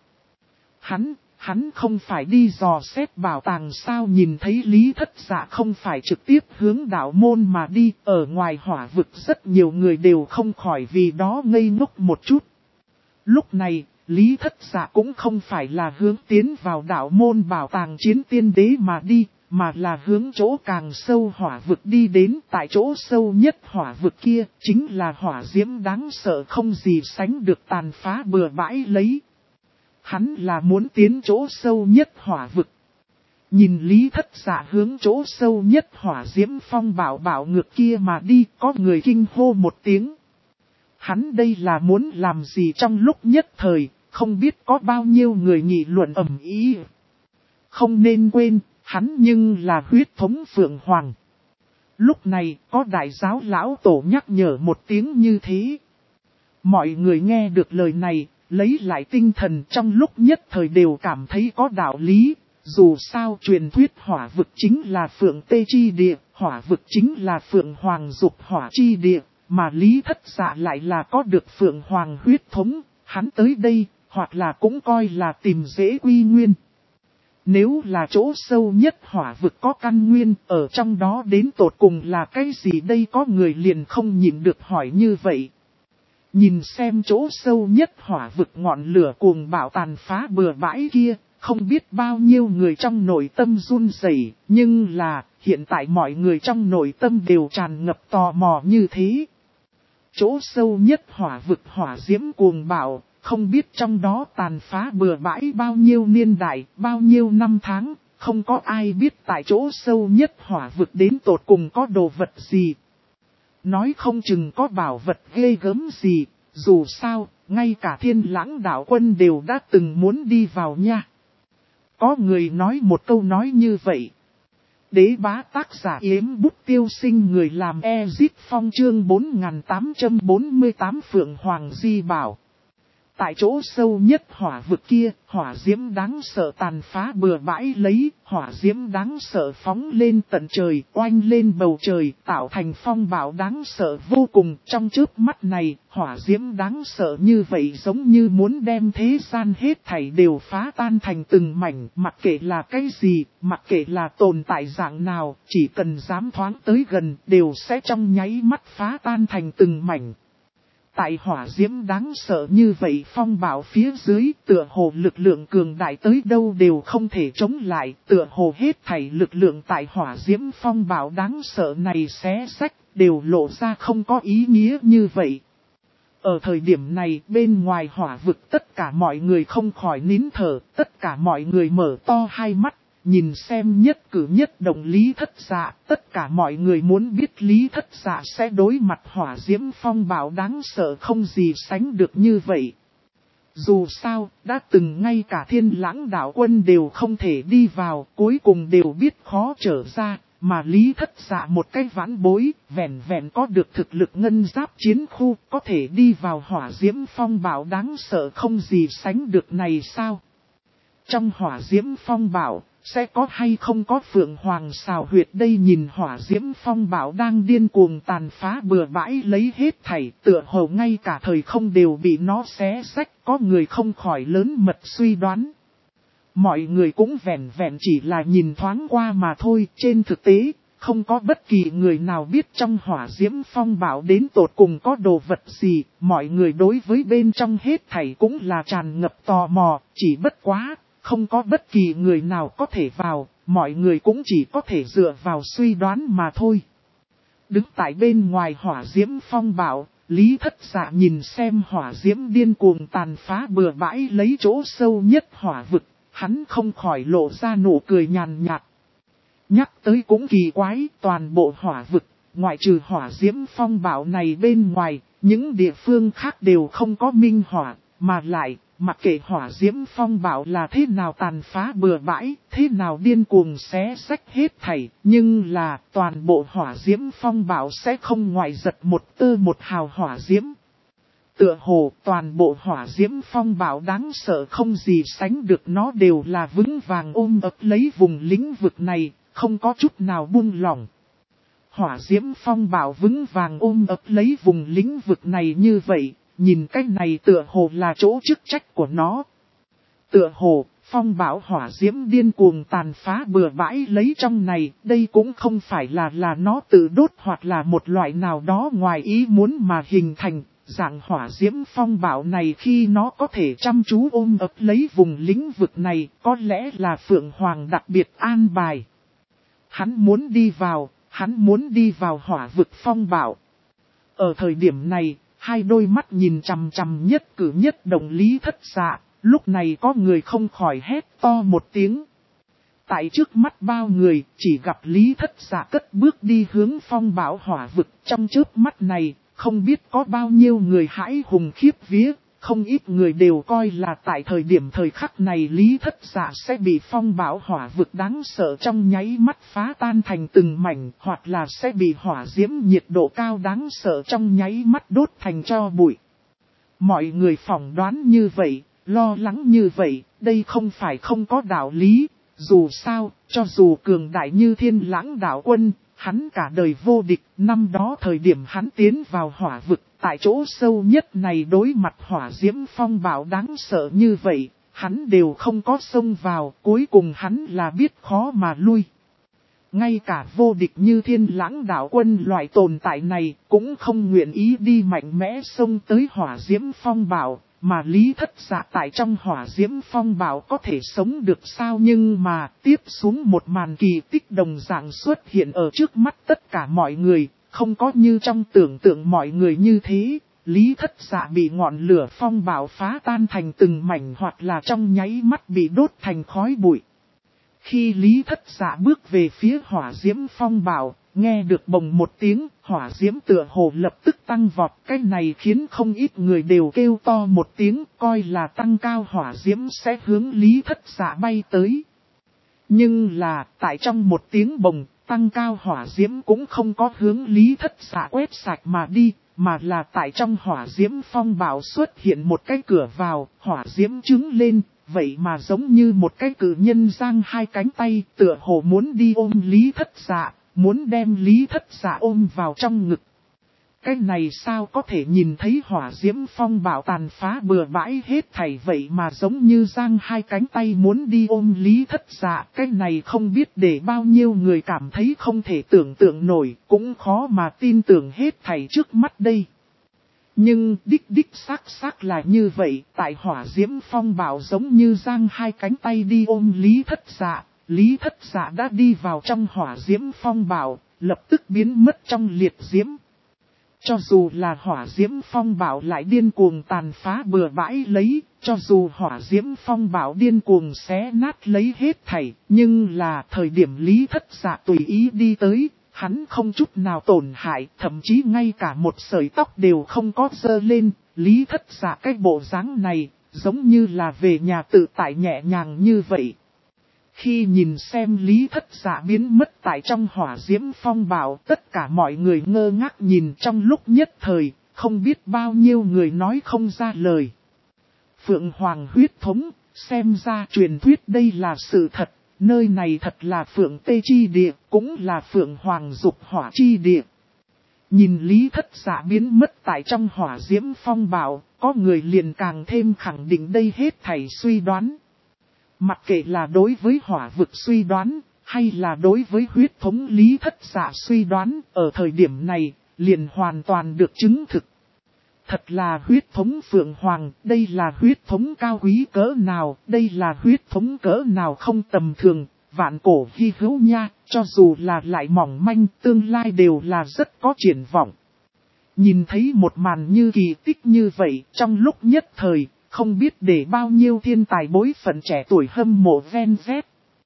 Hắn không phải đi dò xét bảo tàng sao, nhìn thấy Lý Thất Dạ không phải trực tiếp hướng đạo môn mà đi, ở ngoài hỏa vực rất nhiều người đều không khỏi vì đó ngây ngốc một chút. Lúc này, Lý Thất Dạ cũng không phải là hướng tiến vào đạo môn bảo tàng chiến tiên đế mà đi, mà là hướng chỗ càng sâu hỏa vực đi đến. Tại chỗ sâu nhất hỏa vực kia, chính là hỏa diễm đáng sợ không gì sánh được tàn phá bừa bãi lấy. Hắn là muốn tiến chỗ sâu nhất hỏa vực. Nhìn Lý Thất Dạ hướng chỗ sâu nhất hỏa diễm phong bảo ngược kia mà đi, có người kinh hô một tiếng. Hắn đây là muốn làm gì trong lúc nhất thời, không biết có bao nhiêu người nghị luận ầm ĩ. Không nên quên, hắn nhưng là huyết thống Phượng Hoàng. Lúc này, có đại giáo lão tổ nhắc nhở một tiếng như thế. Mọi người nghe được lời này, lấy lại tinh thần trong lúc nhất thời đều cảm thấy có đạo lý. Dù sao truyền thuyết hỏa vực chính là Phượng Tê Chi Địa, hỏa vực chính là Phượng Hoàng Dục Hỏa Chi Địa, mà Lý Thất Dạ lại là có được Phượng Hoàng huyết thống, hắn tới đây, hoặc là cũng coi là tìm dễ quy nguyên. Nếu là chỗ sâu nhất hỏa vực có căn nguyên, ở trong đó đến tột cùng là cái gì đây, có người liền không nhịn được hỏi như vậy. Nhìn xem chỗ sâu nhất hỏa vực ngọn lửa cuồng bạo tàn phá bừa bãi kia, không biết bao nhiêu người trong nội tâm run rẩy, nhưng là, hiện tại mọi người trong nội tâm đều tràn ngập tò mò như thế. Chỗ sâu nhất hỏa vực hỏa diễm cuồng bạo, không biết trong đó tàn phá bừa bãi bao nhiêu niên đại, bao nhiêu năm tháng, không có ai biết tại chỗ sâu nhất hỏa vực đến tột cùng có đồ vật gì. Nói không chừng có bảo vật ghê gớm gì, dù sao, ngay cả Thiên Lãng đạo quân đều đã từng muốn đi vào nha. Có người nói một câu nói như vậy. Đế bá tác giả Yếm Bút Tiêu Sinh, người làm Ezit Phong chương 4848 Phượng Hoàng Di Bảo. Tại chỗ sâu nhất hỏa vực kia, hỏa diễm đáng sợ tàn phá bừa bãi lấy, hỏa diễm đáng sợ phóng lên tận trời, oanh lên bầu trời, tạo thành phong bạo đáng sợ vô cùng. Trong chớp mắt này, hỏa diễm đáng sợ như vậy giống như muốn đem thế gian hết thảy đều phá tan thành từng mảnh, mặc kệ là cái gì, mặc kệ là tồn tại dạng nào, chỉ cần dám thoáng tới gần, đều sẽ trong nháy mắt phá tan thành từng mảnh. Tại hỏa diễm đáng sợ như vậy phong bạo phía dưới, tựa hồ lực lượng cường đại tới đâu đều không thể chống lại, tựa hồ hết thảy lực lượng tại hỏa diễm phong bạo đáng sợ này xé rách, đều lộ ra không có ý nghĩa như vậy. Ở thời điểm này, bên ngoài hỏa vực tất cả mọi người không khỏi nín thở, tất cả mọi người mở to hai mắt. Nhìn xem nhất cử nhất động Lý Thất Dạ, tất cả mọi người muốn biết Lý Thất Dạ sẽ đối mặt hỏa diễm phong bạo đáng sợ không gì sánh được như vậy. Dù sao, đã từng ngay cả Thiên Lãng đạo quân đều không thể đi vào, cuối cùng đều biết khó trở ra, mà Lý Thất Dạ một cái vãn bối, vẹn vẹn có được thực lực ngân giáp chiến khu, có thể đi vào hỏa diễm phong bạo đáng sợ không gì sánh được này sao? Trong hỏa diễm phong bạo, sẽ có hay không có Phượng Hoàng xào huyệt đây, nhìn hỏa diễm phong bạo đang điên cuồng tàn phá bừa bãi lấy hết thảy, tựa hồ ngay cả thời không đều bị nó xé rách, có người không khỏi lớn mật suy đoán. Mọi người cũng vẹn vẹn chỉ là nhìn thoáng qua mà thôi, trên thực tế, không có bất kỳ người nào biết trong hỏa diễm phong bạo đến tột cùng có đồ vật gì, mọi người đối với bên trong hết thảy cũng là tràn ngập tò mò, chỉ bất quá. Không có bất kỳ người nào có thể vào, mọi người cũng chỉ có thể dựa vào suy đoán mà thôi. Đứng tại bên ngoài hỏa diễm phong bạo, Lý Thất Dạ nhìn xem hỏa diễm điên cuồng tàn phá bừa bãi lấy chỗ sâu nhất hỏa vực, hắn không khỏi lộ ra nụ cười nhàn nhạt. Nhắc tới cũng kỳ quái, toàn bộ hỏa vực, ngoại trừ hỏa diễm phong bạo này bên ngoài, những địa phương khác đều không có minh hỏa, mà lại, mặc kệ hỏa diễm phong bạo là thế nào tàn phá bừa bãi, thế nào điên cuồng xé xách hết thảy, nhưng là toàn bộ hỏa diễm phong bạo sẽ không ngoại giật một tơ một hào hỏa diễm. Tựa hồ toàn bộ hỏa diễm phong bạo đáng sợ không gì sánh được, nó đều là vững vàng ôm ấp lấy vùng lĩnh vực này, không có chút nào buông lỏng. Hỏa diễm phong bạo vững vàng ôm ấp lấy vùng lĩnh vực này như vậy, nhìn cách này tựa hồ là chỗ chức trách của nó. Tựa hồ, phong bạo hỏa diễm điên cuồng tàn phá bừa bãi lấy trong này, đây cũng không phải là nó tự đốt hoặc là một loại nào đó ngoài ý muốn mà hình thành. Dạng hỏa diễm phong bạo này khi nó có thể chăm chú ôm ấp lấy vùng lĩnh vực này, có lẽ là Phượng Hoàng đặc biệt an bài. Hắn muốn đi vào hỏa vực phong bạo. Ở thời điểm này, hai đôi mắt nhìn chằm chằm nhất cử nhất động Lý Thất Dạ, lúc này có người không khỏi hét to một tiếng. Tại trước mắt bao người, chỉ gặp Lý Thất Dạ cất bước đi hướng phong bạo hỏa vực. Trong chớp mắt này, không biết có bao nhiêu người hãi hùng khiếp vía, không ít người đều coi là tại thời khắc này Lý Thất Dạ sẽ bị phong bạo hỏa vực đáng sợ trong nháy mắt phá tan thành từng mảnh, hoặc là sẽ bị hỏa diễm nhiệt độ cao đáng sợ trong nháy mắt đốt thành tro bụi. Mọi người phỏng đoán như vậy, lo lắng như vậy, đây không phải không có đạo lý. Dù sao, cho dù cường đại như Thiên Lãng đạo quân, hắn cả đời vô địch, năm đó thời điểm hắn tiến vào hỏa vực, tại chỗ sâu nhất này đối mặt hỏa diễm phong bạo đáng sợ như vậy, hắn đều không có xông vào, cuối cùng hắn là biết khó mà lui. Ngay cả vô địch như Thiên Lãng đạo quân loại tồn tại này cũng không nguyện ý đi mạnh mẽ xông tới hỏa diễm phong bạo. Mà Lý Thất Dạ tại trong hỏa diễm phong bạo có thể sống được sao, nhưng mà tiếp xuống một màn kỳ tích đồng dạng xuất hiện ở trước mắt tất cả mọi người, không có như trong tưởng tượng mọi người như thế. Lý Thất Dạ bị ngọn lửa phong bạo phá tan thành từng mảnh hoặc là trong nháy mắt bị đốt thành khói bụi. Khi Lý Thất Dạ bước về phía hỏa diễm phong bạo, nghe được bồng một tiếng, hỏa diễm tựa hồ lập tức tăng vọt. Cái này khiến không ít người đều kêu to một tiếng, coi là tăng cao hỏa diễm sẽ hướng Lý Thất Dạ bay tới. Nhưng là, tại trong một tiếng bồng, tăng cao hỏa diễm cũng không có hướng Lý Thất Dạ quét sạch mà đi, mà là tại trong hỏa diễm phong bạo xuất hiện một cái cửa vào, hỏa diễm trứng lên. Vậy mà giống như một cái cự nhân giang hai cánh tay, tựa hồ muốn đi ôm Lý Thất Dạ, muốn đem Lý Thất Dạ ôm vào trong ngực. Cái này sao có thể nhìn thấy hỏa diễm phong bạo tàn phá bừa bãi hết thảy, vậy mà giống như giang hai cánh tay muốn đi ôm Lý Thất Dạ. Cái này không biết để bao nhiêu người cảm thấy không thể tưởng tượng nổi, cũng khó mà tin tưởng hết thảy trước mắt đây. Nhưng đích xác là như vậy, tại hỏa diễm phong bạo giống như giang hai cánh tay đi ôm Lý Thất Dạ. Lý Thất Dạ đã đi vào trong hỏa diễm phong bạo, lập tức biến mất trong liệt diễm. Cho dù là hỏa diễm phong bạo lại điên cuồng tàn phá bừa bãi lấy, cho dù hỏa diễm phong bạo điên cuồng xé nát lấy hết thảy, nhưng là thời điểm Lý Thất Dạ tùy ý đi tới, hắn không chút nào tổn hại, thậm chí ngay cả một sợi tóc đều không có dơ lên. Lý Thất Dạ cái bộ dáng này, giống như là về nhà tự tại nhẹ nhàng như vậy. Khi nhìn xem Lý Thất Dạ biến mất tại trong hỏa diễm phong bạo, tất cả mọi người ngơ ngác nhìn trong lúc nhất thời, không biết bao nhiêu người nói không ra lời. Phượng Hoàng huyết thống, xem ra truyền thuyết đây là sự thật, nơi này thật là Phượng Tê chi địa, cũng là Phượng Hoàng dục hỏa chi địa. Nhìn Lý Thất Dạ biến mất tại trong hỏa diễm phong bạo, có người liền càng thêm khẳng định đây hết thảy suy đoán. Mặc kệ là đối với hỏa vực suy đoán, hay là đối với huyết thống Lý Thất Dạ suy đoán, ở thời điểm này, liền hoàn toàn được chứng thực. Thật là huyết thống Phượng Hoàng, đây là huyết thống cao quý cỡ nào, đây là huyết thống cỡ nào không tầm thường, vạn cổ hy hữu nha, cho dù là lại mỏng manh, tương lai đều là rất có triển vọng. Nhìn thấy một màn như kỳ tích như vậy, trong lúc nhất thời, không biết để bao nhiêu thiên tài bối phận trẻ tuổi hâm mộ ven vét.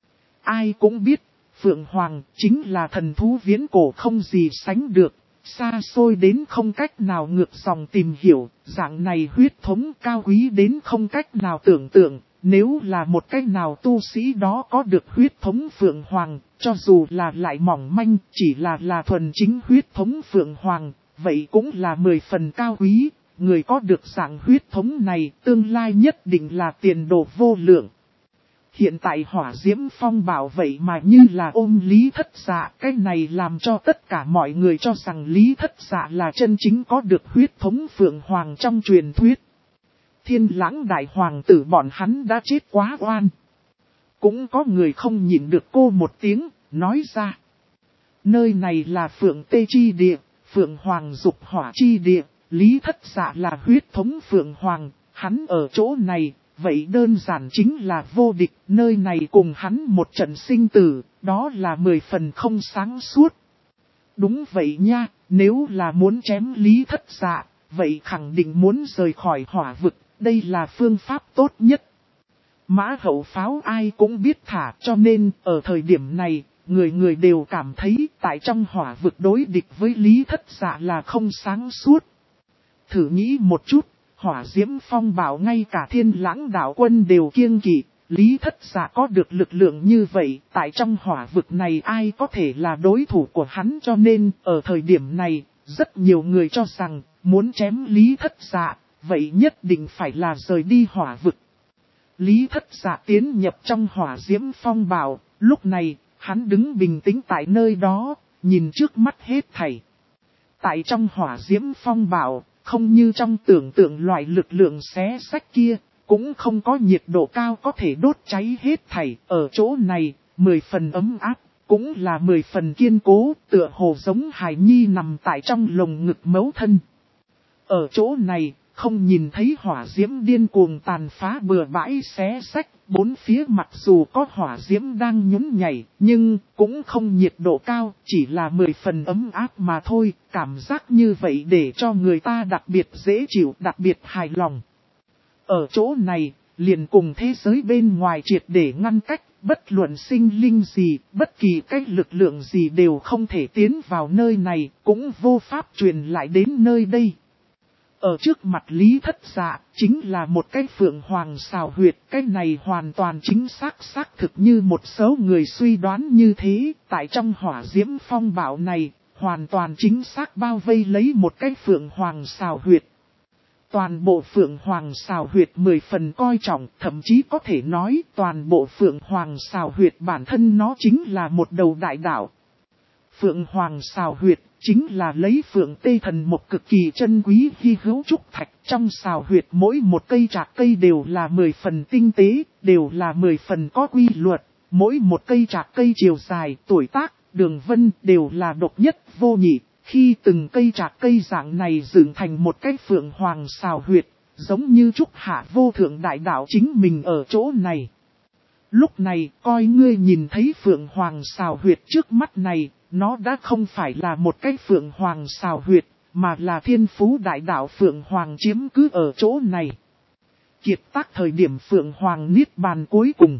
Ai cũng biết, Phượng Hoàng chính là thần thú viễn cổ không gì sánh được, xa xôi đến không cách nào ngược dòng tìm hiểu, dạng này huyết thống cao quý đến không cách nào tưởng tượng. Nếu là một cách nào tu sĩ đó có được huyết thống Phượng Hoàng, cho dù là lại mỏng manh, chỉ là thuần chính huyết thống Phượng Hoàng, vậy cũng là 10 phần cao quý. Người có được dạng huyết thống này, tương lai nhất định là tiền đồ vô lượng. Hiện tại Hỏa Diễm Phong bảo vậy mà như là ôm Lý Thất Dạ, cái này làm cho tất cả mọi người cho rằng Lý Thất Dạ là chân chính có được huyết thống Phượng Hoàng trong truyền thuyết. Thiên Lãng đại hoàng tử bọn hắn đã chết quá oan. Cũng có người không nhịn được cô một tiếng, nói ra. Nơi này là Phượng Tê Chi Địa, Phượng Hoàng Dục Hỏa Chi Địa, Lý Thất Dạ là huyết thống Phượng Hoàng, hắn ở chỗ này, vậy đơn giản chính là vô địch, nơi này cùng hắn một trận sinh tử, đó là 10 phần không sáng suốt. Đúng vậy nha, nếu là muốn chém Lý Thất Dạ, vậy khẳng định muốn rời khỏi hỏa vực. Đây là phương pháp tốt nhất. Mã hậu pháo ai cũng biết thả, cho nên ở thời điểm này, người người đều cảm thấy tại trong hỏa vực đối địch với Lý Thất Dạ là không sáng suốt. Thử nghĩ một chút, Hỏa Diễm Phong bảo ngay cả Thiên Lãng đạo quân đều kiêng kỵ, Lý Thất Dạ có được lực lượng như vậy, tại trong hỏa vực này ai có thể là đối thủ của hắn, cho nên ở thời điểm này, rất nhiều người cho rằng muốn chém Lý Thất Dạ, vậy nhất định phải là rời đi hỏa vực. Lý Thất Dạ tiến nhập trong Hỏa Diễm Phong bảo, lúc này, hắn đứng bình tĩnh tại nơi đó, nhìn trước mắt hết thảy. Tại trong Hỏa Diễm Phong bảo, không như trong tưởng tượng loại lực lượng xé sách kia, cũng không có nhiệt độ cao có thể đốt cháy hết thảy. Ở chỗ này, 10 phần ấm áp, cũng là 10 phần kiên cố, tựa hồ giống hài nhi nằm tại trong lồng ngực mẫu thân. Ở chỗ này, không nhìn thấy hỏa diễm điên cuồng tàn phá bừa bãi xé sách, bốn phía mặc dù có hỏa diễm đang nhún nhảy, nhưng cũng không nhiệt độ cao, chỉ là 10 phần ấm áp mà thôi, cảm giác như vậy để cho người ta đặc biệt dễ chịu, đặc biệt hài lòng. Ở chỗ này, liền cùng thế giới bên ngoài triệt để ngăn cách, bất luận sinh linh gì, bất kỳ cái lực lượng gì đều không thể tiến vào nơi này, cũng vô pháp truyền lại đến nơi đây. Ở trước mặt Lý Thất Dạ, chính là một cái phượng hoàng xào huyệt, cái này hoàn toàn chính xác thực như một số người suy đoán như thế, tại trong hỏa diễm phong bạo này, hoàn toàn chính xác bao vây lấy một cái phượng hoàng xào huyệt. Toàn bộ phượng hoàng xào huyệt 10 phần coi trọng, thậm chí có thể nói toàn bộ phượng hoàng xào huyệt bản thân nó chính là một đầu đại đạo. Phượng hoàng xào huyệt chính là lấy phượng tê thần một cực kỳ chân quý hy hữu trúc thạch, trong xào huyệt mỗi một cây trạc cây đều là 10 phần tinh tế, đều là 10 phần có quy luật, mỗi một cây trạc cây chiều dài, tuổi tác, đường vân đều là độc nhất vô nhị. Khi từng cây trạc cây dạng này dựng thành một cái phượng hoàng xào huyệt, giống như trúc hạ vô thượng đại đạo chính mình ở chỗ này. Lúc này, coi ngươi nhìn thấy phượng hoàng xào huyệt trước mắt này, nó đã không phải là một cái phượng hoàng xào huyệt, mà là thiên phú đại đạo phượng hoàng chiếm cứ ở chỗ này. Kiệt tác thời điểm phượng hoàng niết bàn cuối cùng.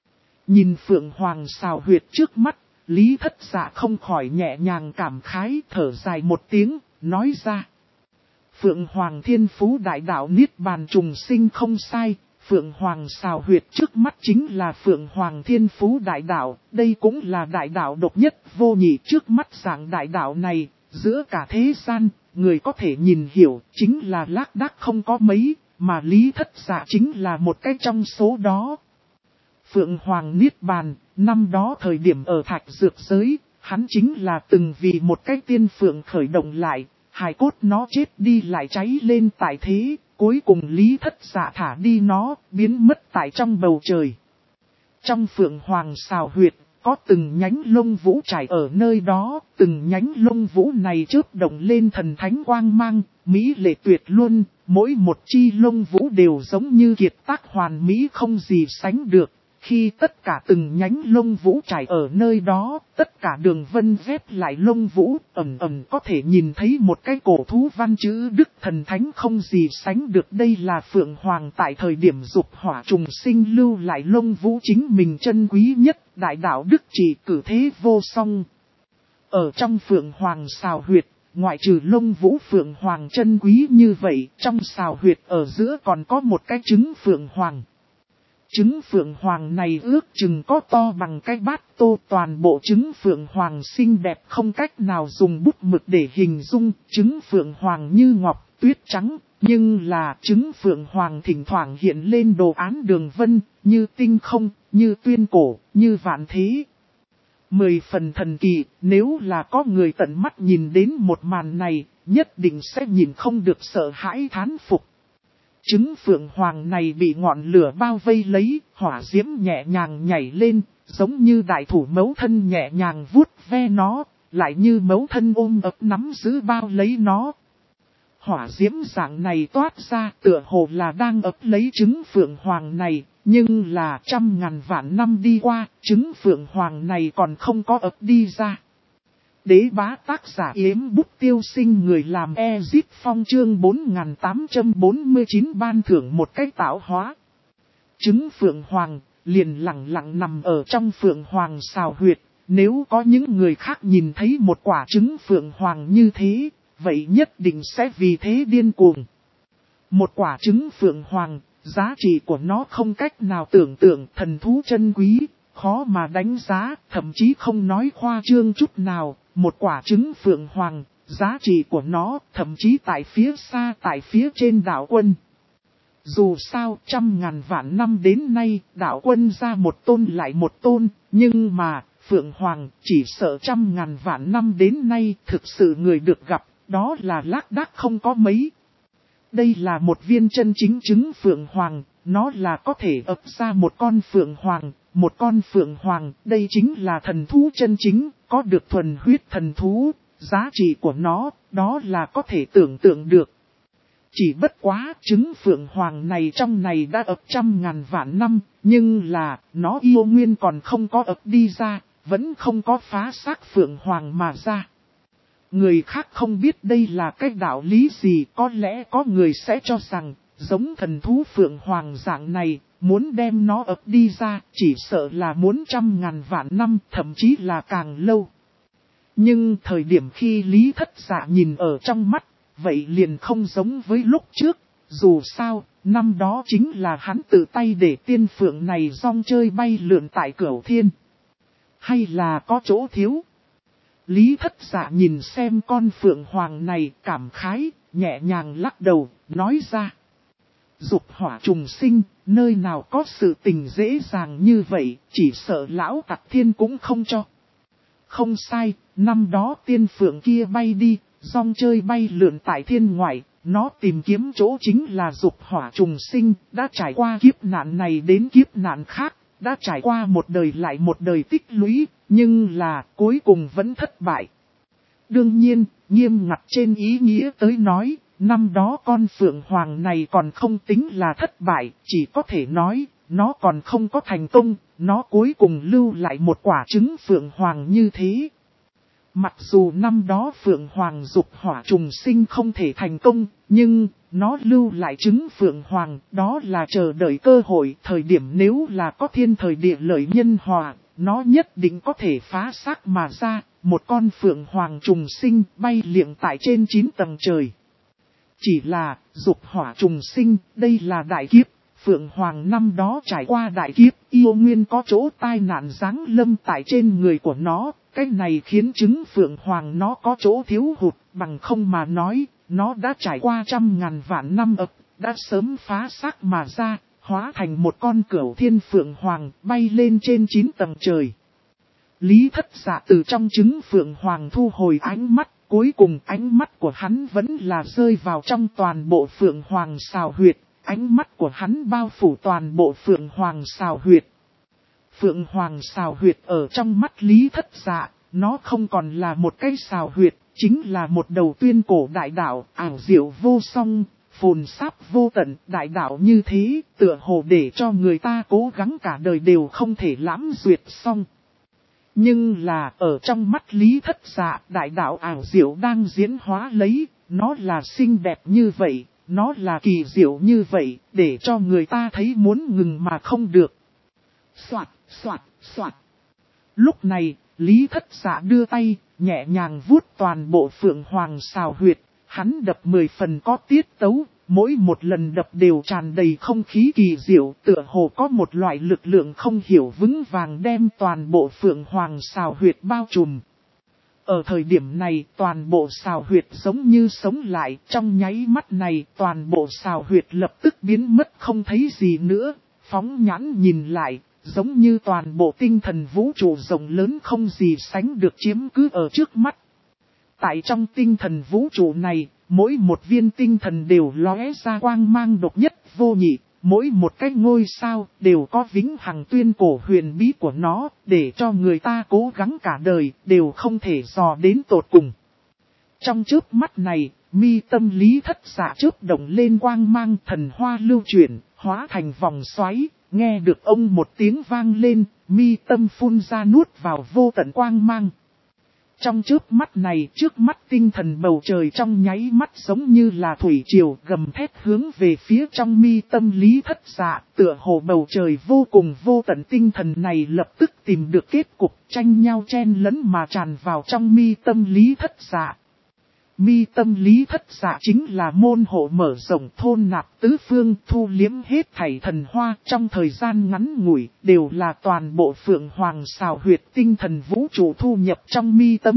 Nhìn phượng hoàng xào huyệt trước mắt, Lý Thất Dạ không khỏi nhẹ nhàng cảm khái, thở dài một tiếng, nói ra. Phượng Hoàng thiên phú đại đạo niết bàn trùng sinh không sai, Phượng Hoàng xào huyệt trước mắt chính là Phượng Hoàng thiên phú đại đạo, đây cũng là đại đạo độc nhất vô nhị trước mắt dạng đại đạo này, giữa cả thế gian, người có thể nhìn hiểu, chính là lác đác không có mấy, mà Lý Thất Dạ chính là một cái trong số đó. Phượng Hoàng niết bàn, năm đó thời điểm ở Thạch Dược Giới, hắn chính là từng vì một cái tiên phượng khởi động lại, hài cốt nó chết đi lại cháy lên tại thế, cuối cùng Lý Thất Dạ thả đi nó, biến mất tại trong bầu trời. Trong Phượng Hoàng xào huyệt, có từng nhánh lông vũ trải ở nơi đó, từng nhánh lông vũ này chớp động lên thần thánh quang mang, mỹ lệ tuyệt luôn, mỗi một chi lông vũ đều giống như kiệt tác hoàn mỹ không gì sánh được. Khi tất cả từng nhánh lông vũ trải ở nơi đó, tất cả đường vân vét lại lông vũ, ẩn ẩn có thể nhìn thấy một cái cổ thú văn chữ Đức thần thánh không gì sánh được. Đây là Phượng Hoàng tại thời điểm dục hỏa trùng sinh lưu lại lông vũ chính mình chân quý nhất, đại đạo đức trị cử thế vô song. Ở trong Phượng Hoàng xào huyệt, ngoại trừ lông vũ Phượng Hoàng chân quý như vậy, trong xào huyệt ở giữa còn có một cái trứng Phượng Hoàng. Trứng Phượng Hoàng này ước chừng có to bằng cái bát tô, toàn bộ trứng Phượng Hoàng xinh đẹp không cách nào dùng bút mực để hình dung. Trứng Phượng Hoàng như ngọc tuyết trắng, nhưng là trứng Phượng Hoàng thỉnh thoảng hiện lên đồ án đường vân, như tinh không, như tuyên cổ, như vạn thế. 10 phần thần kỳ, nếu là có người tận mắt nhìn đến một màn này, nhất định sẽ nhìn không được sợ hãi thán phục. Trứng Phượng Hoàng này bị ngọn lửa bao vây lấy, hỏa diễm nhẹ nhàng nhảy lên, giống như đại thủ mẫu thân nhẹ nhàng vuốt ve nó, lại như mẫu thân ôm ấp nắm giữ bao lấy nó. Hỏa diễm dạng này toát ra tựa hồ là đang ấp lấy trứng Phượng Hoàng này, nhưng là 100.000 vạn năm đi qua, trứng Phượng Hoàng này còn không có ấp đi ra. Đế bá tác giả Yếm Bút Tiêu Sinh, người làm Ezip Phong chương 4849 ban thưởng một cách tạo hóa. Trứng Phượng Hoàng liền lặng lặng nằm ở trong Phượng Hoàng xào huyệt, nếu có những người khác nhìn thấy một quả trứng Phượng Hoàng như thế, vậy nhất định sẽ vì thế điên cuồng. Một quả trứng Phượng Hoàng, giá trị của nó không cách nào tưởng tượng, thần thú chân quý, khó mà đánh giá, thậm chí không nói khoa trương chút nào. Một quả trứng Phượng Hoàng, giá trị của nó thậm chí tại phía xa, tại phía trên đạo quân. Dù sao 100.000 vạn năm đến nay, đạo quân ra một tôn lại một tôn, nhưng mà Phượng Hoàng chỉ sợ 100.000 vạn năm đến nay thực sự người được gặp, đó là lác đác không có mấy. Đây là một viên chân chính trứng Phượng Hoàng, nó là có thể ấp ra một con Phượng Hoàng. Một con Phượng Hoàng, đây chính là thần thú chân chính, có được thuần huyết thần thú, giá trị của nó, đó là có thể tưởng tượng được. Chỉ bất quá, trứng Phượng Hoàng này trong này đã ấp 100.000 vạn năm, nhưng là, nó yêu nguyên còn không có ấp đi ra, vẫn không có phá xác Phượng Hoàng mà ra. Người khác không biết đây là cái đạo lý gì, có lẽ có người sẽ cho rằng, giống thần thú Phượng Hoàng dạng này, muốn đem nó ấp đi ra, chỉ sợ là muốn 100.000 vạn năm, thậm chí là càng lâu. Nhưng thời điểm khi Lý Thất Dạ nhìn ở trong mắt, vậy liền không giống với lúc trước. Dù sao, năm đó chính là hắn tự tay để tiên phượng này rong chơi bay lượn tại Cửu Thiên. Hay là có chỗ thiếu? Lý Thất Dạ nhìn xem con Phượng Hoàng này cảm khái, nhẹ nhàng lắc đầu, nói ra. Dục hỏa trùng sinh, nơi nào có sự tình dễ dàng như vậy, chỉ sợ lão tặc thiên cũng không cho. Không sai, năm đó tiên phượng kia bay đi, rong chơi bay lượn tại thiên ngoại, nó tìm kiếm chỗ chính là dục hỏa trùng sinh, đã trải qua kiếp nạn này đến kiếp nạn khác, đã trải qua một đời lại một đời tích lũy, nhưng là cuối cùng vẫn thất bại. Đương nhiên, nghiêm ngặt trên ý nghĩa tới nói, năm đó con Phượng Hoàng này còn không tính là thất bại, chỉ có thể nói, nó còn không có thành công, nó cuối cùng lưu lại một quả trứng Phượng Hoàng như thế. Mặc dù năm đó Phượng Hoàng dục hỏa trùng sinh không thể thành công, nhưng nó lưu lại trứng Phượng Hoàng, đó là chờ đợi cơ hội, thời điểm nếu là có thiên thời địa lợi nhân hòa, nó nhất định có thể phá xác mà ra, một con Phượng Hoàng trùng sinh bay liệng tại trên 9 tầng trời. Chỉ là, dục hỏa trùng sinh, đây là đại kiếp, Phượng Hoàng năm đó trải qua đại kiếp, yêu nguyên có chỗ tai nạn giáng lâm tại trên người của nó, cái này khiến trứng Phượng Hoàng nó có chỗ thiếu hụt, bằng không mà nói, nó đã trải qua 100.000 vạn năm ập, đã sớm phá xác mà ra, hóa thành một con Cửu Thiên Phượng Hoàng bay lên trên 9 tầng trời. Lý Thất Dạ từ trong trứng Phượng Hoàng thu hồi ánh mắt, cuối cùng ánh mắt của hắn vẫn là rơi vào trong toàn bộ Phượng Hoàng xào huyệt, ánh mắt của hắn bao phủ toàn bộ Phượng Hoàng xào huyệt. Phượng Hoàng xào huyệt ở trong mắt Lý Thất Dạ, nó không còn là một cái xào huyệt, chính là một đầu tuyên cổ đại đạo, ảo diệu vô song, phồn sáp vô tận, đại đạo như thế, tựa hồ để cho người ta cố gắng cả đời đều không thể lãm duyệt xong. Nhưng là ở trong mắt Lý Thất Dạ, đại đạo ảo diệu đang diễn hóa lấy, nó là xinh đẹp như vậy, nó là kỳ diệu như vậy, để cho người ta thấy muốn ngừng mà không được. Soạt, soạt, soạt. Lúc này, Lý Thất Dạ đưa tay, nhẹ nhàng vuốt toàn bộ Phượng Hoàng xào huyệt, hắn đập 10 phần có tiết tấu, mỗi một lần đập đều tràn đầy không khí kỳ diệu, tựa hồ có một loại lực lượng không hiểu vững vàng đem toàn bộ Phượng Hoàng xào huyệt bao trùm. Ở thời điểm này, toàn bộ xào huyệt giống như sống lại, trong nháy mắt này, toàn bộ xào huyệt lập tức biến mất không thấy gì nữa, phóng nhãn nhìn lại, giống như toàn bộ tinh thần vũ trụ rộng lớn không gì sánh được chiếm cứ ở trước mắt. Tại trong tinh thần vũ trụ này, mỗi một viên tinh thần đều lóe ra quang mang độc nhất vô nhị, mỗi một cái ngôi sao đều có vĩnh hằng tuyên cổ huyền bí của nó, để cho người ta cố gắng cả đời, đều không thể dò đến tột cùng. Trong chớp mắt này, mi tâm Lý Thất Dạ chớp động lên quang mang, thần hoa lưu chuyển, hóa thành vòng xoáy, nghe được ông một tiếng vang lên, mi tâm phun ra nuốt vào vô tận quang mang. Trong chớp mắt này, trước mắt tinh thần bầu trời trong nháy mắt giống như là thủy triều gầm thét hướng về phía trong mi tâm Lý Thất Dạ, tựa hồ bầu trời vô cùng vô tận tinh thần này lập tức tìm được kết cục tranh nhau chen lẫn mà tràn vào trong mi tâm Lý Thất Dạ. Mi tâm Lý Thất Dạ chính là môn hộ mở rộng thôn nạp tứ phương, thu liếm hết thảy thần hoa trong thời gian ngắn ngủi, đều là toàn bộ Phượng Hoàng xào huyệt tinh thần vũ trụ thu nhập trong mi tâm.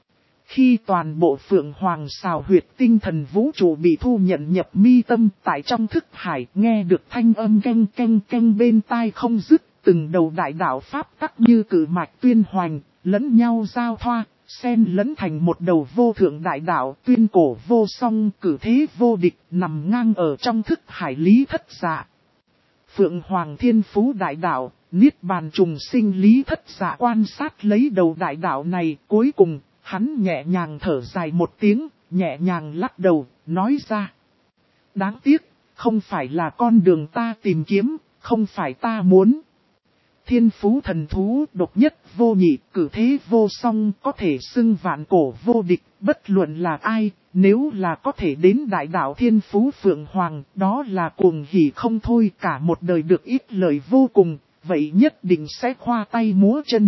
Khi toàn bộ Phượng Hoàng xào huyệt tinh thần vũ trụ bị thu nhận nhập mi tâm, tại trong thức hải nghe được thanh âm canh canh canh bên tai không dứt, từng đầu đại đạo pháp tắc như cử mạch tuyên hoành, lẫn nhau giao thoa. Xen lẫn thành một đầu vô thượng đại đạo tuyên cổ vô song cử thế vô địch nằm ngang ở trong thức hải Lý Thất Dạ. Phượng Hoàng Thiên Phú đại đạo, niết bàn trùng sinh Lý Thất Dạ quan sát lấy đầu đại đạo này, cuối cùng, hắn nhẹ nhàng thở dài một tiếng, nhẹ nhàng lắc đầu, nói ra. Đáng tiếc, không phải là con đường ta tìm kiếm, không phải ta muốn. Thiên phú thần thú độc nhất vô nhị, cử thế vô song, có thể xưng vạn cổ vô địch, bất luận là ai, nếu là có thể đến đại đạo thiên phú Phượng Hoàng, đó là cuồng hỉ không thôi, cả một đời được ít lời vô cùng, vậy nhất định sẽ khoa tay múa chân.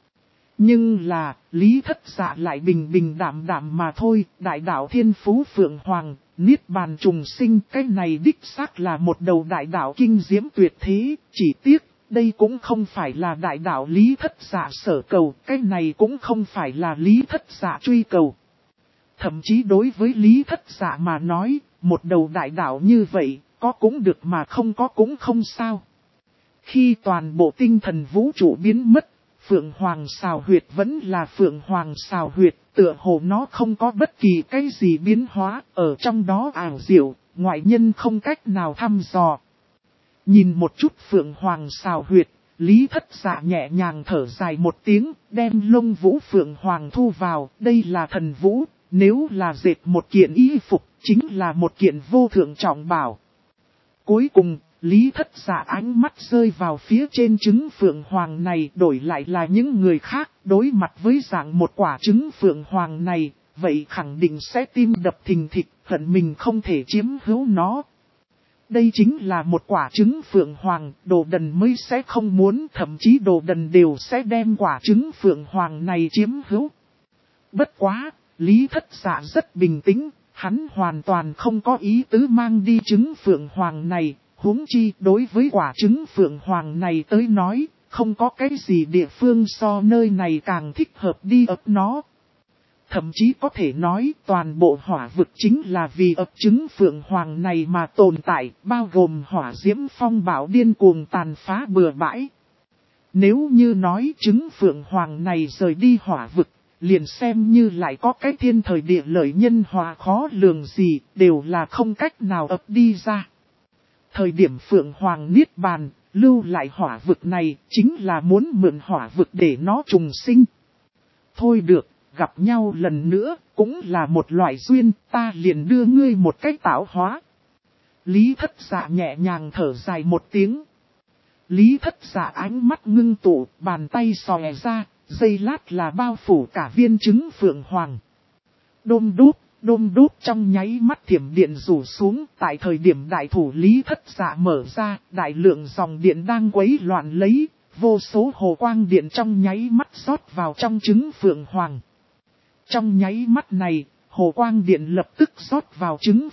Nhưng là, Lý Thất Dạ lại bình bình đạm đạm mà thôi, đại đạo thiên phú Phượng Hoàng, niết bàn trùng sinh, cái này đích xác là một đầu đại đạo kinh diễm tuyệt thế, chỉ tiếc. Đây cũng không phải là đại đạo Lý Thất Dạ sở cầu, cái này cũng không phải là Lý Thất Dạ truy cầu. Thậm chí đối với Lý Thất Dạ mà nói, một đầu đại đạo như vậy, có cũng được mà không có cũng không sao. Khi toàn bộ tinh thần vũ trụ biến mất, Phượng Hoàng xào huyệt vẫn là Phượng Hoàng xào huyệt, tựa hồ nó không có bất kỳ cái gì biến hóa, ở trong đó ảo diệu, ngoại nhân không cách nào thăm dò. Nhìn một chút Phượng Hoàng xào huyệt, Lý Thất Dạ nhẹ nhàng thở dài một tiếng, đem lông vũ Phượng Hoàng thu vào, đây là thần vũ, nếu là dệt một kiện y phục, chính là một kiện vô thượng trọng bảo. Cuối cùng, Lý Thất Dạ ánh mắt rơi vào phía trên trứng Phượng Hoàng này, đổi lại là những người khác, đối mặt với dạng một quả trứng Phượng Hoàng này, vậy khẳng định sẽ tim đập thình thịch, hận mình không thể chiếm hữu nó. Đây chính là một quả trứng Phượng Hoàng, đồ đần mới sẽ không muốn, thậm chí đồ đần đều sẽ đem quả trứng Phượng Hoàng này chiếm hữu. Bất quá, Lý Thất Dạ rất bình tĩnh, hắn hoàn toàn không có ý tứ mang đi trứng Phượng Hoàng này, huống chi đối với quả trứng Phượng Hoàng này tới nói, không có cái gì địa phương so nơi này càng thích hợp đi ấp nó. Thậm chí có thể nói toàn bộ hỏa vực chính là vì ấp trứng Phượng Hoàng này mà tồn tại, bao gồm hỏa diễm phong bạo điên cuồng tàn phá bừa bãi. Nếu như nói trứng Phượng Hoàng này rời đi hỏa vực, liền xem như lại có cái thiên thời địa lợi nhân hòa khó lường gì, đều là không cách nào ấp đi ra. Thời điểm Phượng Hoàng niết bàn, lưu lại hỏa vực này, chính là muốn mượn hỏa vực để nó trùng sinh. Thôi được. Gặp nhau lần nữa, cũng là một loại duyên, ta liền đưa ngươi một cách tạo hóa. Lý Thất Dạ nhẹ nhàng thở dài một tiếng. Lý Thất Dạ ánh mắt ngưng tụ, bàn tay xòe ra, giây lát là bao phủ cả viên trứng phượng hoàng. Đôm đúp trong nháy mắt thiểm điện rủ xuống, tại thời điểm đại thủ Lý Thất Dạ mở ra, đại lượng dòng điện đang quấy loạn lấy, vô số hồ quang điện trong nháy mắt rót vào trong trứng phượng hoàng. Trong nháy mắt này, hồ quang điện lập tức rót vào trứng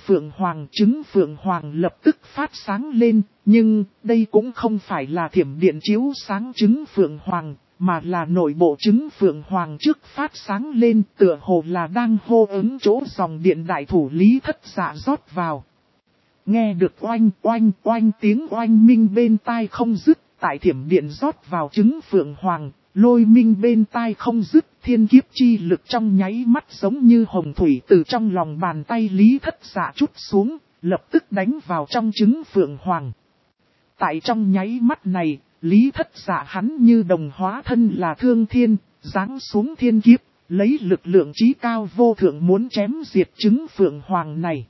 phượng hoàng lập tức phát sáng lên, nhưng đây cũng không phải là thiểm điện chiếu sáng trứng phượng hoàng, mà là nội bộ trứng phượng hoàng trước phát sáng lên, tựa hồ là đang hô ứng chỗ dòng điện đại thủ Lý Thất Dạ rót vào. Nghe được oanh oanh oanh tiếng oanh minh bên tai không dứt, tại thiểm điện rót vào trứng phượng hoàng, lôi minh bên tai không dứt, thiên kiếp chi lực trong nháy mắt giống như hồng thủy từ trong lòng bàn tay Lý Thất Dạ trút xuống, lập tức đánh vào trong trứng phượng hoàng. Tại trong nháy mắt này, Lý Thất Dạ hắn như đồng hóa thân là thương thiên, giáng xuống thiên kiếp, lấy lực lượng chí cao vô thượng muốn chém diệt trứng phượng hoàng này.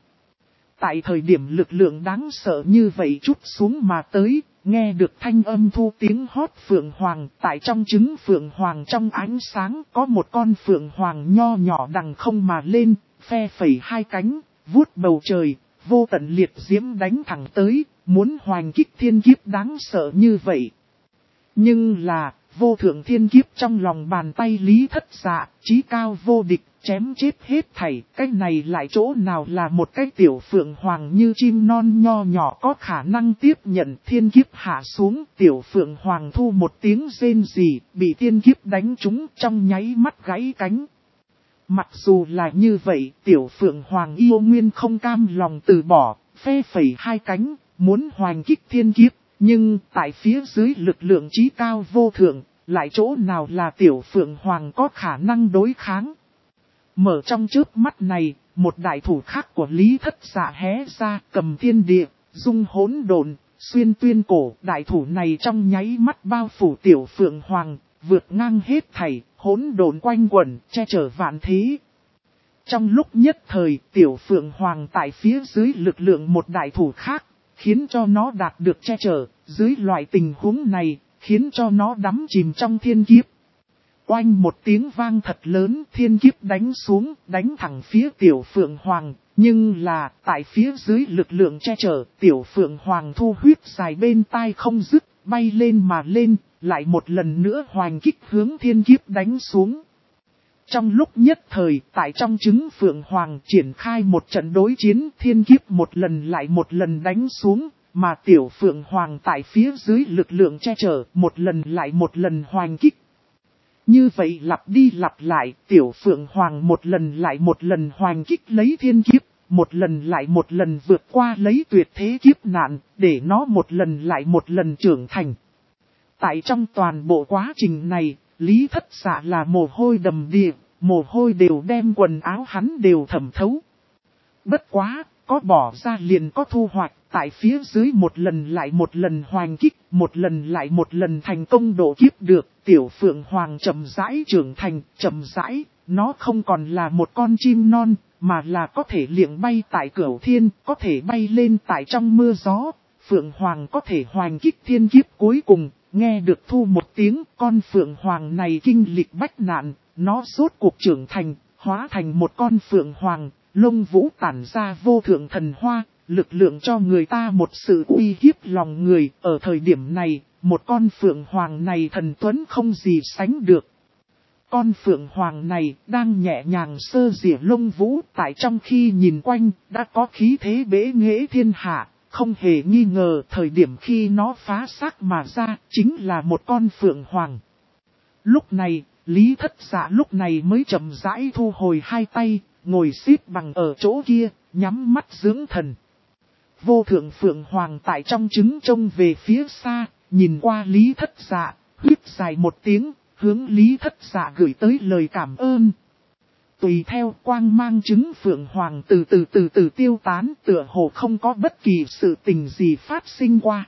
Tại thời điểm lực lượng đáng sợ như vậy trút xuống mà tới, nghe được thanh âm thu tiếng hót phượng hoàng, tại trong trứng phượng hoàng trong ánh sáng có một con phượng hoàng nho nhỏ đằng không mà lên, phe phẩy hai cánh, vuốt bầu trời, vô tận liệt diễm đánh thẳng tới, muốn hoành kích thiên kiếp đáng sợ như vậy. Nhưng là, vô thượng thiên kiếp trong lòng bàn tay Lý Thất Dạ, chí cao vô địch, chém chết hết thảy, cái này lại chỗ nào là một cái tiểu phượng hoàng như chim non nho nhỏ có khả năng tiếp nhận thiên kiếp hạ xuống, tiểu phượng hoàng thu một tiếng rên rỉ, bị thiên kiếp đánh trúng trong nháy mắt gãy cánh. Mặc dù là như vậy, tiểu phượng hoàng yêu nguyên không cam lòng từ bỏ, phe phẩy hai cánh, muốn hoành kích thiên kiếp, nhưng tại phía dưới lực lượng chí cao vô thượng, lại chỗ nào là tiểu phượng hoàng có khả năng đối kháng. Mở trong chớp mắt này, một đại thủ khác của Lý Thất Dạ hé ra, cầm thiên địa, dung hỗn độn, xuyên tuyên cổ. Đại thủ này trong nháy mắt bao phủ tiểu phượng hoàng, vượt ngang hết thảy, hỗn độn quanh quẩn, che chở vạn thế. Trong lúc nhất thời, tiểu phượng hoàng tại phía dưới lực lượng một đại thủ khác, khiến cho nó đạt được che chở, dưới loại tình huống này, khiến cho nó đắm chìm trong thiên kiếp. Oanh một tiếng vang thật lớn, thiên kiếp đánh xuống, đánh thẳng phía tiểu phượng hoàng, nhưng là, tại phía dưới lực lượng che chở, tiểu phượng hoàng thu huyết dài bên tai không dứt, bay lên mà lên, lại một lần nữa hoành kích hướng thiên kiếp đánh xuống. Trong lúc nhất thời, tại trong trứng phượng hoàng triển khai một trận đối chiến, thiên kiếp một lần lại một lần đánh xuống, mà tiểu phượng hoàng tại phía dưới lực lượng che chở, một lần lại một lần hoành kích. Như vậy lặp đi lặp lại, tiểu phượng hoàng một lần lại một lần hoành kích lấy thiên kiếp, một lần lại một lần vượt qua lấy tuyệt thế kiếp nạn, để nó một lần lại một lần trưởng thành. Tại trong toàn bộ quá trình này, Lý Thất Dạ là mồ hôi đầm đìa, mồ hôi đều đem quần áo hắn đều thẩm thấu. Bất quá, có bỏ ra liền có thu hoạch, tại phía dưới một lần lại một lần hoành kích, một lần lại một lần thành công độ kiếp được, tiểu phượng hoàng chậm rãi trưởng thành, chậm rãi, nó không còn là một con chim non, mà là có thể liệng bay tại cửu thiên, có thể bay lên tại trong mưa gió, phượng hoàng có thể hoành kích thiên kiếp cuối cùng, nghe được thu một tiếng, con phượng hoàng này kinh lịch bách nạn, nó rốt cuộc trưởng thành, hóa thành một con phượng hoàng. Lông vũ tản ra vô thượng thần hoa, lực lượng cho người ta một sự uy hiếp lòng người. Ở thời điểm này, một con phượng hoàng này thần tuấn không gì sánh được. Con phượng hoàng này đang nhẹ nhàng sơ rỉa lông vũ, tại trong khi nhìn quanh, đã có khí thế bế nghệ thiên hạ. Không hề nghi ngờ thời điểm khi nó phá xác mà ra, chính là một con phượng hoàng. Lúc này, Lý Thất Dạ lúc này mới chậm rãi thu hồi hai tay, ngồi xếp bằng ở chỗ kia, nhắm mắt dưỡng thần. Vô thượng phượng hoàng tại trong trứng trông về phía xa, nhìn qua Lý Thất Dạ, huýt dài một tiếng, hướng Lý Thất Dạ gửi tới lời cảm ơn. Tùy theo quang mang trứng phượng hoàng từ từ tiêu tán, tựa hồ không có bất kỳ sự tình gì phát sinh qua.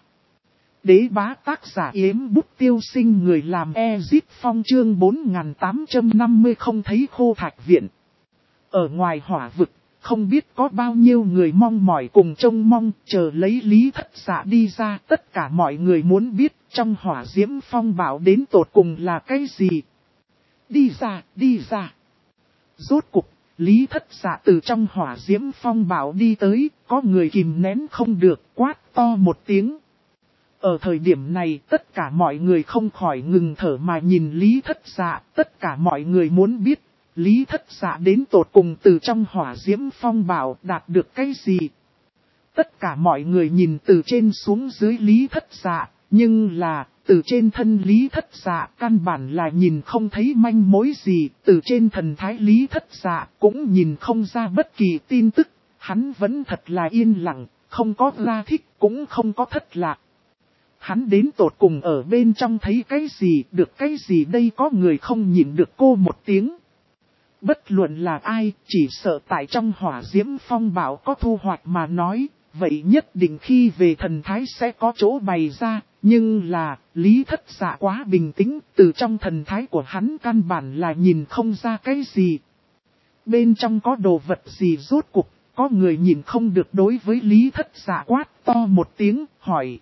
Đế bá tác giả Yếm Bút Tiêu Sinh, người làm Ezit Phong chương 4850 không thấy khô thạch viện. Ở ngoài hỏa vực, không biết có bao nhiêu người mong mỏi cùng trông mong chờ lấy Lý Thất Dạ đi ra. Tất cả mọi người muốn biết trong hỏa diễm phong bạo đến tột cùng là cái gì. Đi ra, đi ra. Rốt cục, Lý Thất Dạ từ trong hỏa diễm phong bạo đi tới, có người kìm nén không được, quát to một tiếng. Ở thời điểm này, tất cả mọi người không khỏi ngừng thở mà nhìn Lý Thất Dạ. Tất cả mọi người muốn biết, Lý Thất Dạ đến tột cùng từ trong hỏa diễm phong bạo đạt được cái gì. Tất cả mọi người nhìn từ trên xuống dưới Lý Thất Dạ, nhưng là, từ trên thân Lý Thất Dạ căn bản là nhìn không thấy manh mối gì. Từ trên thần thái Lý Thất Dạ cũng nhìn không ra bất kỳ tin tức. Hắn vẫn thật là yên lặng, không có ra thích, cũng không có thất lạc. Hắn đến tột cùng ở bên trong thấy cái gì, được cái gì đây, có người không nhịn được cô một tiếng. Bất luận là ai, chỉ sợ tại trong hỏa diễm phong bạo có thu hoạch mà nói, vậy nhất định khi về thần thái sẽ có chỗ bày ra. Nhưng là, Lý Thất Dạ quá bình tĩnh, từ trong thần thái của hắn căn bản là nhìn không ra cái gì. Bên trong có đồ vật gì rốt cuộc, có người nhìn không được đối với Lý Thất Dạ quát to một tiếng, hỏi.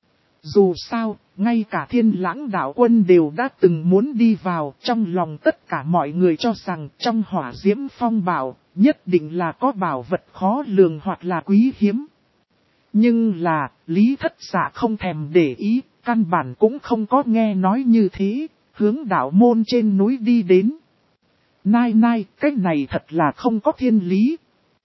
Dù sao, ngay cả Thiên Lãng đạo quân đều đã từng muốn đi vào, trong lòng tất cả mọi người cho rằng trong hỏa diễm phong bạo, nhất định là có bảo vật khó lường hoặc là quý hiếm. Nhưng là, Lý Thất Dạ không thèm để ý, căn bản cũng không có nghe nói như thế, hướng đạo môn trên núi đi đến. Nai, cái này thật là không có thiên lý.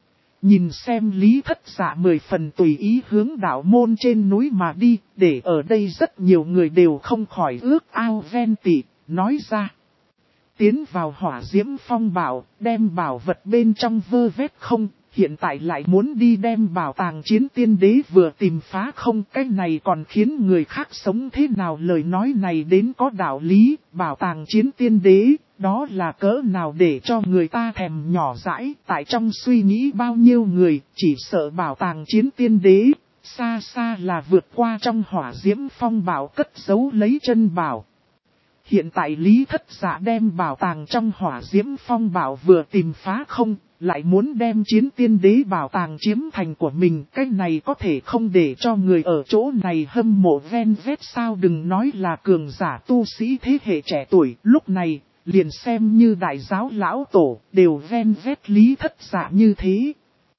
Nhìn xem Lý Thất Dạ 10 phần tùy ý hướng đạo môn trên núi mà đi, để ở đây rất nhiều người đều không khỏi ước ao ven tị, nói ra. Tiến vào hỏa diễm phong bạo, đem bảo vật bên trong vơ vét không, hiện tại lại muốn đi đem bảo tàng chiến tiên đế vừa tìm phá không, cái này còn khiến người khác sống thế nào. Lời nói này đến có đạo lý, bảo tàng chiến tiên đế, đó là cỡ nào để cho người ta thèm nhỏ dãi. Tại trong suy nghĩ bao nhiêu người, chỉ sợ bảo tàng chiến tiên đế, xa xa là vượt qua trong hỏa diễm phong bạo cất giấu lấy chân bảo. Hiện tại Lý Thất Dạ đem bảo tàng trong hỏa diễm phong bạo vừa tìm phá không, lại muốn đem chiến tiên đế bảo tàng chiếm thành của mình. Cái này có thể không để cho người ở chỗ này hâm mộ ven vét sao. Đừng nói là cường giả tu sĩ thế hệ trẻ tuổi, lúc này, liền xem như đại giáo lão tổ, đều ven vét Lý Thất Dạ như thế.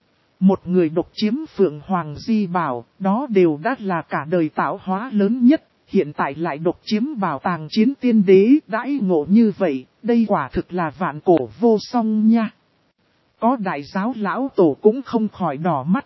Một người độc chiếm Phượng Hoàng Di Bảo, đó đều đã là cả đời tạo hóa lớn nhất. Hiện tại lại độc chiếm bảo tàng chiến tiên đế, đãi ngộ như vậy, đây quả thực là vạn cổ vô song nha. Có đại giáo lão tổ cũng không khỏi đỏ mắt.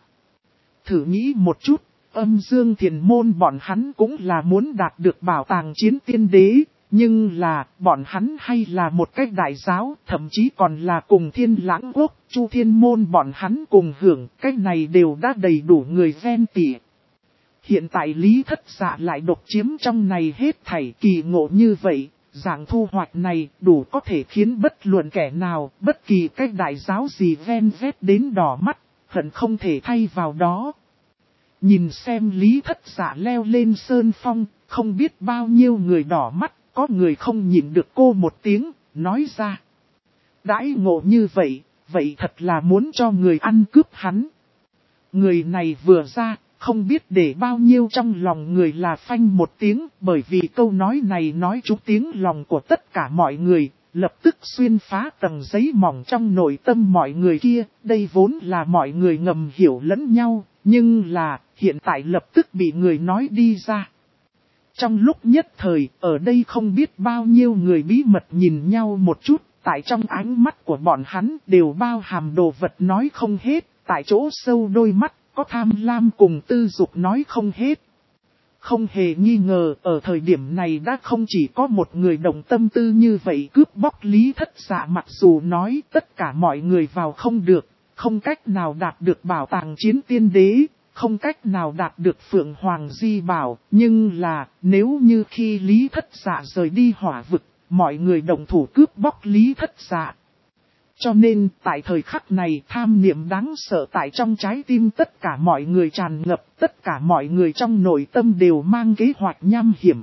Thử nghĩ một chút, Âm Dương Thiền Môn bọn hắn cũng là muốn đạt được bảo tàng chiến tiên đế, nhưng là bọn hắn hay là một cách đại giáo, thậm chí còn là cùng Thiên Lãng Quốc, Chu Thiên Môn bọn hắn cùng hưởng, cái này đều đã đầy đủ người ven tỉ. Hiện tại Lý Thất Dạ lại độc chiếm trong này hết thảy, kỳ ngộ như vậy, dạng thu hoạch này đủ có thể khiến bất luận kẻ nào, bất kỳ cách đại giáo gì ven vét đến đỏ mắt, hận không thể thay vào đó. Nhìn xem Lý Thất Dạ leo lên sơn phong, không biết bao nhiêu người đỏ mắt, có người không nhịn được cô một tiếng, nói ra. Đãi ngộ như vậy, vậy thật là muốn cho người ăn cướp hắn. Người này vừa ra, không biết để bao nhiêu trong lòng người là phanh một tiếng, bởi vì câu nói này nói trúng tiếng lòng của tất cả mọi người, lập tức xuyên phá tầng giấy mỏng trong nội tâm mọi người kia. Đây vốn là mọi người ngầm hiểu lẫn nhau, nhưng là hiện tại lập tức bị người nói đi ra. Trong lúc nhất thời, ở đây không biết bao nhiêu người bí mật nhìn nhau một chút, tại trong ánh mắt của bọn hắn đều bao hàm đồ vật nói không hết, tại chỗ sâu đôi mắt. Có tham lam cùng tư dục nói không hết. Không hề nghi ngờ, ở thời điểm này đã không chỉ có một người đồng tâm tư như vậy cướp bóc Lý Thất Dạ. Mặc dù nói tất cả mọi người vào không được, không cách nào đạt được bảo tàng chiến tiên đế, không cách nào đạt được Phượng Hoàng Di Bảo, nhưng là nếu như khi Lý Thất Dạ rời đi hỏa vực, mọi người đồng thủ cướp bóc Lý Thất Dạ. Cho nên, tại thời khắc này, tham niệm đáng sợ tại trong trái tim tất cả mọi người tràn ngập, tất cả mọi người trong nội tâm đều mang kế hoạch nham hiểm.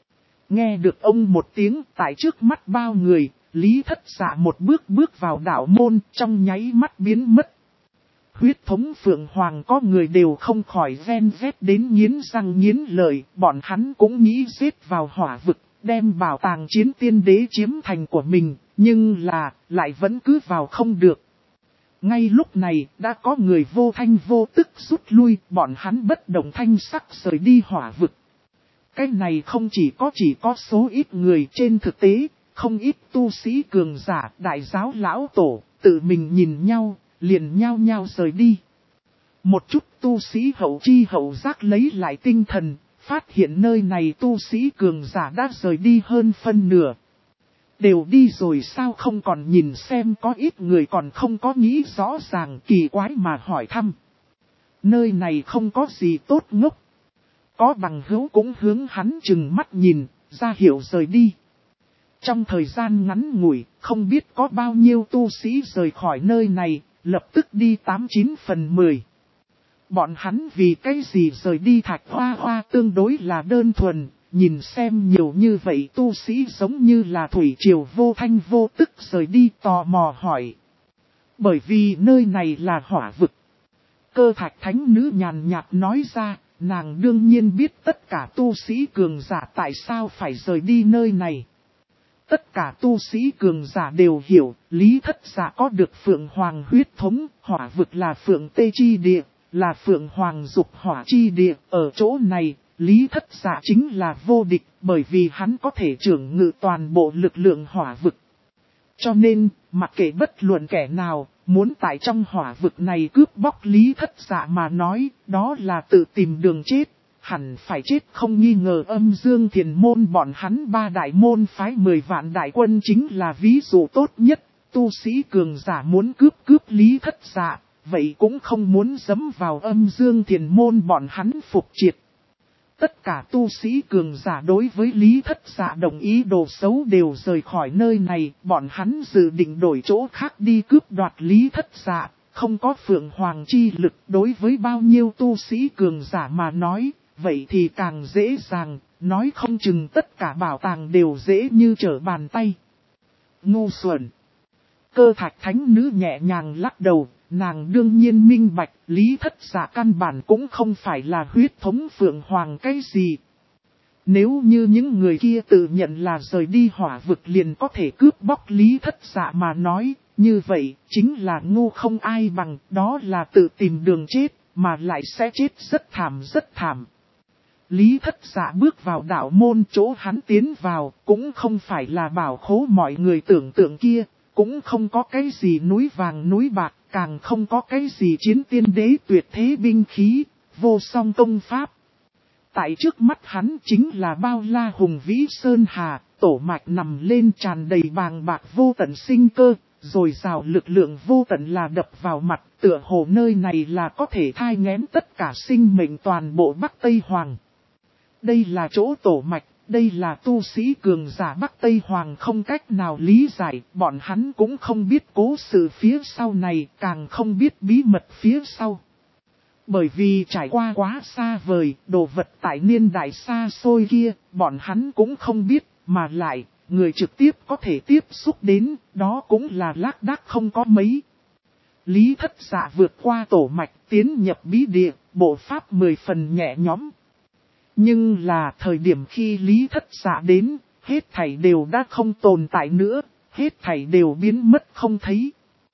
Nghe được ông một tiếng, tại trước mắt bao người, Lý Thất Dạ một bước bước vào đạo môn, trong nháy mắt biến mất. Huyết thống Phượng Hoàng có người đều không khỏi ven vét đến nghiến răng nghiến lợi, bọn hắn cũng nghĩ giết vào hỏa vực, đem bảo tàng chiến tiên đế chiếm thành của mình, nhưng là, lại vẫn cứ vào không được. Ngay lúc này, đã có người vô thanh vô tức rút lui, bọn hắn bất động thanh sắc rời đi hỏa vực. Cái này không chỉ có số ít người, trên thực tế, không ít tu sĩ cường giả, đại giáo lão tổ, tự mình nhìn nhau, liền nhao nhao rời đi. Một chút tu sĩ hậu chi hậu giác lấy lại tinh thần, phát hiện nơi này tu sĩ cường giả đã rời đi hơn phân nửa. Đều đi rồi sao không còn nhìn xem, có ít người còn không có nghĩ rõ ràng, kỳ quái mà hỏi thăm. Nơi này không có gì tốt ngốc. Có bằng hữu cũng hướng hắn chừng mắt nhìn, ra hiệu rời đi. Trong thời gian ngắn ngủi, không biết có bao nhiêu tu sĩ rời khỏi nơi này, lập tức đi 89/10. Bọn hắn vì cái gì rời đi Thạch Hoa Hoa tương đối là đơn thuần, nhìn xem nhiều như vậy tu sĩ giống như là thủy triều vô thanh vô tức rời đi, tò mò hỏi. Bởi vì nơi này là hỏa vực. Cơ Thạch Thánh Nữ nhàn nhạt nói ra, nàng đương nhiên biết tất cả tu sĩ cường giả tại sao phải rời đi nơi này. Tất cả tu sĩ cường giả đều hiểu, Lý Thất Giả có được Phượng Hoàng huyết thống, hỏa vực là Phượng Tê Chi Địa, là Phượng Hoàng dục hỏa chi địa. Ở chỗ này, Lý Thất Giả chính là vô địch, bởi vì hắn có thể trưởng ngự toàn bộ lực lượng hỏa vực. Cho nên, mặc kệ bất luận kẻ nào, muốn tại trong hỏa vực này cướp bóc Lý Thất Giả mà nói, đó là tự tìm đường chết. Hẳn phải chết không nghi ngờ. Âm Dương Thiền Môn bọn hắn 3 đại môn phái 10 vạn đại quân chính là ví dụ tốt nhất. Tu sĩ cường giả muốn cướp Lý Thất Giả, vậy cũng không muốn dẫm vào Âm Dương Thiền Môn bọn hắn phục triệt. Tất cả tu sĩ cường giả đối với Lý Thất Giả đồng ý đồ xấu đều rời khỏi nơi này, bọn hắn dự định đổi chỗ khác đi cướp đoạt Lý Thất Giả. Không có Phượng Hoàng chi lực đối với bao nhiêu tu sĩ cường giả mà nói, vậy thì càng dễ dàng, nói không chừng tất cả bảo tàng đều dễ như trở bàn tay. Ngu xuẩn. Cơ Thạch Thánh Nữ nhẹ nhàng lắc đầu, nàng đương nhiên minh bạch, Lý Thất Giả căn bản cũng không phải là huyết thống Phượng Hoàng cái gì. Nếu như những người kia tự nhận là rời đi hỏa vực liền có thể cướp bóc Lý Thất Giả mà nói, như vậy chính là ngu không ai bằng, đó là tự tìm đường chết, mà lại sẽ chết rất thảm rất thảm. Lý Thất Giả bước vào đạo môn, chỗ hắn tiến vào, cũng không phải là bảo khố mọi người tưởng tượng kia, cũng không có cái gì núi vàng núi bạc, càng không có cái gì chiến tiên đế tuyệt thế binh khí, vô song công pháp. Tại trước mắt hắn chính là bao la hùng vĩ sơn hà, tổ mạch nằm lên tràn đầy bàng bạc vô tận sinh cơ, rồi rào lực lượng vô tận là đập vào mặt, tựa hồ nơi này là có thể thai nghén tất cả sinh mệnh toàn bộ Bắc Tây Hoàng. Đây là chỗ tổ mạch, đây là tu sĩ cường giả Bắc Tây Hoàng không cách nào lý giải, bọn hắn cũng không biết cố sự phía sau này, càng không biết bí mật phía sau. Bởi vì trải qua quá xa vời, đồ vật tại niên đại xa xôi kia, bọn hắn cũng không biết, mà lại, người trực tiếp có thể tiếp xúc đến, đó cũng là lác đác không có mấy. Lý Thất Giả vượt qua tổ mạch, tiến nhập bí địa, bộ pháp 10 phần nhẹ nhõm. Nhưng là thời điểm khi Lý Thất Giả đến, hết thảy đều đã không tồn tại nữa, hết thảy đều biến mất không thấy.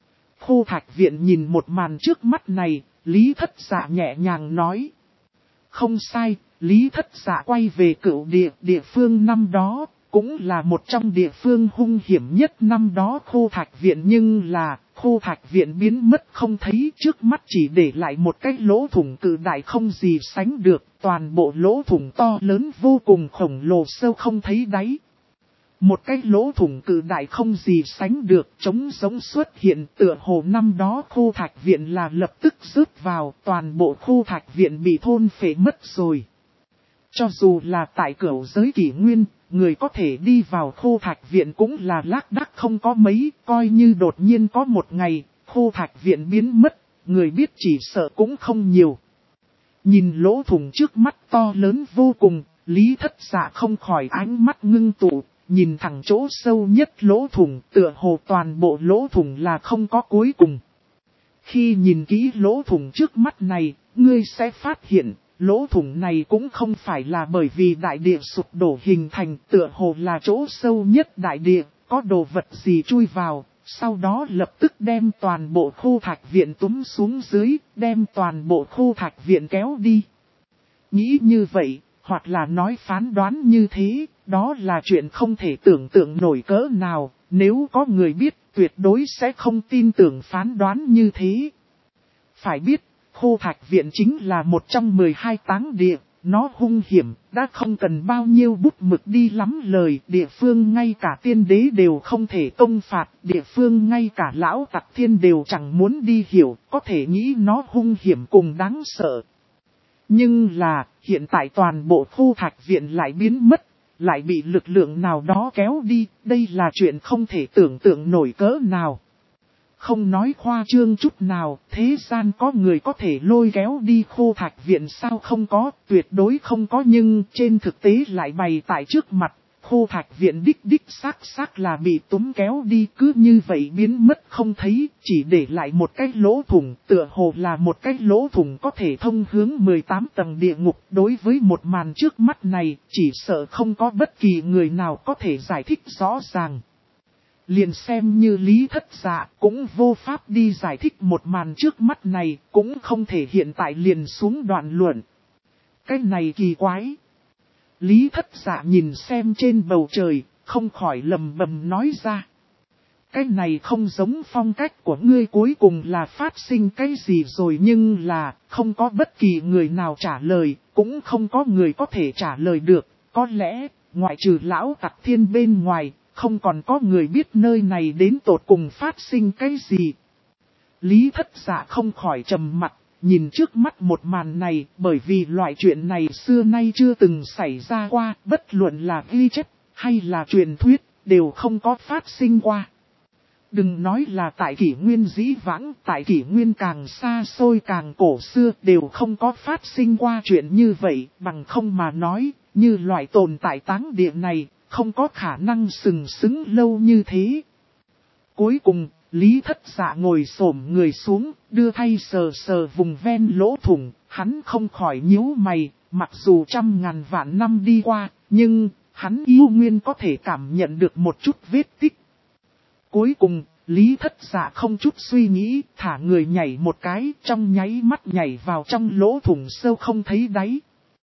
Khô Thạch Viện nhìn một màn trước mắt này, Lý Thất Giả nhẹ nhàng nói. Không sai, Lý Thất Giả quay về cửu địa phương năm đó, cũng là một trong địa phương hung hiểm nhất năm đó Khô Thạch Viện, nhưng là Khô Thạch Viện biến mất không thấy, trước mắt chỉ để lại một cái lỗ thủng cự đại không gì sánh được, toàn bộ lỗ thủng to lớn vô cùng khổng lồ sâu không thấy đáy. Một cái lỗ thủng cự đại không gì sánh được, trống giống xuất hiện, tựa hồ năm đó Khô Thạch Viện là lập tức rớt vào, toàn bộ Khô Thạch Viện bị thôn phệ mất rồi. Cho dù là tại cửu giới kỷ nguyên, người có thể đi vào Khô Thạch Viện cũng là lác đác không có mấy, coi như đột nhiên có một ngày, Khô Thạch Viện biến mất, người biết chỉ sợ cũng không nhiều. Nhìn lỗ thủng trước mắt to lớn vô cùng, Lý Thất Giả không khỏi ánh mắt ngưng tụ, nhìn thẳng chỗ sâu nhất lỗ thủng, tựa hồ toàn bộ lỗ thủng là không có cuối cùng. Khi nhìn kỹ lỗ thủng trước mắt này, ngươi sẽ phát hiện, lỗ thủng này cũng không phải là bởi vì đại địa sụp đổ hình thành, tựa hồ là chỗ sâu nhất đại địa, có đồ vật gì chui vào, sau đó lập tức đem toàn bộ khu thạch viện túm xuống dưới, đem toàn bộ khu thạch viện kéo đi. Nghĩ như vậy, hoặc là nói phán đoán như thế, đó là chuyện không thể tưởng tượng nổi cỡ nào, nếu có người biết tuyệt đối sẽ không tin tưởng phán đoán như thế. Phải biết, khu thạch viện chính là một trong 12 táng địa, nó hung hiểm, đã không cần bao nhiêu bút mực đi lắm lời, địa phương ngay cả tiên đế đều không thể công phạt, địa phương ngay cả lão tặc thiên đều chẳng muốn đi hiểu, có thể nghĩ nó hung hiểm cùng đáng sợ. Nhưng là, hiện tại toàn bộ khu thạch viện lại biến mất, lại bị lực lượng nào đó kéo đi, đây là chuyện không thể tưởng tượng nổi cỡ nào. Không nói khoa trương chút nào, thế gian có người có thể lôi kéo đi khu thạch viện sao không có, tuyệt đối không có, nhưng trên thực tế lại bày tại trước mặt. Khu thạch viện đích xác là bị túm kéo đi, cứ như vậy biến mất không thấy, chỉ để lại một cái lỗ thủng, tựa hồ là một cái lỗ thủng có thể thông hướng 18 tầng địa ngục. Đối với một màn trước mắt này, chỉ sợ không có bất kỳ người nào có thể giải thích rõ ràng. Liền xem như Lý Thất Dạ cũng vô pháp đi giải thích một màn trước mắt này, cũng không thể hiện tại liền xuống đoạn luận. Cái này kỳ quái. Lý Thất Dạ nhìn xem trên bầu trời, không khỏi lầm bầm nói ra. Cái này không giống phong cách của ngươi, cuối cùng là phát sinh cái gì rồi, nhưng là không có bất kỳ người nào trả lời, cũng không có người có thể trả lời được. Có lẽ, ngoại trừ lão tặc thiên bên ngoài, không còn có người biết nơi này đến tột cùng phát sinh cái gì. Lý Thất Dạ không khỏi trầm mặt, nhìn trước mắt một màn này, bởi vì loại chuyện này xưa nay chưa từng xảy ra qua, bất luận là ghi chép hay là truyền thuyết, đều không có phát sinh qua. Đừng nói là tại kỷ nguyên dĩ vãng, tại kỷ nguyên càng xa xôi càng cổ xưa đều không có phát sinh qua chuyện như vậy, bằng không mà nói, như loại tồn tại táng địa này, không có khả năng sừng sững lâu như thế. Cuối cùng, Lý Thất Dạ ngồi xổm người xuống, đưa thay sờ vùng ven lỗ thủng, hắn không khỏi nhíu mày, mặc dù 100.000 vạn năm đi qua, nhưng hắn yêu nguyên có thể cảm nhận được một chút vết tích. Cuối cùng, Lý Thất Dạ không chút suy nghĩ, thả người nhảy một cái, trong nháy mắt nhảy vào trong lỗ thủng sâu không thấy đáy.